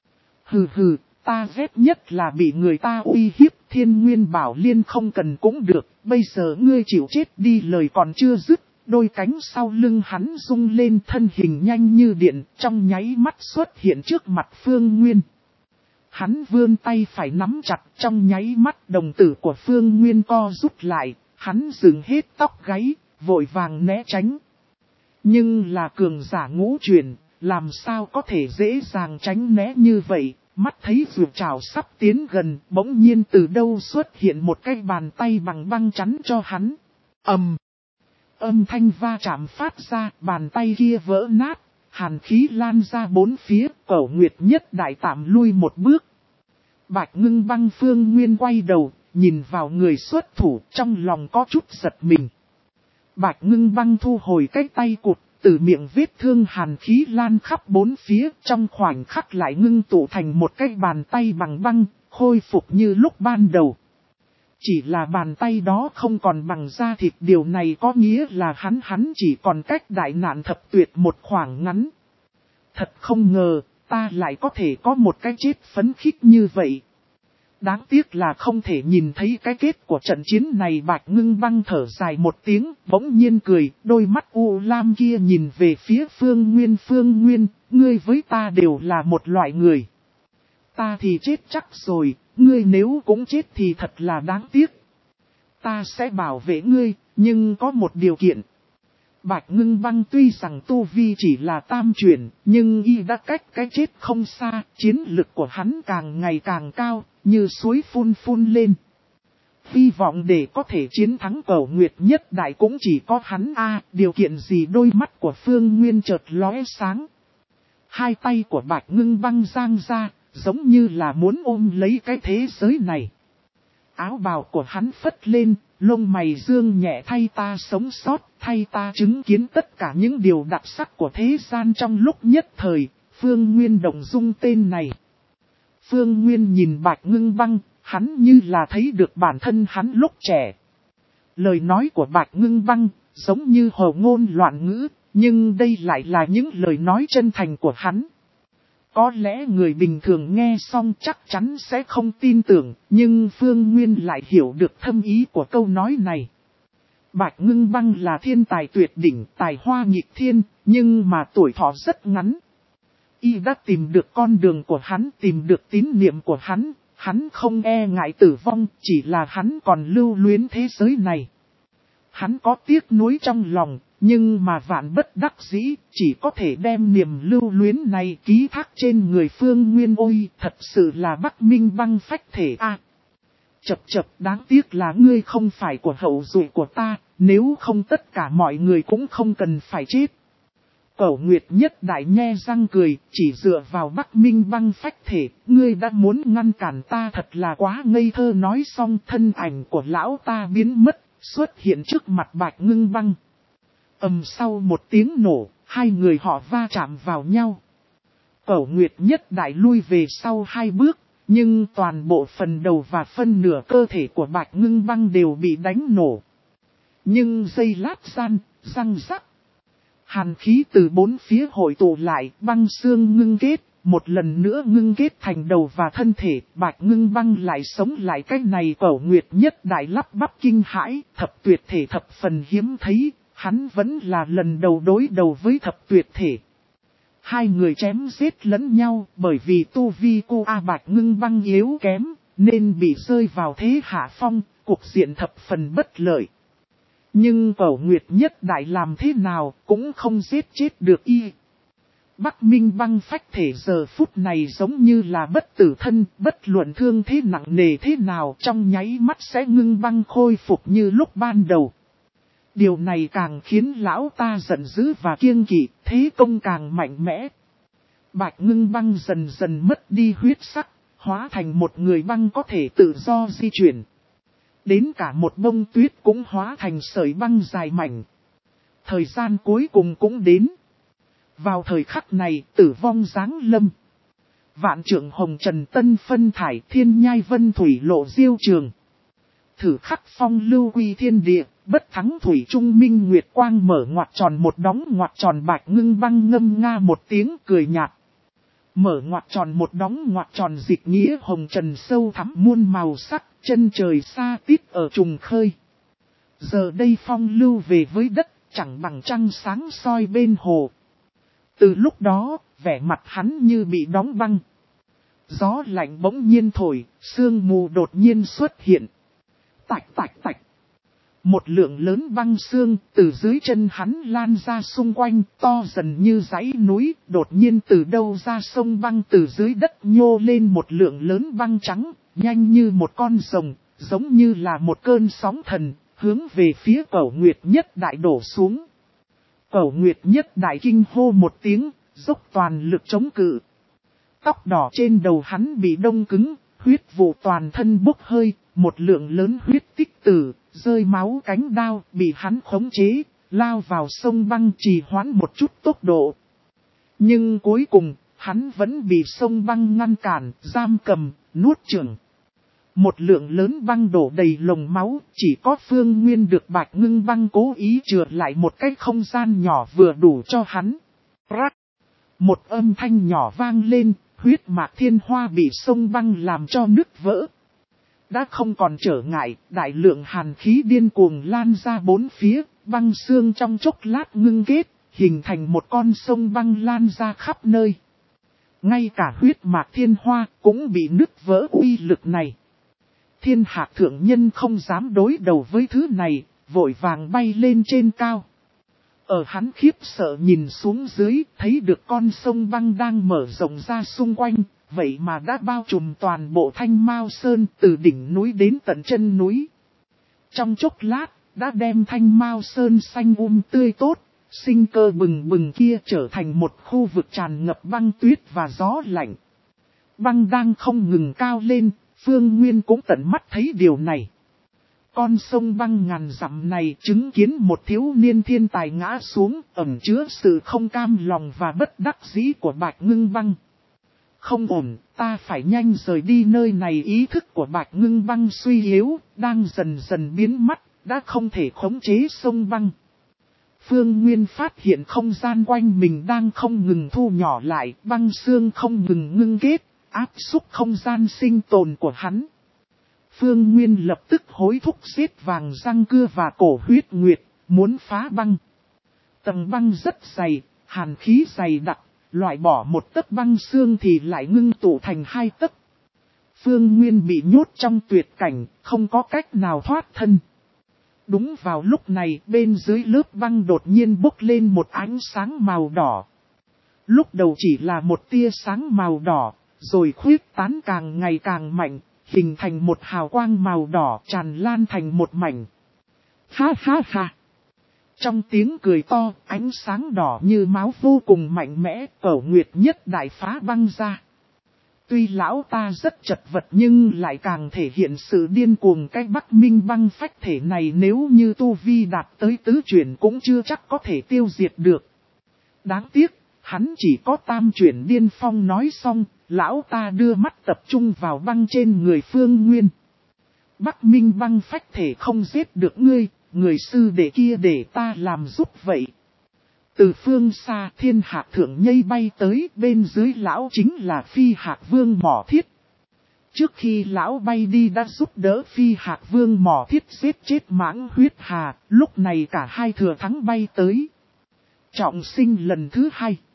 Hừ hừ, ta ghét nhất là bị người ta uy hiếp, Thiên Nguyên Bảo Liên không cần cũng được, bây giờ ngươi chịu chết đi. Lời còn chưa dứt, đôi cánh sau lưng hắn rung lên, thân hình nhanh như điện, trong nháy mắt xuất hiện trước mặt Phương Nguyên. Hắn vươn tay phải nắm chặt, trong nháy mắt đồng tử của Phương Nguyên co rút lại, hắn dừng hết tóc gáy, vội vàng né tránh. Nhưng là cường giả ngũ chuyển, làm sao có thể dễ dàng tránh né như vậy. Mắt thấy vượt trào sắp tiến gần, bỗng nhiên từ đâu xuất hiện một cái bàn tay bằng băng chắn cho hắn. ầm, âm thanh va chạm phát ra, bàn tay kia vỡ nát, hàn khí lan ra bốn phía, Cẩu Nguyệt Nhất Đại tạm lui một bước. Bạch Ngưng Băng Phương Nguyên quay đầu, nhìn vào người xuất thủ, trong lòng có chút giật mình. Bạch Ngưng Băng thu hồi cái tay cụt, từ miệng vết thương hàn khí lan khắp bốn phía, trong khoảnh khắc lại ngưng tụ thành một cái bàn tay bằng băng, khôi phục như lúc ban đầu. Chỉ là bàn tay đó không còn bằng da thịt, điều này có nghĩa là hắn hắn chỉ còn cách đại nạn thập tuyệt một khoảng ngắn. Thật không ngờ, ta lại có thể có một cái chết phấn khích như vậy. Đáng tiếc là không thể nhìn thấy cái kết của trận chiến này. Bạch Ngưng Băng thở dài một tiếng, bỗng nhiên cười, đôi mắt u lam kia nhìn về phía Phương Nguyên. Phương Nguyên, ngươi với ta đều là một loại người. Ta thì chết chắc rồi, ngươi nếu cũng chết thì thật là đáng tiếc. Ta sẽ bảo vệ ngươi, nhưng có một điều kiện. Bạch Ngưng Băng tuy rằng tu vi chỉ là tam chuyển, nhưng y đã cách cái chết không xa, chiến lực của hắn càng ngày càng cao, như suối phun phun lên. Hy vọng để có thể chiến thắng Cẩu Nguyệt Nhất Đại cũng chỉ có hắn a. À, điều kiện gì? Đôi mắt của Phương Nguyên chợt lóe sáng. Hai tay của Bạch Ngưng Băng giang ra, giống như là muốn ôm lấy cái thế giới này. Áo bào của hắn phất lên, lông mày dương nhẹ, thay ta sống sót, thay ta chứng kiến tất cả những điều đặc sắc của thế gian. Trong lúc nhất thời, Phương Nguyên động dung tên này. Phương Nguyên nhìn Bạch Ngưng Băng, hắn như là thấy được bản thân hắn lúc trẻ. Lời nói của Bạch Ngưng Băng, giống như hồ ngôn loạn ngữ, nhưng đây lại là những lời nói chân thành của hắn. Có lẽ người bình thường nghe xong chắc chắn sẽ không tin tưởng, nhưng Phương Nguyên lại hiểu được thâm ý của câu nói này. Bạch Ngưng Băng là thiên tài tuyệt đỉnh, tài hoa nghịch thiên, nhưng mà tuổi thọ rất ngắn. Y đã tìm được con đường của hắn, tìm được tín niệm của hắn, hắn không e ngại tử vong, chỉ là hắn còn lưu luyến thế giới này. Hắn có tiếc nuối trong lòng, nhưng mà vạn bất đắc dĩ, chỉ có thể đem niềm lưu luyến này ký thác trên người Phương Nguyên. Ôi, thật sự là Bắc Minh Băng phách thể a. À, chập chập, đáng tiếc là ngươi không phải của hậu duệ của ta, nếu không tất cả mọi người cũng không cần phải chết. Cẩu Nguyệt Nhất Đại nhe răng cười, chỉ dựa vào Bắc Minh Băng phách thể, ngươi đã muốn ngăn cản ta thật là quá ngây thơ. Nói xong thân ảnh của lão ta biến mất, xuất hiện trước mặt Bạch Ngưng Băng. Ầm, sau một tiếng nổ, hai người họ va chạm vào nhau. Cẩu Nguyệt Nhất Đại lui về sau hai bước, nhưng toàn bộ phần đầu và phân nửa cơ thể của Bạch Ngưng Băng đều bị đánh nổ. Nhưng giây lát gian, răng rắc. Hàn khí từ bốn phía hội tụ lại, băng xương ngưng kết, một lần nữa ngưng kết thành đầu và thân thể. Bạch Ngưng Băng lại sống lại. Cái này Cẩu Nguyệt Nhất Đại lắp bắp kinh hãi, thập tuyệt thể thập phần hiếm thấy, hắn vẫn là lần đầu đối đầu với thập tuyệt thể. Hai người chém giết lẫn nhau, bởi vì tu vi cô A Bạch Ngưng Băng yếu kém, nên bị rơi vào thế hạ phong, cuộc diện thập phần bất lợi. Nhưng Cẩu Nguyệt Nhất Đại làm thế nào cũng không giết chết được y. Bắc Minh Băng phách thể giờ phút này giống như là bất tử thân, bất luận thương thế nặng nề thế nào trong nháy mắt sẽ ngưng băng khôi phục như lúc ban đầu. Điều này càng khiến lão ta giận dữ và kiêng kỵ, thế công càng mạnh mẽ. Bạch Ngưng Băng dần dần mất đi huyết sắc, hóa thành một người băng có thể tự do di chuyển. Đến cả một bông tuyết cũng hóa thành sợi băng dài mảnh. Thời gian cuối cùng cũng đến. Vào thời khắc này, tử vong giáng lâm. Vạn trượng hồng trần tân phân thải, thiên nhai vân thủy lộ diêu trường. Thử khắc phong lưu quy thiên địa, bất thắng thủy trung minh nguyệt quang. Mở ngoặc tròn một đóng ngoặc tròn. Bạch Ngưng Băng ngâm nga một tiếng cười nhạt. Mở ngoặc tròn một đóng ngoặc tròn. Dịch nghĩa hồng trần sâu thẳm muôn màu sắc, chân trời xa tít ở trùng khơi. Giờ đây phong lưu về với đất, chẳng bằng trăng sáng soi bên hồ. Từ lúc đó, vẻ mặt hắn như bị đóng băng. Gió lạnh bỗng nhiên thổi, sương mù đột nhiên xuất hiện. Tạch tạch tạch. Một lượng lớn băng sương từ dưới chân hắn lan ra xung quanh, to dần như dãy núi. Đột nhiên từ đâu ra sông băng, từ dưới đất nhô lên một lượng lớn băng trắng, nhanh như một con rồng, giống như là một cơn sóng thần, hướng về phía Cẩu Nguyệt Nhất Đại đổ xuống. Cẩu Nguyệt Nhất Đại kinh hô một tiếng, dốc toàn lực chống cự. Tóc đỏ trên đầu hắn bị đông cứng, huyết vụ toàn thân bốc hơi, một lượng lớn huyết tích tử, rơi máu cánh đao bị hắn khống chế, lao vào sông băng trì hoãn một chút tốc độ. Nhưng cuối cùng, hắn vẫn bị sông băng ngăn cản, giam cầm, nuốt chửng. Một lượng lớn băng đổ đầy lồng máu, chỉ có Phương Nguyên được Bạch Ngưng Băng cố ý chừa lại một cái không gian nhỏ vừa đủ cho hắn. Rắc! Một âm thanh nhỏ vang lên, huyết mạc thiên hoa bị sông băng làm cho nứt vỡ. Đã không còn trở ngại, đại lượng hàn khí điên cuồng lan ra bốn phía, băng xương trong chốc lát ngưng kết, hình thành một con sông băng lan ra khắp nơi. Ngay cả huyết mạc thiên hoa cũng bị nứt vỡ uy lực này. Thiên Hạc thượng nhân không dám đối đầu với thứ này, vội vàng bay lên trên cao. Ở hắn khiếp sợ nhìn xuống dưới, thấy được con sông băng đang mở rộng ra xung quanh, vậy mà đã bao trùm toàn bộ Thanh Mao Sơn từ đỉnh núi đến tận chân núi. Trong chốc lát, đã đem Thanh Mao Sơn xanh um tươi tốt, sinh cơ bừng bừng kia trở thành một khu vực tràn ngập băng tuyết và gió lạnh. Băng đang không ngừng cao lên, Phương Nguyên cũng tận mắt thấy điều này. Con sông băng ngàn dặm này chứng kiến một thiếu niên thiên tài ngã xuống, ẩn chứa sự không cam lòng và bất đắc dĩ của Bạch Ngưng Băng. Không ổn, ta phải nhanh rời đi nơi này. Ý thức của Bạch Ngưng Băng suy yếu, đang dần dần biến mất, đã không thể khống chế sông băng. Phương Nguyên phát hiện không gian quanh mình đang không ngừng thu nhỏ lại, băng xương không ngừng ngưng kết, áp xúc không gian sinh tồn của hắn. Phương Nguyên lập tức hối thúc xếp vàng răng cưa và cổ huyết nguyệt, muốn phá băng. Tầng băng rất dày, hàn khí dày đặc, loại bỏ một tấc băng xương thì lại ngưng tụ thành hai tấc. Phương Nguyên bị nhốt trong tuyệt cảnh, không có cách nào thoát thân. Đúng vào lúc này, bên dưới lớp băng đột nhiên bốc lên một ánh sáng màu đỏ. Lúc đầu chỉ là một tia sáng màu đỏ, rồi khuyết tán càng ngày càng mạnh, hình thành một hào quang màu đỏ tràn lan thành một mảnh. Ha ha ha! Trong tiếng cười to, ánh sáng đỏ như máu vô cùng mạnh mẽ, Cẩu Nguyệt nhất đại phá băng ra. Tuy lão ta rất chật vật nhưng lại càng thể hiện sự điên cuồng cái Bắc Minh băng phách thể này, nếu như tu vi đạt tới tứ chuyển cũng chưa chắc có thể tiêu diệt được. Đáng tiếc, hắn chỉ có tam chuyển điên phong. Nói xong, lão ta đưa mắt tập trung vào băng trên người Phương Nguyên. Bắc Minh băng phách thể không giết được ngươi, người sư đệ kia để ta làm giúp vậy. Từ phương xa Thiên Hạc thượng nhây bay tới, bên dưới lão chính là Phi Hạc Vương Mỏ Thiết. Trước khi lão bay đi đã giúp đỡ Phi Hạc Vương Mỏ Thiết giết chết Mãng Huyết Hà, lúc này cả hai thừa thắng bay tới. Trọng sinh lần thứ hai.